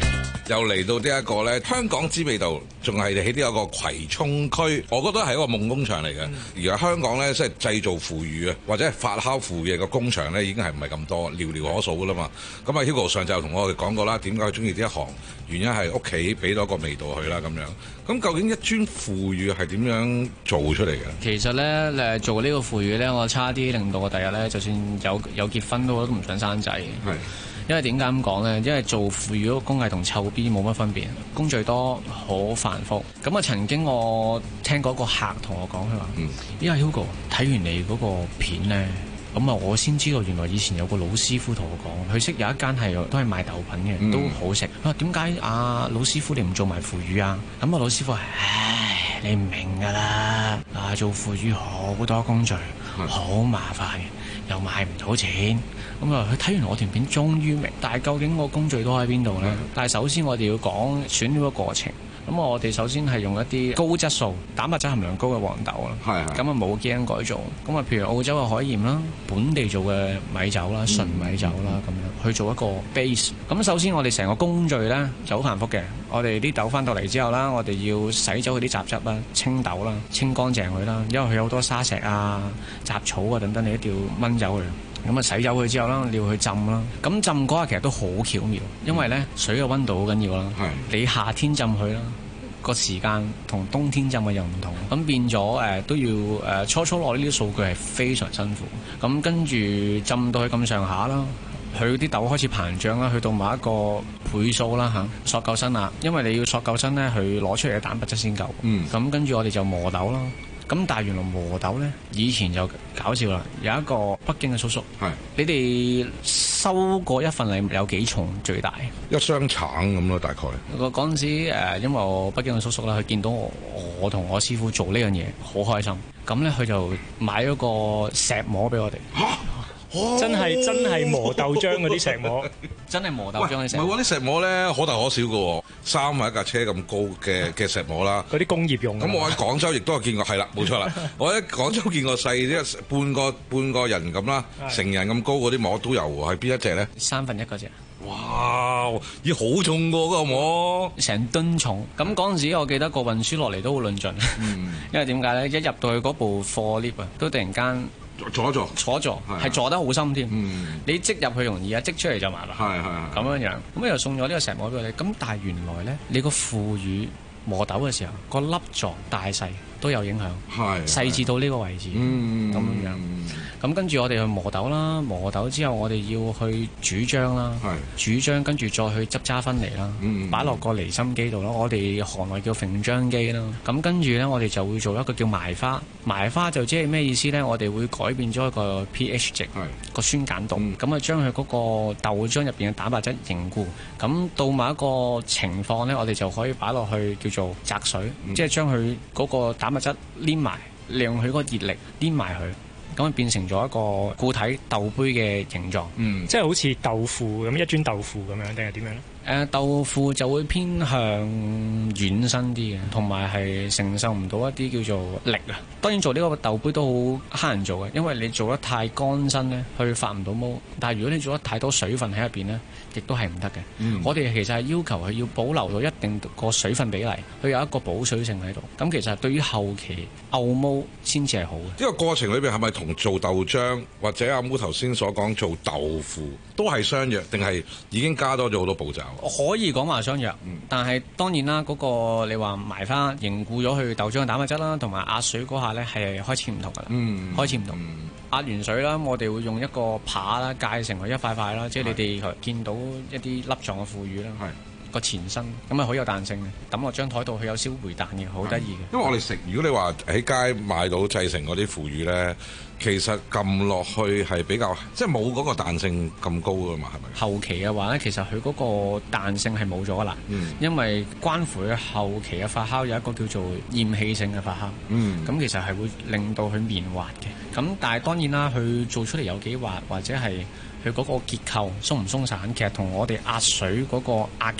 又嚟到呢一個咧香港之味道，仲係喺呢一個葵涌區，我覺得係一個夢工場嚟嘅。嗯、而家香港咧即係製造腐乳啊，或者係發酵腐乳嘅工場咧，已經係唔係咁多，寥寥可數噶啦嘛。咁啊 Hugo 上就同我哋講過啦，點解佢中意呢一行？原因係屋企俾到個味道佢啦咁樣。咁究竟一樽腐乳係點樣做出嚟嘅？ 其實咧誒做呢個腐乳咧，我差啲令到我第日咧，就算有有結婚都都唔想生仔。係。因為點解咁講呢？因為做腐乳嗰個工藝同臭 B 冇乜分別，工序多，好繁複。咁啊，曾經我聽過個客同我講，佢話：嗯，依家 Hugo 睇完你嗰個片呢，咁啊，我先知道原來以前有個老師傅同我講，佢識有一間係都係賣豆品嘅，嗯、都好食。佢話點解啊老師傅你唔做埋腐乳啊？咁啊老師傅話：唉，你唔明㗎啦，啊做腐乳好多工序，好麻煩嘅。又賣唔到錢，咁啊佢睇完我條片終於明，但係究竟個工序都喺邊度呢？嗯、但係首先我哋要講選料嘅過程，咁我哋首先係用一啲高質素、蛋白質含量高嘅黃豆啦，咁啊冇基因改造，咁啊譬如澳洲嘅海鹽啦、本地做嘅米酒啦、純米酒啦咁、嗯、樣去做一個 base。咁首先我哋成個工序呢就好繁複嘅，我哋啲豆翻到嚟之後啦，我哋要洗走佢啲雜質啦、清豆啦、清乾淨佢啦，因為佢有好多沙石啊、雜草啊等等，你一定要掹走佢。咁啊洗走佢之後啦，你要去浸啦。咁浸嗰下其實都好巧妙，因為咧水嘅溫度好緊要啦。係你夏天浸佢啦，個時間同冬天浸嘅又唔同，咁變咗誒、呃、都要誒、呃、初初攞呢啲數據係非常辛苦。咁跟住浸到佢咁上下啦，佢啲豆開始膨脹啦，去到某一個倍數啦嚇，索夠身啦。因為你要索夠身咧，佢攞出嚟嘅蛋白質先夠。嗯。咁跟住我哋就磨豆啦。咁但係原來磨豆咧，以前就搞笑啦。有一個北京嘅叔叔，係你哋收過一份禮物有幾重最大？ 一箱橙咁咯，大概。 我嗰陣時誒，因為我北京嘅叔叔啦，佢見到我我同我師傅做呢樣嘢，好開心。咁咧，佢就買咗個石磨俾我哋。 哦、真係真係磨豆漿嗰啲石磨， 真係磨豆漿嗰啲石磨。 唔係喎，啲石磨咧可大可小嘅喎，三係一架車咁高嘅嘅石磨啦。 嗰啲工業用。咁我喺廣州亦都有見過，係啦，冇錯啦。我喺廣州見過細啲半個半個人咁啦，成人咁高嗰啲磨都有喎，係邊一隻咧？ 三分一嗰隻。 哇！咦，好重㗎嗰個磨， 成噸重。咁嗰陣時，我記得個運輸落嚟都好論盡。嗯、因為點解咧？一入到去嗰部貨 lift 啊，都突然間。 坐一坐， 坐一坐，係坐得好深添。嗯、你積入去容易啊，積出嚟就麻煩。係係咁樣樣，咁又送咗呢個石磨俾你。咁但係原來咧，你個腐乳磨豆嘅時候，個粒狀大細都有影響。係細緻到呢個位置。嗯咁樣樣。咁跟住我哋去磨豆啦，磨豆之後我哋要去煮漿啦，煮漿跟住再去執渣分離啦，擺落個離心機度啦，我哋行內叫揈漿機啦。咁跟住咧，我哋就會做一個叫埋花，埋花就即係咩意思咧？我哋會改變咗一個 pH 值，個酸鹼度，咁啊將佢嗰個豆漿入邊嘅蛋白質凝固。咁到某一個情況咧，我哋就可以擺落去叫做擲水，嗯、即係將佢嗰個蛋白質黏埋，利用佢嗰個熱力黏埋佢。咁變成咗一個固體豆杯嘅形狀， 嗯，即係好似豆腐咁，一樽豆腐咁樣定係點樣咧？ 誒、呃、豆腐就會偏向軟身啲嘅，同埋係承受唔到一啲叫做力啊。當然做呢個豆杯都好慳人做嘅，因為你做得太乾身咧，佢發唔到毛。但係如果你做得太多水分喺入邊咧，亦都係唔得嘅。嗯、我哋其實係要求佢要保留到一定個水分比例，佢有一個保水性喺度。咁其實對於後期漚毛先至係好嘅。 呢個過程裏邊係咪同做豆漿或者阿 Mo 頭先所講做豆腐都係相若，定係已經加多咗好多步驟？ 可以講話相若，嗯、但係當然啦，嗰、嗰個你話埋花凝固咗佢豆漿嘅蛋白質啦，同埋壓水嗰下咧係開始唔同噶啦，嗯、開始唔同。嗯、壓完水啦，我哋會用一個扒啦，界成佢一塊塊啦，是即係你哋見到一啲粒狀嘅腐乳啦。個前身咁啊，好有彈性嘅，抌落張台度佢有燒回彈嘅，好得意嘅。 因為我哋食，如果你話喺街買到製成嗰啲腐乳咧，其實撳落去係比較即係冇嗰個彈性咁高噶嘛，係咪？ 後期嘅話咧，其實佢嗰個彈性係冇咗噶啦，嗯、因為關乎佢後期嘅發酵有一個叫做厭氣性嘅發酵，咁、嗯、其實係會令到佢綿滑嘅。咁但係當然啦，佢做出嚟有幾滑或者係。佢嗰個結構鬆唔鬆散，其實同我哋壓水嗰個壓嘅力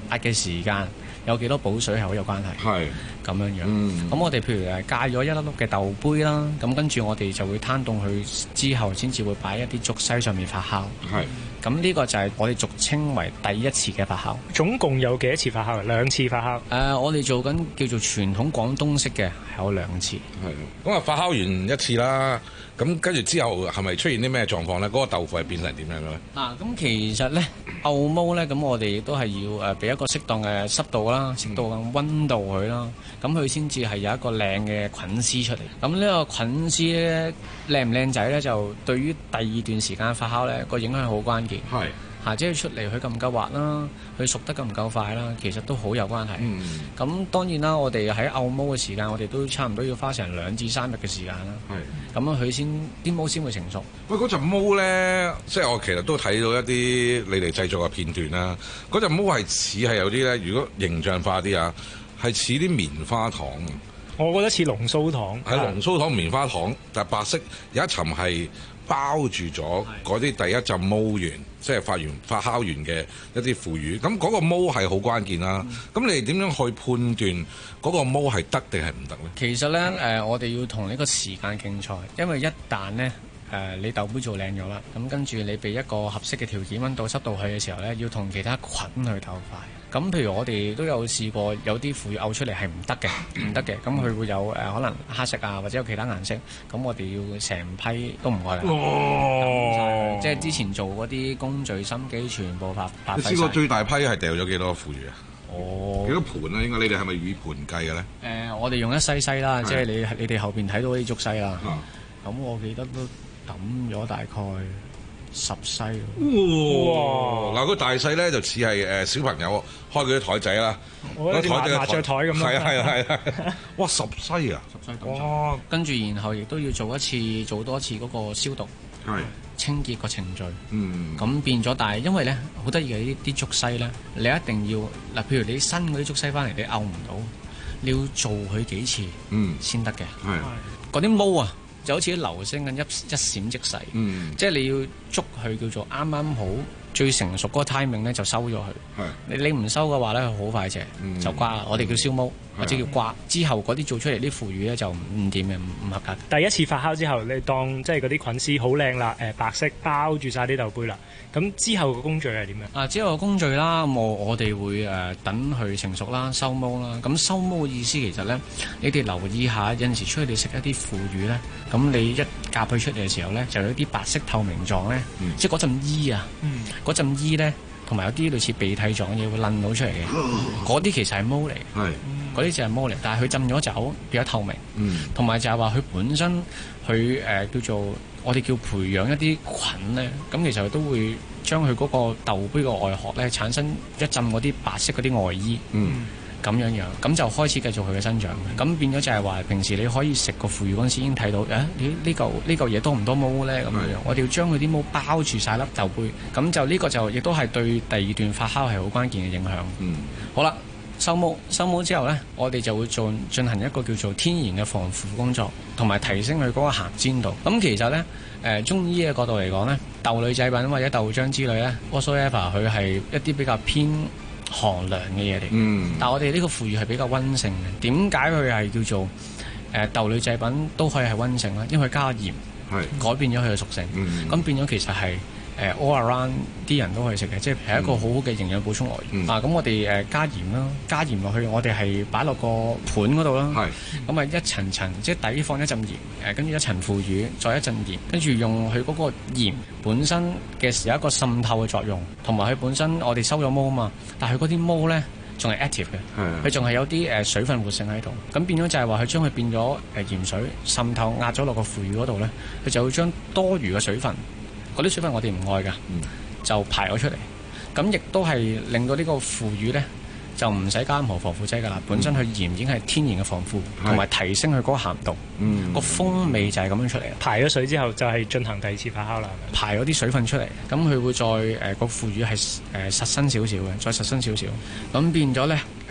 壓嘅時間，有幾多補水係好有關係。 係咁樣樣。咁、 嗯、 我哋譬如誒戒咗一粒粒嘅豆杯啦，咁跟住我哋就會攤凍佢之後，先至會擺一啲竹篩上面發酵。 係。 咁呢個就係我哋俗稱為第一次嘅發酵。 總共有幾多次發酵？兩次發酵。誒、 呃，我哋做緊叫做傳統廣東式嘅，係有兩次。 係。咁啊，發酵完一次啦，咁跟住之後係咪出現啲咩狀況咧？嗰、那個豆腐係變成點樣嘅咧？ 嗱、啊，咁其實咧，漚毛咧，咁我哋亦都係要誒俾一個適當嘅濕度啦、適度嘅溫度佢啦，咁佢先至係有一個靚嘅菌絲出嚟。咁呢個菌絲咧靚唔靚仔咧，就對於第二段時間發酵咧個影響好關鍵。 係嚇，即係出嚟佢夠唔夠滑啦，佢熟得夠唔夠快啦，其實都好有關係。咁、嗯、當然啦，我哋喺漚毛嘅時間，我哋都差唔多要花成兩至三日嘅時間啦。係咁樣佢先啲毛先會成熟。 喂，嗰陣毛咧，即係我其實都睇到一啲你哋製作嘅片段啦。嗰陣毛係似係有啲咧，如果形象化啲啊，係似啲棉花糖。 我覺得似龍鬚糖。 係龍鬚糖、棉花糖，但係白色有一層係包住咗嗰啲第一陣毛源，即係發完發酵完嘅一啲腐乳。咁嗰個毛係好關鍵啦。咁、嗯、你哋點樣去判斷嗰個毛係得定係唔得咧？ 其實咧，誒、呃，我哋要同呢個時間競賽，因為一旦咧，誒、呃，你豆杯做靚咗啦，咁跟住你俾一個合適嘅條件溫度、濕度去嘅時候咧，要同其他菌去鬥快。咁譬如我哋都有試過有啲腐乳漚出嚟係唔得嘅，唔得嘅，咁佢會有誒、呃、可能黑色啊，或者有其他顏色，咁我哋要成批都唔愛啦。哦，即係之前做嗰啲工序心機全部白白費晒。 你試過最大批係掉咗幾多腐乳啊？ 哦， 幾多盤啊？應該你哋係咪以盤計嘅咧？誒、 呃，我哋用一西西啦，即係你你哋後邊睇到啲竹西啦。咁、嗯、我記得都抌咗大概十西。 哇！嗱，個大細咧就似係誒小朋友開嗰啲台仔啦， 嗰啲麻雀台咁咯。 係啊係啊係啊！哇，十西啊！ 十西抌晒。跟住然後亦都要做一次，做多次嗰個消毒。 係。 清潔個程序， 嗯， 咁變咗，但係因為咧好得意嘅呢啲竹西咧，你一定要嗱，譬如你新嗰啲竹西翻嚟，你漚唔到，你要做佢幾次，嗯，先得嘅，係，嗰啲毛啊，就好似啲流星咁一一閃即逝，嗯，即係你要捉佢叫做啱啱好最成熟嗰個 timing 咧，就收咗佢，係，你你唔收嘅話咧，佢好快謝，嗯、就瓜，我哋叫燒毛。或者叫刮，之後嗰啲做出嚟啲腐乳咧就唔掂嘅，唔唔合格。 第一次發酵之後，你當即係嗰啲菌絲好靚啦，誒白色包住晒啲豆杯啦。咁之後個工序係點樣？啊， 之後個工序啦，我我哋會誒等佢成熟啦，收毛啦。咁收毛嘅意思其實咧，你哋留意下，有陣時出去你食一啲腐乳咧，咁你一夾佢出嚟嘅時候咧，就有啲白色透明狀咧，嗯、即係嗰陣衣啊，嗰陣衣咧。同埋有啲類似鼻涕狀嘢會撚到出嚟嘅，嗰啲其實係毛嚟，嗰啲就係毛嚟，但係佢浸咗酒變咗透明，同、嗯、埋就係話佢本身佢誒、呃、叫做我哋叫培養一啲菌咧，咁其實佢都會將佢嗰個豆杯個外殼咧產生一浸嗰啲白色嗰啲外衣。嗯咁樣樣，咁就開始繼續佢嘅生長。咁變咗就係話，平時你可以食個腐乳嗰陣時已經睇到，誒、啊，呢呢嚿呢嚿嘢多唔多毛咧？咁樣樣，我哋要將佢啲毛包住晒粒豆杯。咁就呢個就亦都係對第二段發酵係好關鍵嘅影響。嗯，好啦，收毛收毛之後咧，我哋就會做進行一個叫做天然嘅防腐工作，同埋提升佢嗰個鹹煎度。咁其實咧，誒、呃、中醫嘅角度嚟講咧，豆類製品或者豆漿之類咧 whatsoever 佢係一啲比較偏寒涼嘅嘢嚟，嗯、但係我哋呢個腐乳係比較溫性嘅。點解佢係叫做誒、呃、豆類製品都可以係溫性咧？因為佢加鹽，改變咗佢嘅屬性，咁、嗯、變咗其實係誒、呃、all around 啲人都可以食嘅，即係係一個好好嘅營養補充來源。嗯、啊，咁我哋誒加鹽啦，加鹽落去，我哋係擺落個盤嗰度啦，咁啊一層層，即係底放一陣鹽，誒跟住一層腐乳，再一陣鹽，跟住用佢嗰個鹽本身嘅時有一個滲透嘅作用，同埋佢本身我哋收咗毛啊嘛，但係佢嗰啲毛咧仲係 active 嘅，佢仲係有啲誒水分活性喺度，咁變咗就係話佢將佢變咗誒鹽水滲透壓咗落個腐乳嗰度咧，佢就會將多餘嘅水分，嗰啲水分我哋唔愛㗎，嗯、就排咗出嚟，咁亦都係令到呢個腐乳咧就唔使加任何防腐劑㗎啦，嗯、本身佢鹽已經係天然嘅防腐，同埋提升佢嗰個鹹度，個、嗯、風味就係咁樣出嚟。 排咗水之後就係進行第二次發酵啦，係咪？ 排咗啲水分出嚟，咁佢會再誒個、呃、腐乳係誒、呃、實身少少嘅，再實身少少，咁變咗咧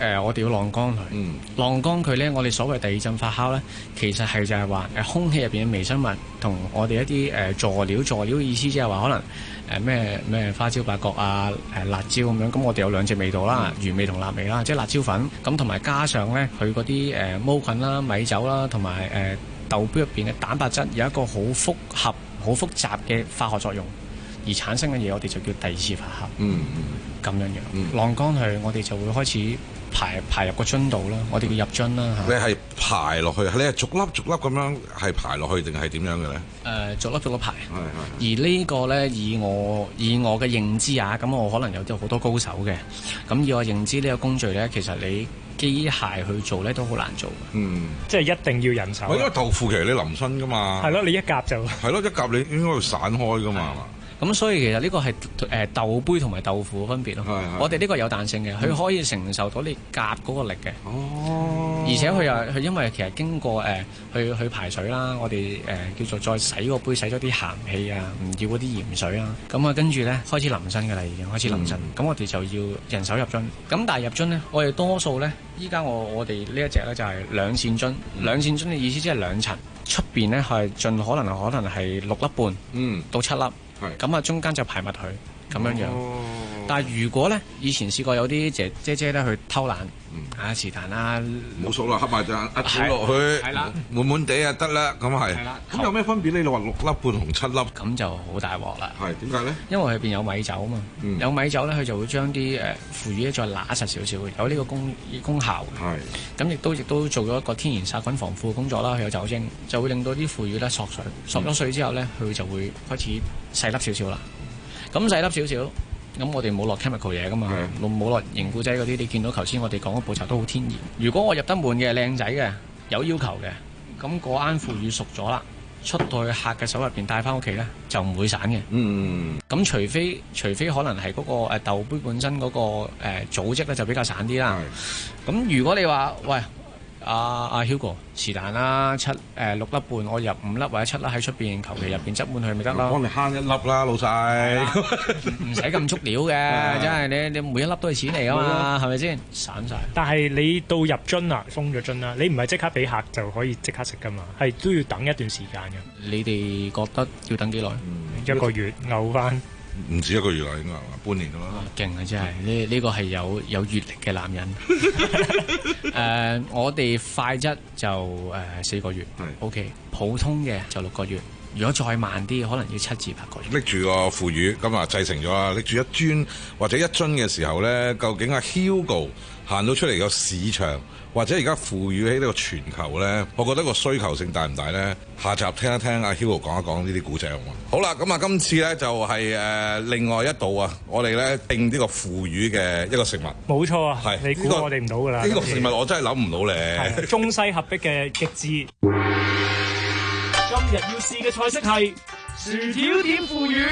呃、我哋要晾乾佢。 嗯， 晾乾佢咧，我哋所謂第二陣發酵咧，其實係就係話誒空氣入邊嘅微生物同我哋一啲誒、呃、佐料，佐料意思即係話可能誒咩咩花椒、八角啊、誒、呃、辣椒咁樣。咁我哋有兩隻味道啦，原味同辣味啦，即係辣椒粉。咁同埋加上咧佢嗰啲誒毛菌啦、米酒啦，同埋誒豆杯入邊嘅蛋白質有一個好複合、好複雜嘅化學作用。而產生嘅嘢，我哋就叫第二次發酵。 嗯嗯， 咁樣樣。晾乾佢，我哋就會開始排排入個樽度啦。我哋叫入樽啦嚇。 你係排落去，你係逐粒逐粒咁樣係排落去定係點樣嘅咧？誒、 呃，逐粒逐粒排。 係係。 而呢個咧，以我以我嘅認知啊，咁我可能有啲好多高手嘅。咁以我認知呢個工序咧，其實你機械去做咧都好難做。 嗯， 即係一定要人手。 因為豆腐其實你淋身噶嘛。 係咯，你一夾就係咯，一夾你應該會散開噶嘛。 咁所以其實呢個係誒豆杯同埋豆腐嘅分別咯。我哋呢個有彈性嘅，佢、嗯、可以承受到你夾嗰個力嘅。哦。而且佢又佢因為其實經過誒、呃、去去排水啦，我哋誒、呃、叫做再洗個杯，洗咗啲鹹氣啊，唔要嗰啲鹽水啊。咁啊跟住咧開始淋身嘅啦，已經開始淋身。咁、嗯、我哋就要人手入樽。咁但係入樽咧，我哋多數咧，依家我我哋呢一隻咧就係兩線樽。嗯、兩線樽嘅意思即係兩層，出邊咧係盡可能可能係六粒半，嗯，到七粒。咁啊，中間就排密佢咁樣樣。哦、但係如果咧，以前試過有啲姐姐姐咧去偷懶，嗯、啊是但啦， 冇數啦，合埋就一倒落去，係啦，滿滿地就得啦，咁係。係啦，咁有咩分別咧？你話六粒半同七粒， 咁就好大鑊啦。 係點解咧？因為佢入邊有米酒啊嘛，嗯、有米酒咧，佢就會將啲誒腐乳咧再揦實少少，有呢個功功效。係。咁亦都亦都做咗一個天然殺菌防腐嘅工作啦。佢有酒精，就會令到啲腐乳咧索水，索咗水之後咧，佢就會開始細粒少少啦。咁細粒少少，咁我哋冇落 chemical 嘢噶嘛，冇落凝固劑嗰啲。你見到頭先我哋講嘅步驟都好天然。如果我入得滿嘅靚仔嘅，有要求嘅，咁嗰間腐乳熟咗啦，出到去客嘅手入邊帶翻屋企咧，就唔會散嘅。嗯，咁除非除非可能係嗰個誒豆杯本身嗰個誒組織咧就比較散啲啦。咁如果你話喂，阿阿 Hugo 是但啦，七誒、呃、六粒半，我入五粒或者七粒喺出邊，求其入邊執滿佢咪得咯。 幫你慳一粒啦，老細， 唔使咁足料嘅，真係你你每一粒都係錢嚟噶嘛，係咪先？散晒。 但係你到入樽啊，封咗樽啦，你唔係即刻俾客就可以即刻食噶嘛，係都要等一段時間嘅。 你哋覺得要等幾耐？ 嗯、一個月嘔翻。 唔止一個月啦，應該係嘛？半年啦。 勁啊！真係呢呢個係有有閲歷嘅男人。誒、呃，我哋快質就誒、呃、四個月，OK。普通嘅就六個月。如果再慢啲，可能要七至八個月。 拎住個腐乳咁啊，製成咗啦。拎住一樽或者一樽嘅時候咧，究竟阿 Hugo 行到出嚟個市場，或者而家腐乳喺呢個全球咧，我覺得個需求性大唔大咧？下集聽一聽阿 Hugo 講一講呢啲古仔好嘛？好啦，咁啊，今次咧就係、是、誒、呃、另外一道啊，我哋咧定呢個腐乳嘅一個食物。 冇錯啊，係你估我哋唔到㗎啦。 呢個食物我真係諗唔到咧。 中西合璧嘅極致。今日要試嘅菜式係薯條點腐乳。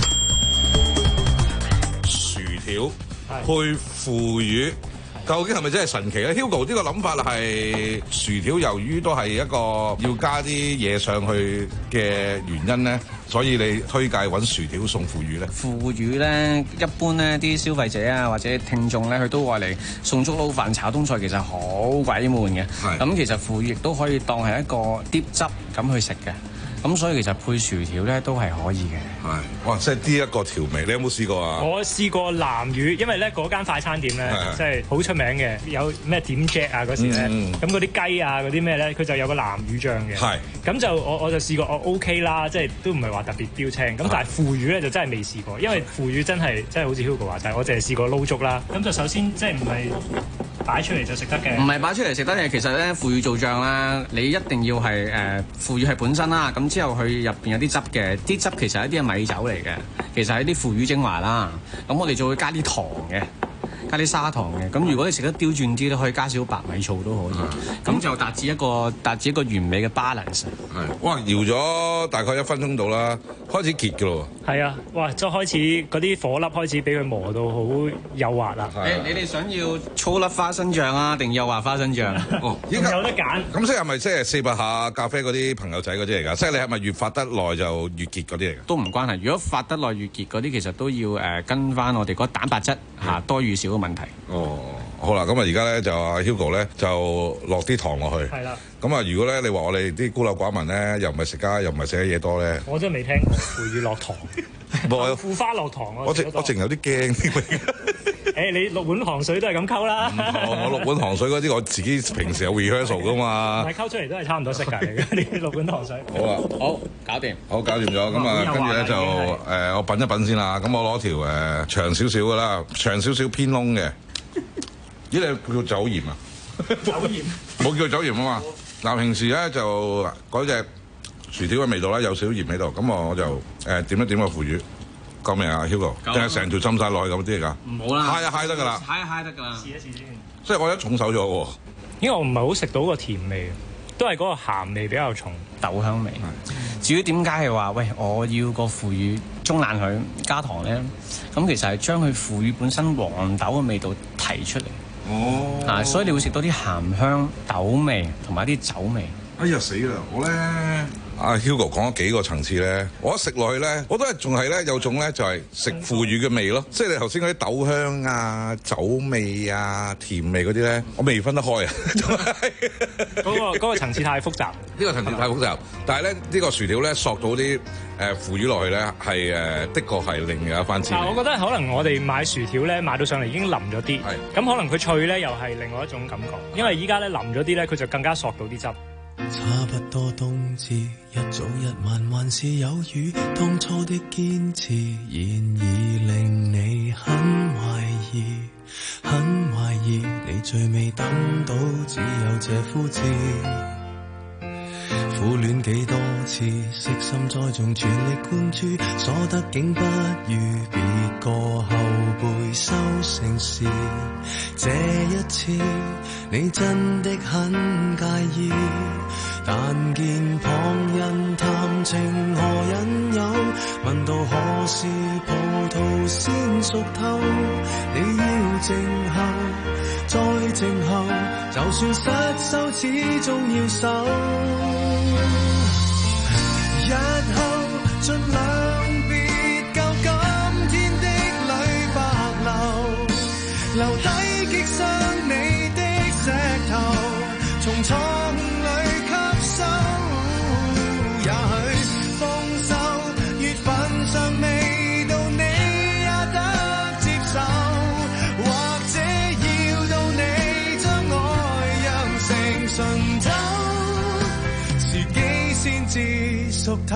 薯條配腐乳。究竟係咪真係神奇咧 ？Hugo 呢個諗法係薯條，由於都係一個要加啲嘢上去嘅原因咧，所以你推介揾薯條送腐乳咧？ 腐乳咧，一般咧啲消費者啊或者聽眾咧，佢都話嚟送粥撈飯炒冬菜，其實好鬼悶嘅。咁其實腐乳亦都可以當係一個碟汁咁去食嘅。咁所以其實配薯條咧都係可以嘅。 係，哇！即係呢一個調味，你有冇試過啊？ 我試過南乳，因為咧嗰間快餐店咧，即係好出名嘅，有咩點 Jack 啊嗰時咧，咁嗰啲雞啊嗰啲咩咧，佢就有個南乳醬嘅。係。咁就我我就試過，我 OK 啦，即係都唔係話特別標青。咁但係腐乳咧就真係未試過，因為腐乳真係真係好似 Hugo 話齋，我淨係試過撈粥啦。咁就首先即係唔係擺出嚟就食得嘅？唔係擺出嚟食得嘅，其實咧腐乳做醬啦，你一定要係誒腐乳係本身啦，咁之後佢入邊有啲汁嘅，啲汁其實係一啲係米酒嚟嘅，其實係啲腐乳精華啦。咁我哋就會加啲糖嘅，加啲砂糖嘅。咁如果你食得刁鑽啲，都可以加少白米醋都可以。咁、嗯、就達至一個達至一個完美嘅 balance。 係，哇！搖咗大概一分鐘到啦，開始結㗎咯。 係啊，哇！即係開始嗰啲火粒開始俾佢磨到好幼滑啦。 誒，你哋想要粗粒花生醬啊，定幼滑花生醬？ 哦， 有得揀。 咁即係咪即係四百下咖啡嗰啲朋友仔嗰啲嚟㗎？即係你係咪越發得耐就越結嗰啲嚟㗎？ 都唔關係。如果發得耐越結嗰啲，其實都要誒、呃、跟翻我哋嗰蛋白質嚇、嗯、多與少嘅問題。 哦。 好啦，咁啊而家咧就阿 Hugo 咧就落啲糖落去。 係啦。 咁啊，如果咧你話我哋啲孤陋寡聞咧，又唔係食家，又唔係食得嘢多咧， 我真係未聽過腐乳落糖，豆腐花落糖。 我淨我淨有啲驚添。 誒，你六碗糖水都係咁溝啦。 我六碗糖水嗰啲，我自己平時有 rehearsal 噶嘛。 但係溝出嚟都係差唔多色㗎嚟嘅，呢六碗糖水。 好啊， 好，搞掂。 好，搞掂咗。咁啊，跟住咧就誒，我品一品先啦。咁我攞條誒長少少㗎啦，長少少偏窿嘅。咦，你叫酒鹽啊？ 酒鹽。 冇叫酒鹽啊嘛。嗱，平時咧就嗰隻薯條嘅味道咧有少少鹽喺度，咁我就誒點一點個腐乳。夠未啊 ，Hugo？定係成條浸晒落去咁啲嚟㗎？ 唔好啦， 揩一揩得㗎啦， 揩一揩得㗎啦。 試一試先。 即係我一重手咗喎。 因為我唔係好食到個甜味，都係嗰個鹹味比較重， 豆香味。至於點解係話喂，我要個腐乳中爛佢加糖咧？咁其實係將佢腐乳本身黃豆嘅味道提出嚟。哦。啊，所以你會食到啲鹹香豆味同埋啲酒味。 哎呀死啦！我咧阿 Hugo 講咗幾個層次咧，我一食落去咧，我都係仲係咧有種咧就係食腐乳嘅味咯，即係你頭先嗰啲豆香啊、酒味啊、甜味嗰啲咧，我未分得開啊！ 嗰個嗰個層次太複雜，呢個層次太複雜。但係咧呢個薯條咧索到啲誒腐乳落去咧，係誒的確係另有一番滋味。 嗱，我覺得可能我哋買薯條咧買到上嚟已經腍咗啲，咁可能佢脆咧又係另外一種感覺，因為依家咧腍咗啲咧，佢就更加索到啲汁。 差不多冬至，一早一晚還是有雨。當初的堅持，現已令你很懷疑，很懷疑。你最未等到，只有這呼字。苦戀幾多次，悉心栽種，全力灌注，所得竟不如別個後輩收成時。這一次，你真的很介意。但見旁人談情何引誘，問到何時葡萄先熟透，你要靜候，再靜候，就算失手始終要守。日後盡量別舊今天的淚白流，留低擊傷你的石頭，從錯誤裏吸收。也許豐收月份尚未到，你也得接受，或者要到你將愛釀成醇酒，時機先至熟透。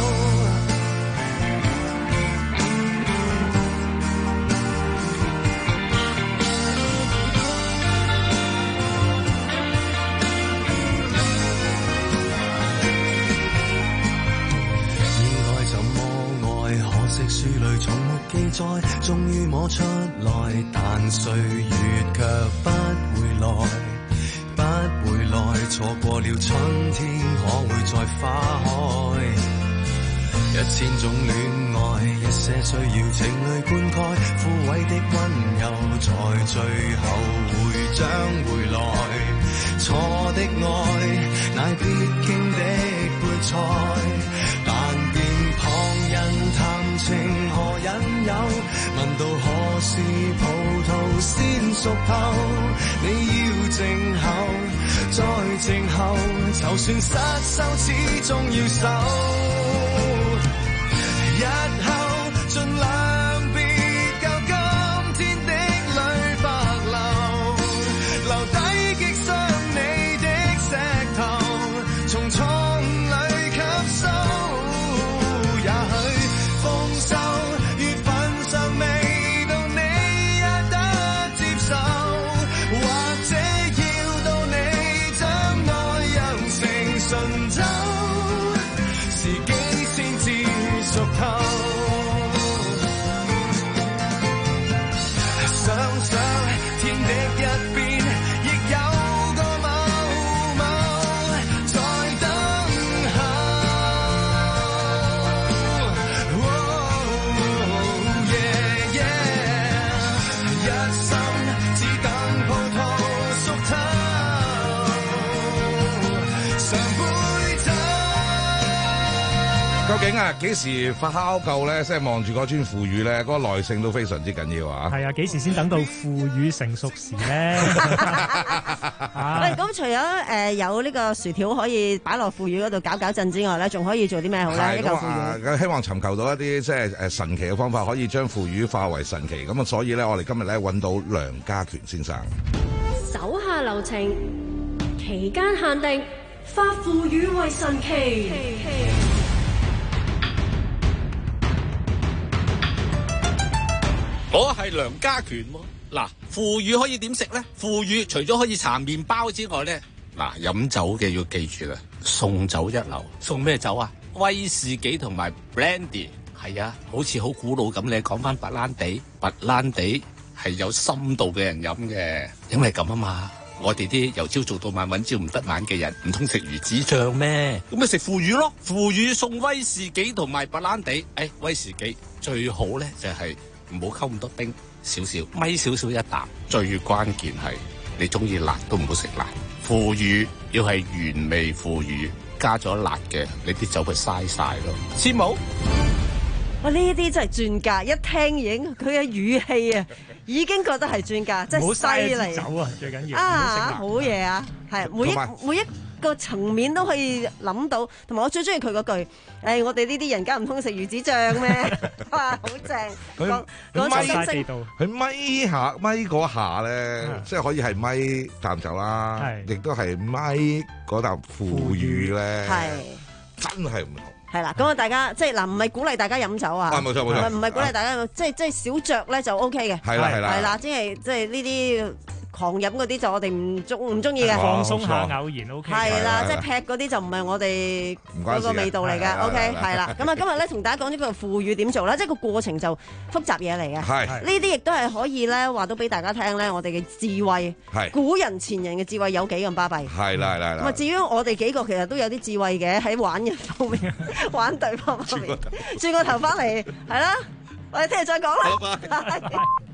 書裏從沒記載，終於摸出來，但歲月卻不會來，不會來，錯過了春天，可會再花開？一千種戀愛，一些需要情侶灌溉，枯萎的溫柔，在最後會將回來。錯的愛，乃必經的配菜，但見旁人談情何引誘，問到何時葡萄先熟透，你要靜候，再靜候，就算失手始終要守。日後盡量別舊今天的淚白流，留低擊傷你的石頭，從錯誤裏吸收。也許豐收月份尚未到，你也得接受，或者要到你將愛釀成醇酒，時機先至熟透。 醒啊，幾時發酵夠咧？即係望住嗰樽腐乳咧，嗰、那個耐性都非常之緊要啊！ 係啊，幾時先等到腐乳成熟時咧？ 喂，咁除咗誒、呃、有呢個薯條可以擺落腐乳嗰度搞搞震之外咧，仲可以做啲咩好咧？呢嚿腐乳、 啊、希望尋求到一啲即係誒神奇嘅方法，可以將腐乳化為神奇。咁啊，所以咧，我哋今日咧揾到梁家權先生。 手下留情，期間限定，化腐乳為神奇。 我係梁家權喎。嗱，腐乳可以點食咧？腐乳除咗可以搽麵包之外咧，嗱，飲酒嘅要記住啦，送酒一流。送咩酒啊？威士忌同埋 brandy。係啊，好似好古老咁，你講翻白蘭地，白蘭地係有深度嘅人飲嘅，因為咁啊嘛。我哋啲由朝做到晚揾朝唔得晚嘅人，唔通食魚子醬咩？咁咪食腐乳咯。腐乳送威士忌同埋白蘭地。誒、哎，威士忌最好咧就係唔好溝咁多冰，少少咪少少一啖。最關鍵係你中意辣都唔好食辣。腐乳要係原味腐乳，加咗辣嘅，你啲酒咪嘥晒咯。師母， 哇！呢啲真係專家，一聽已經佢嘅語氣啊，已經覺得係專家，真係犀利。 酒啊，最緊要啊，好嘢啊，係每一每一個層面都可以諗到，同埋我最中意佢嗰句，誒、哎，我哋呢啲人家唔通食魚子醬咩？哇，好正！ 佢佢咪佢咪下咪嗰下咧，即係可以係咪啖酒啦，亦都係咪嗰啖腐乳咧，真係唔同。 係啦，咁啊，大家即係嗱，唔係鼓勵大家飲酒啊， 冇錯冇錯， 唔係鼓勵大家，啊、即係即係少酌咧就 O K 嘅， 係啦係啦， 係啦，即係即係呢啲狂飲嗰啲就我哋唔中唔中意嘅， 放鬆下偶然 O K， 係啦，即係劈嗰啲就唔係我哋嗰個味道嚟嘅 O K，係啦，咁啊今日咧同大家講呢個腐乳點做啦，即係個過程就複雜嘢嚟嘅，係呢啲亦都係可以咧話到俾大家聽咧，我哋嘅智慧，係古人前人嘅智慧有幾咁巴閉， 係啦係啦，咁啊至於我哋幾個其實都有啲智慧嘅喺玩人方面，玩對方方面，轉個頭翻嚟係啦，我哋聽日再講啦。